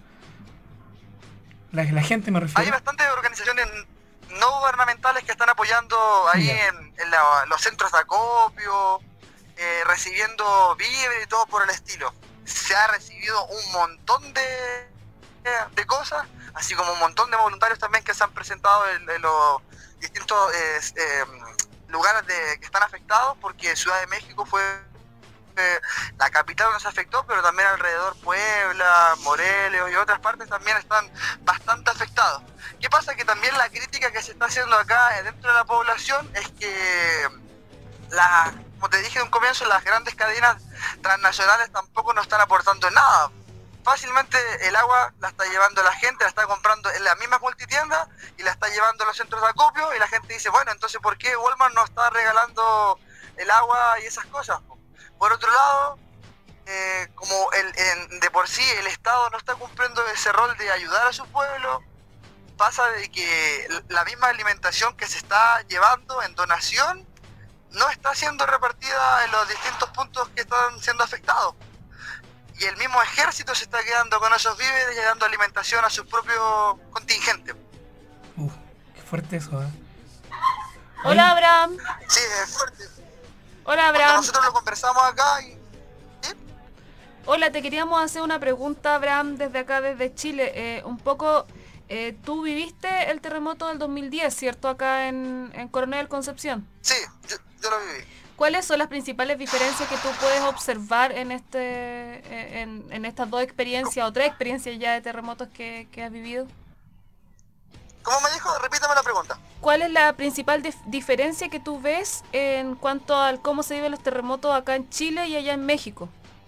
La, la gente me refiero. Hay bastantes organizaciones no gubernamentales que están apoyando ahí Ya. en, en la- los centros de acopio, eh, recibiendo víveres y todo por el estilo. Se ha recibido un montón de, de cosas, así como un montón de voluntarios también que se han presentado en, en los distintos eh, eh, lugares de, que están afectados, porque Ciudad de México fue eh, la capital donde se afectó, pero también alrededor Puebla, Morelos y otras partes también están bastante afectados. ¿Qué pasa? Que también la crítica que se está haciendo acá eh, dentro de la población es que, la, como te dije en un comienzo, las grandes cadenas transnacionales tampoco nos están aportando en nada. Fácilmente el agua la está llevando la gente, la está comprando en las mismas multitiendas y la está llevando a los centros de acopio, y la gente dice, bueno, entonces ¿por qué Walmart nos está regalando el agua y esas cosas? Por otro lado, eh, como el, en, de por sí el Estado no está cumpliendo ese rol de ayudar a su pueblo, pasa de que la misma alimentación que se está llevando en donación no está siendo repartida en los distintos puntos que están siendo afectados. Y el mismo ejército se está quedando con esos víveres y dando alimentación a sus propios contingentes. Uf, qué fuerte eso, ¿eh? Hola, Abraham. Sí, es fuerte. Hola, Cuando Abraham. nosotros lo conversamos acá y... ¿sí? Hola, te queríamos hacer una pregunta, Abraham, desde acá, desde Chile. Eh, un poco, eh, tú viviste el terremoto del dos mil diez, ¿cierto? Acá en, en Coronel Concepción. Sí, yo, yo lo viví. ¿Cuáles son las principales diferencias que tú puedes observar en este en, en estas dos experiencias o tres experiencias ya de terremotos que, que has vivido? ¿Cómo me dijo? Repítame la pregunta. ¿Cuál es la principal dif- diferencia que tú ves en cuanto al cómo se viven los terremotos acá en Chile y allá en México?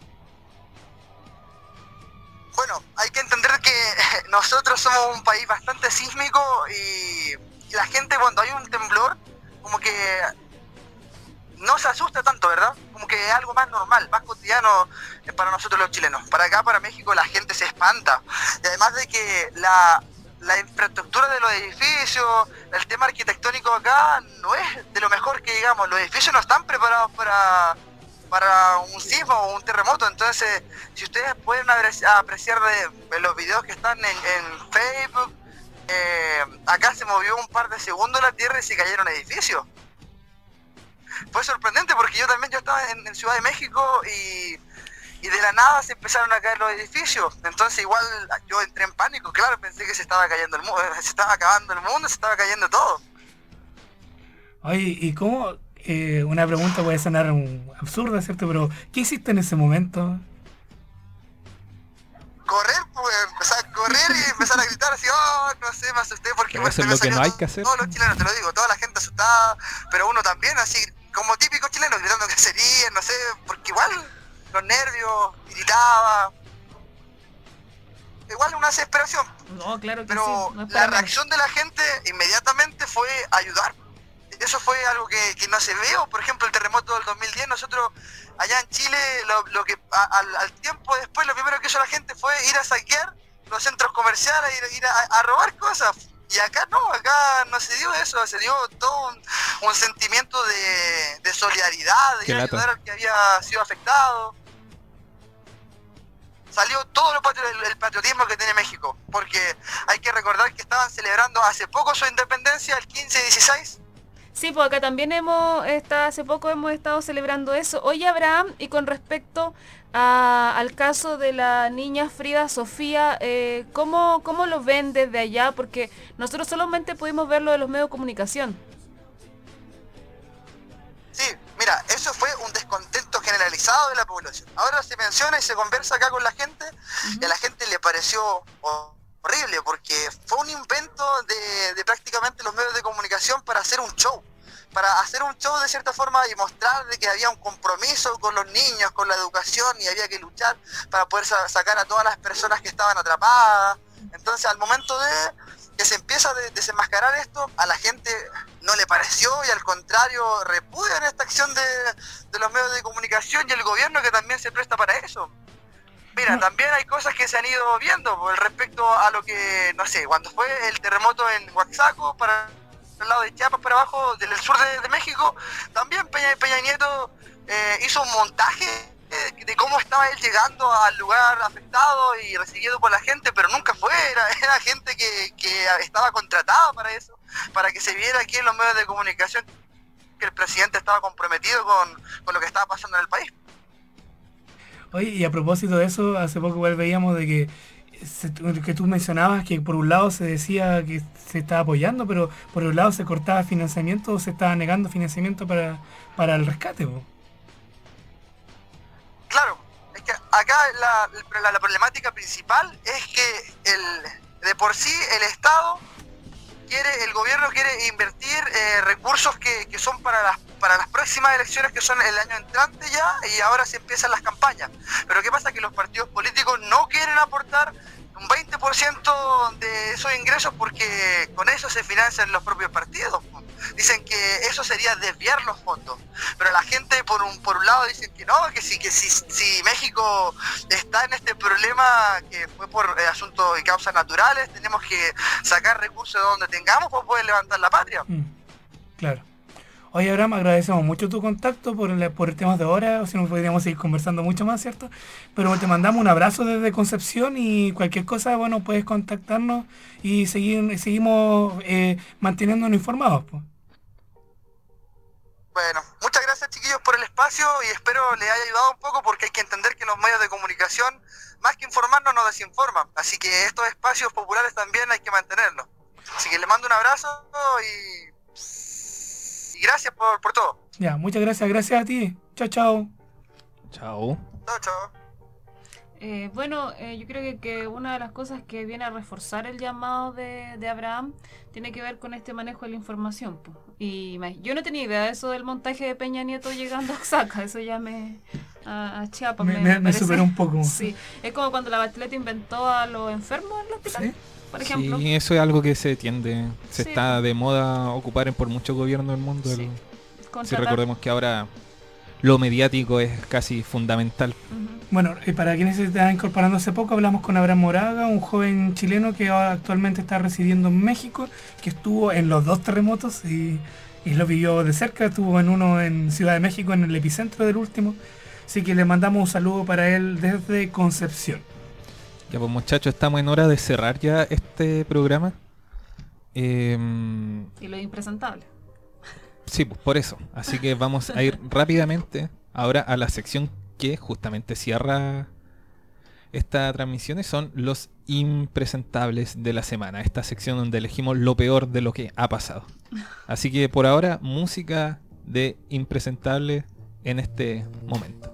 Bueno, hay que entender que nosotros somos un país bastante sísmico y la gente cuando hay un temblor como que no se asusta tanto, ¿verdad? Como que es algo más normal, más cotidiano para nosotros los chilenos. Para acá, para México, la gente se espanta. Y además de que la, la infraestructura de los edificios, el tema arquitectónico acá no es de lo mejor que digamos. Los edificios no están preparados para, para un sismo o un terremoto. Entonces, si ustedes pueden apreciar de, de los videos que están en, en Facebook, eh, acá se movió un par de segundos la tierra y se cayeron edificios. Fue sorprendente porque yo también yo estaba en, en Ciudad de México y, y de la nada se empezaron a caer los edificios. Entonces igual yo entré en pánico, claro, pensé que se estaba cayendo el mundo, se estaba acabando el mundo, se estaba cayendo todo. Oye, ¿y cómo? Eh, una pregunta puede sonar um, absurda, ¿cierto? Pero ¿qué hiciste en ese momento? Correr, pues empezar a correr y empezar a gritar así, oh, no sé, me asusté porque... Pero eso es lo que no hay que hacer. Todos los chilenos, te lo digo, toda la gente asustada, pero uno también así, como típico chileno, gritando que sería, no sé, porque igual los nervios, gritaba, igual una desesperación. No, claro que pero sí. No es la para reacción de la gente inmediatamente fue ayudar. Eso fue algo que, que no se vio. Por ejemplo, el terremoto del dos mil diez, nosotros allá en Chile, lo, lo que a, al, al tiempo después, lo primero que hizo la gente fue ir a saquear los centros comerciales, ir, ir a, a robar cosas. Y acá no, acá no se dio eso, se dio todo un, un sentimiento de, de solidaridad, de ir a ayudar al que había sido afectado. Salió todo lo patri el, el patriotismo que tiene México, porque hay que recordar que estaban celebrando hace poco su independencia, el quince y dieciséis. Sí, pues acá también hemos, está, hace poco hemos estado celebrando eso. Oye, Abraham, y con respecto a, al caso de la niña Frida Sofía, eh, ¿cómo, ¿cómo lo ven desde allá? Porque nosotros solamente pudimos verlo de los medios de comunicación. Sí, mira, eso fue un descontento generalizado de la población. Ahora se menciona y se conversa acá con la gente, uh-huh. y a la gente le pareció horrible, porque fue un invento de, de prácticamente los medios de comunicación para hacer un show, para hacer un show de cierta forma y mostrar de que había un compromiso con los niños, con la educación, y había que luchar para poder sa sacar a todas las personas que estaban atrapadas. Entonces, al momento de que se empieza a de desenmascarar esto, a la gente no le pareció, y al contrario repudian esta acción de, de los medios de comunicación y el gobierno, que también se presta para eso. Mira, también hay cosas que se han ido viendo por respecto a lo que, no sé, cuando fue el terremoto en Oaxaca, para el lado de Chiapas, para abajo, del sur de, de México, también Peña, Peña Nieto eh, hizo un montaje de, de cómo estaba él llegando al lugar afectado y recibido por la gente, pero nunca fue, era, era gente que, que estaba contratada para eso, para que se viera aquí en los medios de comunicación que el presidente estaba comprometido con, con lo que estaba pasando en el país. Oye, y a propósito de eso, hace poco igual veíamos de que, se, que tú mencionabas que por un lado se decía que se estaba apoyando, pero por otro lado se cortaba financiamiento o se estaba negando financiamiento para, para el rescate, ¿no? Claro, es que acá la, la, la problemática principal es que el, de por sí el Estado quiere, el gobierno quiere invertir eh, recursos que, que son para las para las próximas elecciones, que son el año entrante ya, y ahora se empiezan las campañas. Pero ¿qué pasa? Que los partidos políticos no quieren aportar un veinte por ciento de esos ingresos, porque con eso se financian los propios partidos. Dicen que eso sería desviar los fondos, pero la gente por un por un lado dicen que no, que sí, que si, si México está en este problema que fue por eh, asuntos y causas naturales, tenemos que sacar recursos de donde tengamos para poder levantar la patria. Mm, claro. Oye, Abraham, agradecemos mucho tu contacto por el, por el tema de ahora, o si no podríamos seguir conversando mucho más, ¿cierto? Pero te mandamos un abrazo desde Concepción, y cualquier cosa, bueno, puedes contactarnos y seguir, seguimos eh, manteniéndonos informados, pues. Bueno, muchas gracias, chiquillos, por el espacio. espacio y espero les haya ayudado un poco, porque hay que entender que los medios de comunicación, más que informarnos, nos desinforman. Así que estos espacios populares también hay que mantenerlos. Así que les mando un abrazo y, y gracias por, por todo. Ya, muchas gracias, gracias a ti. Chao, chao. Chao. Chao, chao. Eh, bueno, eh, yo creo que, que una de las cosas que viene a reforzar el llamado de, de Abraham tiene que ver con este manejo de la información, po. Y me- yo no tenía idea de eso del montaje de Peña Nieto llegando a Oaxaca, eso ya me... a, a Chiapas Me, me- me parece- superó un poco. Sí, es como cuando la Bachelet inventó a los enfermos en el hospital, ¿Sí? por ejemplo. Sí, eso es algo que se tiende, se Sí. está de moda ocupar en por muchos gobiernos del mundo. Sí. el- Si Contratar- recordemos que ahora lo mediático es casi fundamental. Ujú. Bueno, y para quienes se están incorporando hace poco, hablamos con Abraham Moraga, un joven chileno que ahora actualmente está residiendo en México, que estuvo en los dos terremotos y, y lo vivió de cerca. Estuvo en uno en Ciudad de México, en el epicentro del último. Así que le mandamos un saludo para él desde Concepción. Ya pues muchachos, estamos en hora de cerrar ya este programa. Eh, Y lo impresentable. sí, pues por eso. Así que vamos a ir rápidamente ahora a la sección que justamente cierra esta transmisión, y son los impresentables de la semana. Esta sección donde elegimos lo peor de lo que ha pasado. Así que por ahora, música de impresentable en este momento.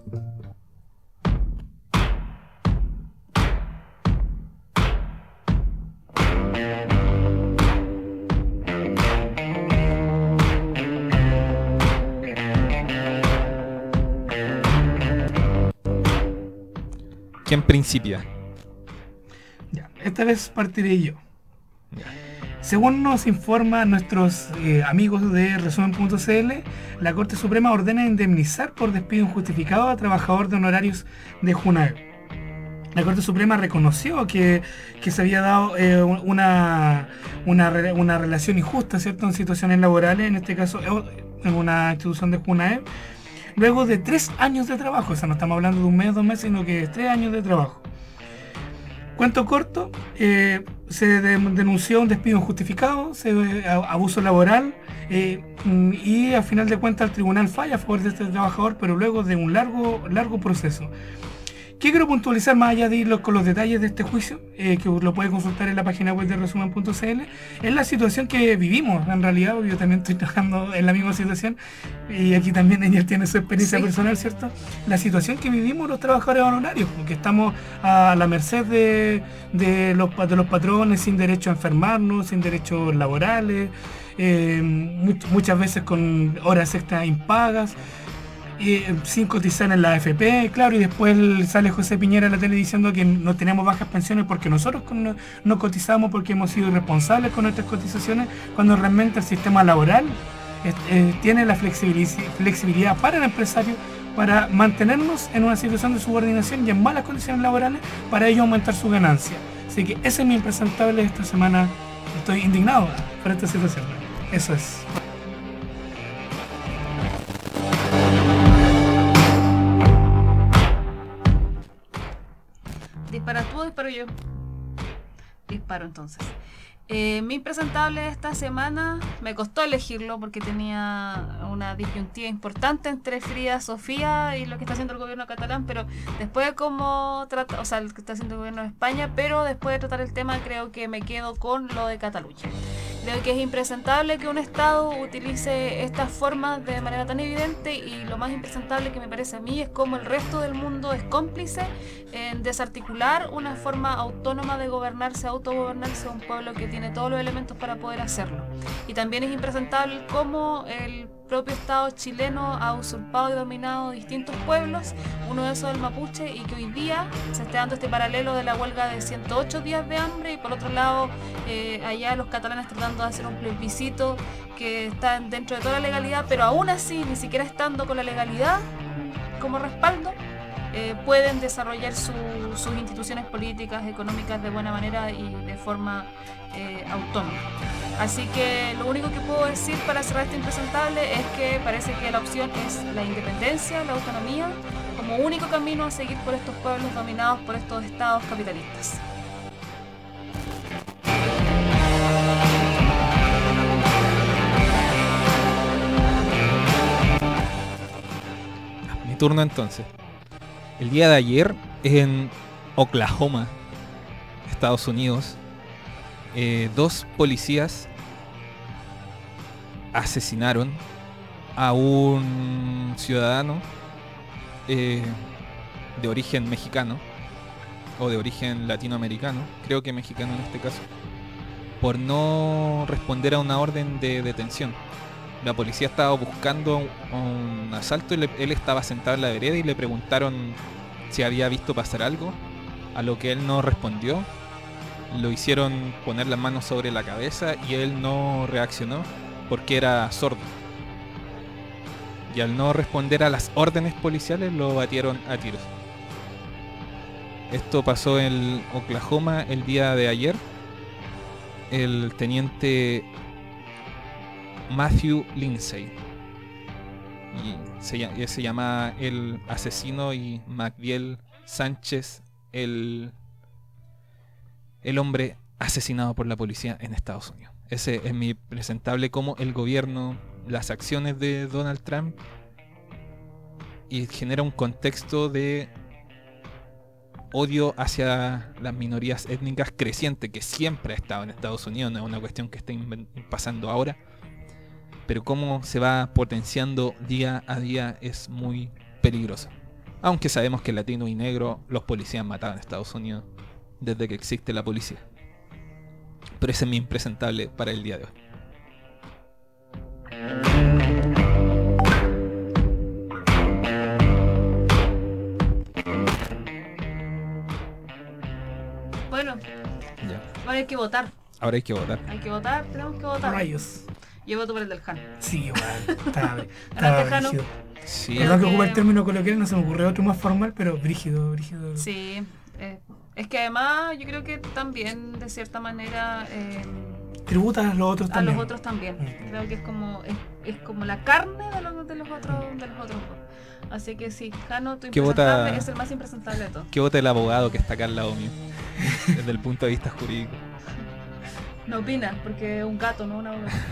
¿Quién principia? Ya, esta vez partiré yo. Ya. Según nos informa nuestros eh, amigos de resumen punto c l, la Corte Suprema ordena indemnizar por despido injustificado a trabajador de honorarios de Junae. La Corte Suprema reconoció que, que se había dado eh, una, una, re- una relación injusta, ¿cierto?, en situaciones laborales, en este caso eh, en una institución de Junae, luego de tres años de trabajo. O sea, no estamos hablando de un mes, dos meses, sino que de tres años de trabajo. Cuento corto, eh, se de- denunció un despido injustificado, se, eh, a- abuso laboral, eh, mm, y al final de cuentas el tribunal falla a favor de este trabajador, pero luego de un largo, largo proceso. ¿Qué quiero puntualizar más allá de ir lo- con los detalles de este juicio? Eh, que lo puede consultar en la página web de resumen punto c l. Es la situación que vivimos, en realidad. Yo también estoy trabajando en la misma situación, y aquí también ella tiene su experiencia Sí. personal, ¿cierto? La situación que vivimos los trabajadores honorarios, porque estamos a la merced de, de, los, pa- de los patrones, sin derecho a enfermarnos, sin derechos laborales, eh, much- muchas veces con horas extras impagas, eh, sin cotizar en la A F P, claro, y después sale José Piñera en la tele diciendo que no tenemos bajas pensiones porque nosotros con- no, no cotizamos, porque hemos sido irresponsables con nuestras cotizaciones, cuando realmente el sistema laboral eh, eh, tiene la flexibilici- flexibilidad para el empresario para mantenernos en una situación de subordinación y en malas condiciones laborales, para ello aumentar su ganancia. Así que ese es mi impresentable esta semana. Estoy indignado por esta situación. Eso es. ¿Disparas tú o disparo yo? Disparo entonces. Eh, mi impresentable esta semana me costó elegirlo porque tenía una disyuntiva importante entre Frida Sofía y lo que está haciendo el gobierno catalán, pero después de cómo trata, o sea, lo que está haciendo el gobierno de España, pero después de tratar el tema creo que me quedo con lo de Cataluña. Creo que es impresentable que un Estado utilice estas formas de manera tan evidente, y lo más impresentable que me parece a mí es cómo el resto del mundo es cómplice en desarticular una forma autónoma de gobernarse, autogobernarse a un pueblo que tiene todos los elementos para poder hacerlo. Y también es impresentable cómo el propio Estado chileno ha usurpado y dominado distintos pueblos, uno de esos el mapuche, y que hoy día se esté dando este paralelo de la huelga de ciento ocho días de hambre, y por otro lado eh, allá los catalanes tratando de hacer un plebiscito que está dentro de toda la legalidad, pero aún así, ni siquiera estando con la legalidad como respaldo, eh, pueden desarrollar su- sus instituciones políticas, económicas de buena manera y de forma eh, autónoma. Así que lo único que puedo decir para cerrar este impresentable es que parece que la opción es la independencia, la autonomía, como único camino a seguir por estos pueblos dominados por estos estados capitalistas. turno entonces. El día de ayer en Oklahoma, Estados Unidos, eh, dos policías asesinaron a un ciudadano eh, de origen mexicano o de origen latinoamericano, creo que mexicano en este caso, por no responder a una orden de detención. La policía estaba buscando un, un asalto y le, él estaba sentado en la vereda y le preguntaron si había visto pasar algo, a lo que él no respondió. Lo hicieron poner las manos sobre la cabeza y él no reaccionó porque era sordo. Y al no responder a las órdenes policiales lo batieron a tiros. Esto pasó en Oklahoma el día de ayer. El teniente Matthew Lindsay, y se, y se llama el asesino, y Magdiel Sánchez el, el hombre asesinado por la policía en Estados Unidos. Ese es mi presentable como el gobierno, las acciones de Donald Trump, y genera un contexto de odio hacia las minorías étnicas creciente, que siempre ha estado en Estados Unidos, no es una cuestión que esté pasando ahora, pero cómo se va potenciando día a día es muy peligroso. Aunque sabemos que latino y negro los policías han matado en Estados Unidos desde que existe la policía. Pero ese es mi impresentable para el día de hoy. Bueno, Ya. ahora hay que votar. Ahora hay que votar. Hay que votar, tenemos que votar. Rayos. Yo voto por el del Jano. Sí, igual. Estaba, Ganaste, estaba Jano. brígido. Sí. Creo Perdón que que- ocupa el término coloquial, no se me ocurrió otro más formal, pero brígido, brígido. Sí, eh, es que además yo creo que también de cierta manera eh, Tributa a los otros a también. los otros también. Mm. Creo que es como es, es como la carne de los, de los otros de los otros. Así que sí, Jano, tu ¿Qué impresentable vota? es el más impresentable de todos. ¿Qué vota el abogado que está acá al lado mío? Desde el punto de vista jurídico. No opina, porque es un gato, no una abogada.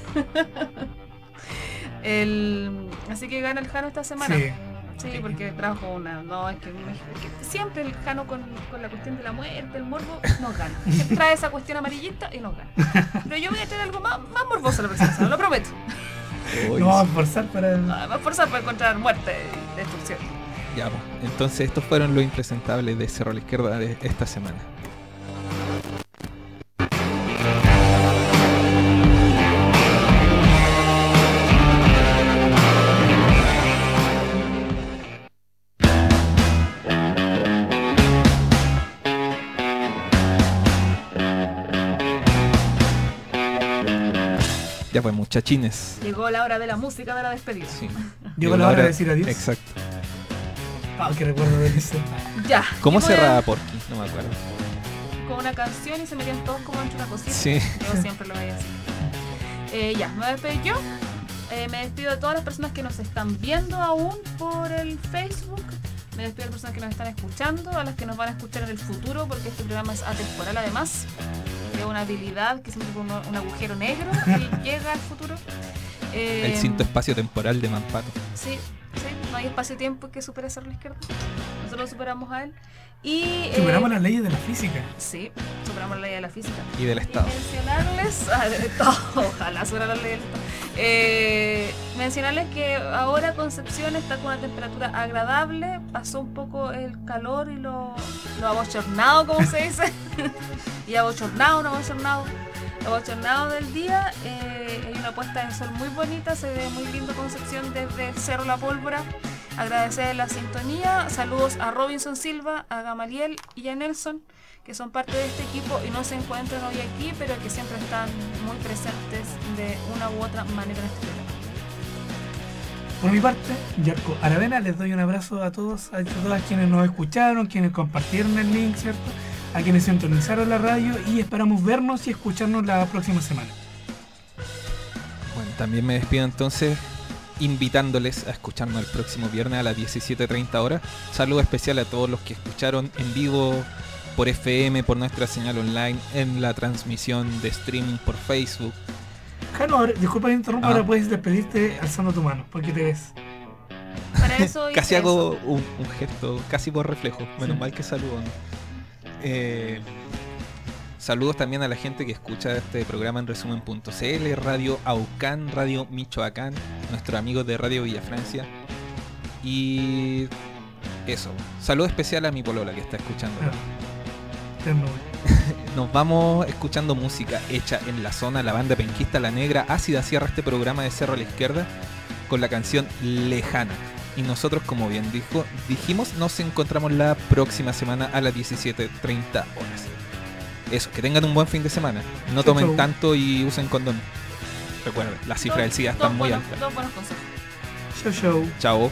el, así que gana el Jano esta semana. Sí. Sí, porque trajo una. No, es que, me- es que siempre el Jano con, con la cuestión de la muerte, el morbo, nos gana. Siempre trae esa cuestión amarillista y nos gana. Pero yo voy a traer algo más, más morboso la próxima semana, lo prometo. Uy, No vamos a esforzar para. No, me voy a esforzar para encontrar muerte y destrucción. ya, pues. Entonces estos fueron los impresentables de Cerro a la Izquierda de esta semana. Ya pues, muchachines. Llegó la hora de la música de la despedida. Sí. Llegó la hora de decir adiós. Exacto. Ah, que recuerdo de eso. Ya. ¿Cómo yo voy a- cerraba Porky? No me acuerdo. Con una canción y se metían todos como entre una cosita. Sí. Yo siempre lo veía así. Eh, ya, me voy a despedir yo. Eh, me despido de todas las personas que nos están viendo aún por el Facebook. Me despido de las personas que nos están escuchando, a las que nos van a escuchar en el futuro, porque este programa es atemporal además. Es una habilidad que siempre pone un agujero negro y llega al futuro. Eh, El cinto espacio temporal de Mampato. Sí, sí, no hay espacio-tiempo que supere Cerro a la Izquierda. Nosotros lo superamos a él. Y, Superamos eh, las leyes de la física. Sí, superamos la ley de la física. Y del Estado. Mencionarles, ah, de todo, ojalá fuera la ley del Estado. Eh, mencionarles que ahora Concepción está con una temperatura agradable, pasó un poco el calor y lo, lo abochornado, como se dice, y abochornado, no abochornado, abochornado del día. Eh, hay una puesta de sol muy bonita, se ve muy lindo Concepción desde el Cerro La Pólvora. Agradecer la sintonía, saludos a Robinson Silva, a Gamaliel y a Nelson, que son parte de este equipo y no se encuentran hoy aquí, pero que siempre están muy presentes de una u otra manera en este programa. Por mi parte, Yarko Aravena, les doy un abrazo a todos, a todas quienes nos escucharon, quienes compartieron el link, ¿cierto? A quienes sintonizaron la radio y esperamos vernos y escucharnos la próxima semana. Bueno, también me despido entonces invitándoles a escucharnos el próximo viernes a las diecisiete treinta horas. Saludo especial a todos los que escucharon en vivo por F M, por nuestra señal online, en la transmisión de streaming por Facebook. Jano, ahora- disculpa que interrumpa, Ah. ahora puedes despedirte alzando tu mano, porque te ves. Para eso. Casi hice hago eso. un, un gesto, casi por reflejo. Menos Sí. mal que saludo. ¿no? Eh, saludos también a la gente que escucha este programa en resumen punto c l, Radio Aucán, Radio Michoacán, nuestros amigos de Radio Villa Francia. Y eso. Saludo especial a mi polola que está escuchando. Ah, eterno, güey. Nos vamos escuchando música hecha en la zona. La banda penquista La Negra Ácida cierra este programa de Cerro a la Izquierda con la canción Lejana. Y nosotros, como bien dijo, dijimos, nos encontramos la próxima semana a las diecisiete treinta horas. Eso, que tengan un buen fin de semana. No Chau, tomen chau. tanto y usen condón. Recuerden, las cifras del SIDA Dos están muy buenos- altas. Dos buenos consejos. Show, show. Chao.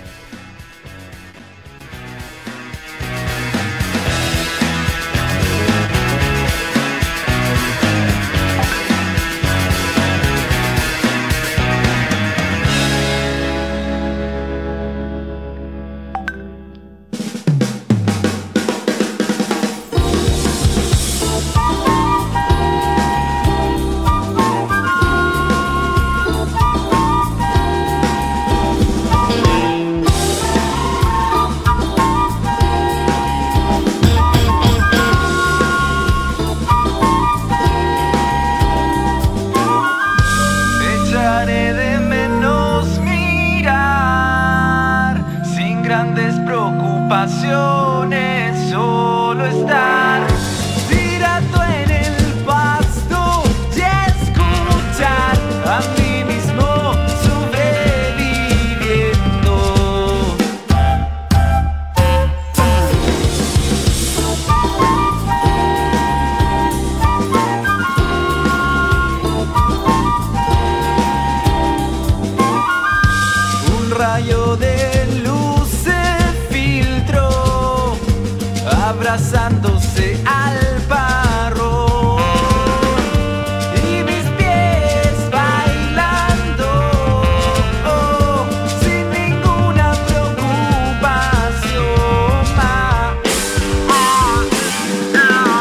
Echaré de menos mirar, sin grandes preocupaciones, solo estar tirado en el pasto y escuchar a mí mismo sobreviviendo. Un rayo de luz se filtró, abrazándose al barro, y mis pies bailando, oh, sin ninguna preocupación más. Ah, ah,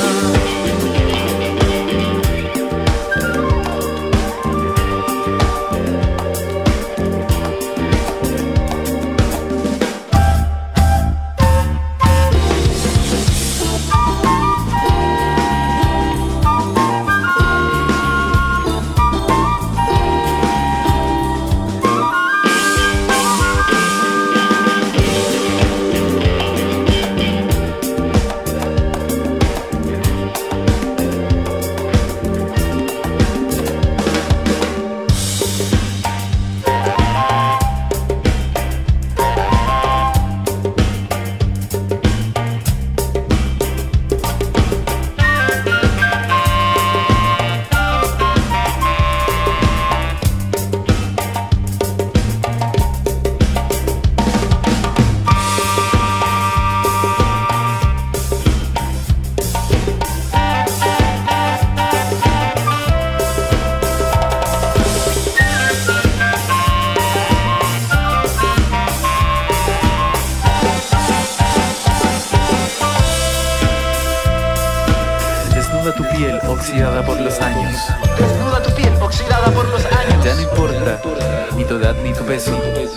Desnuda tu piel oxidada por los años. desnuda tu piel oxidada por los años. Ya no importa ni tu edad ni tu peso.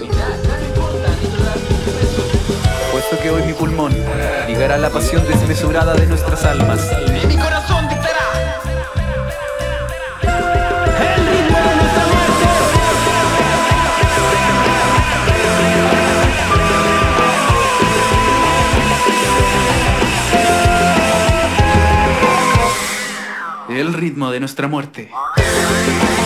Puesto que hoy mi pulmón ligará la pasión desmesurada de nuestras almas. Y mi corazón dictará El ritmo de nuestra muerte.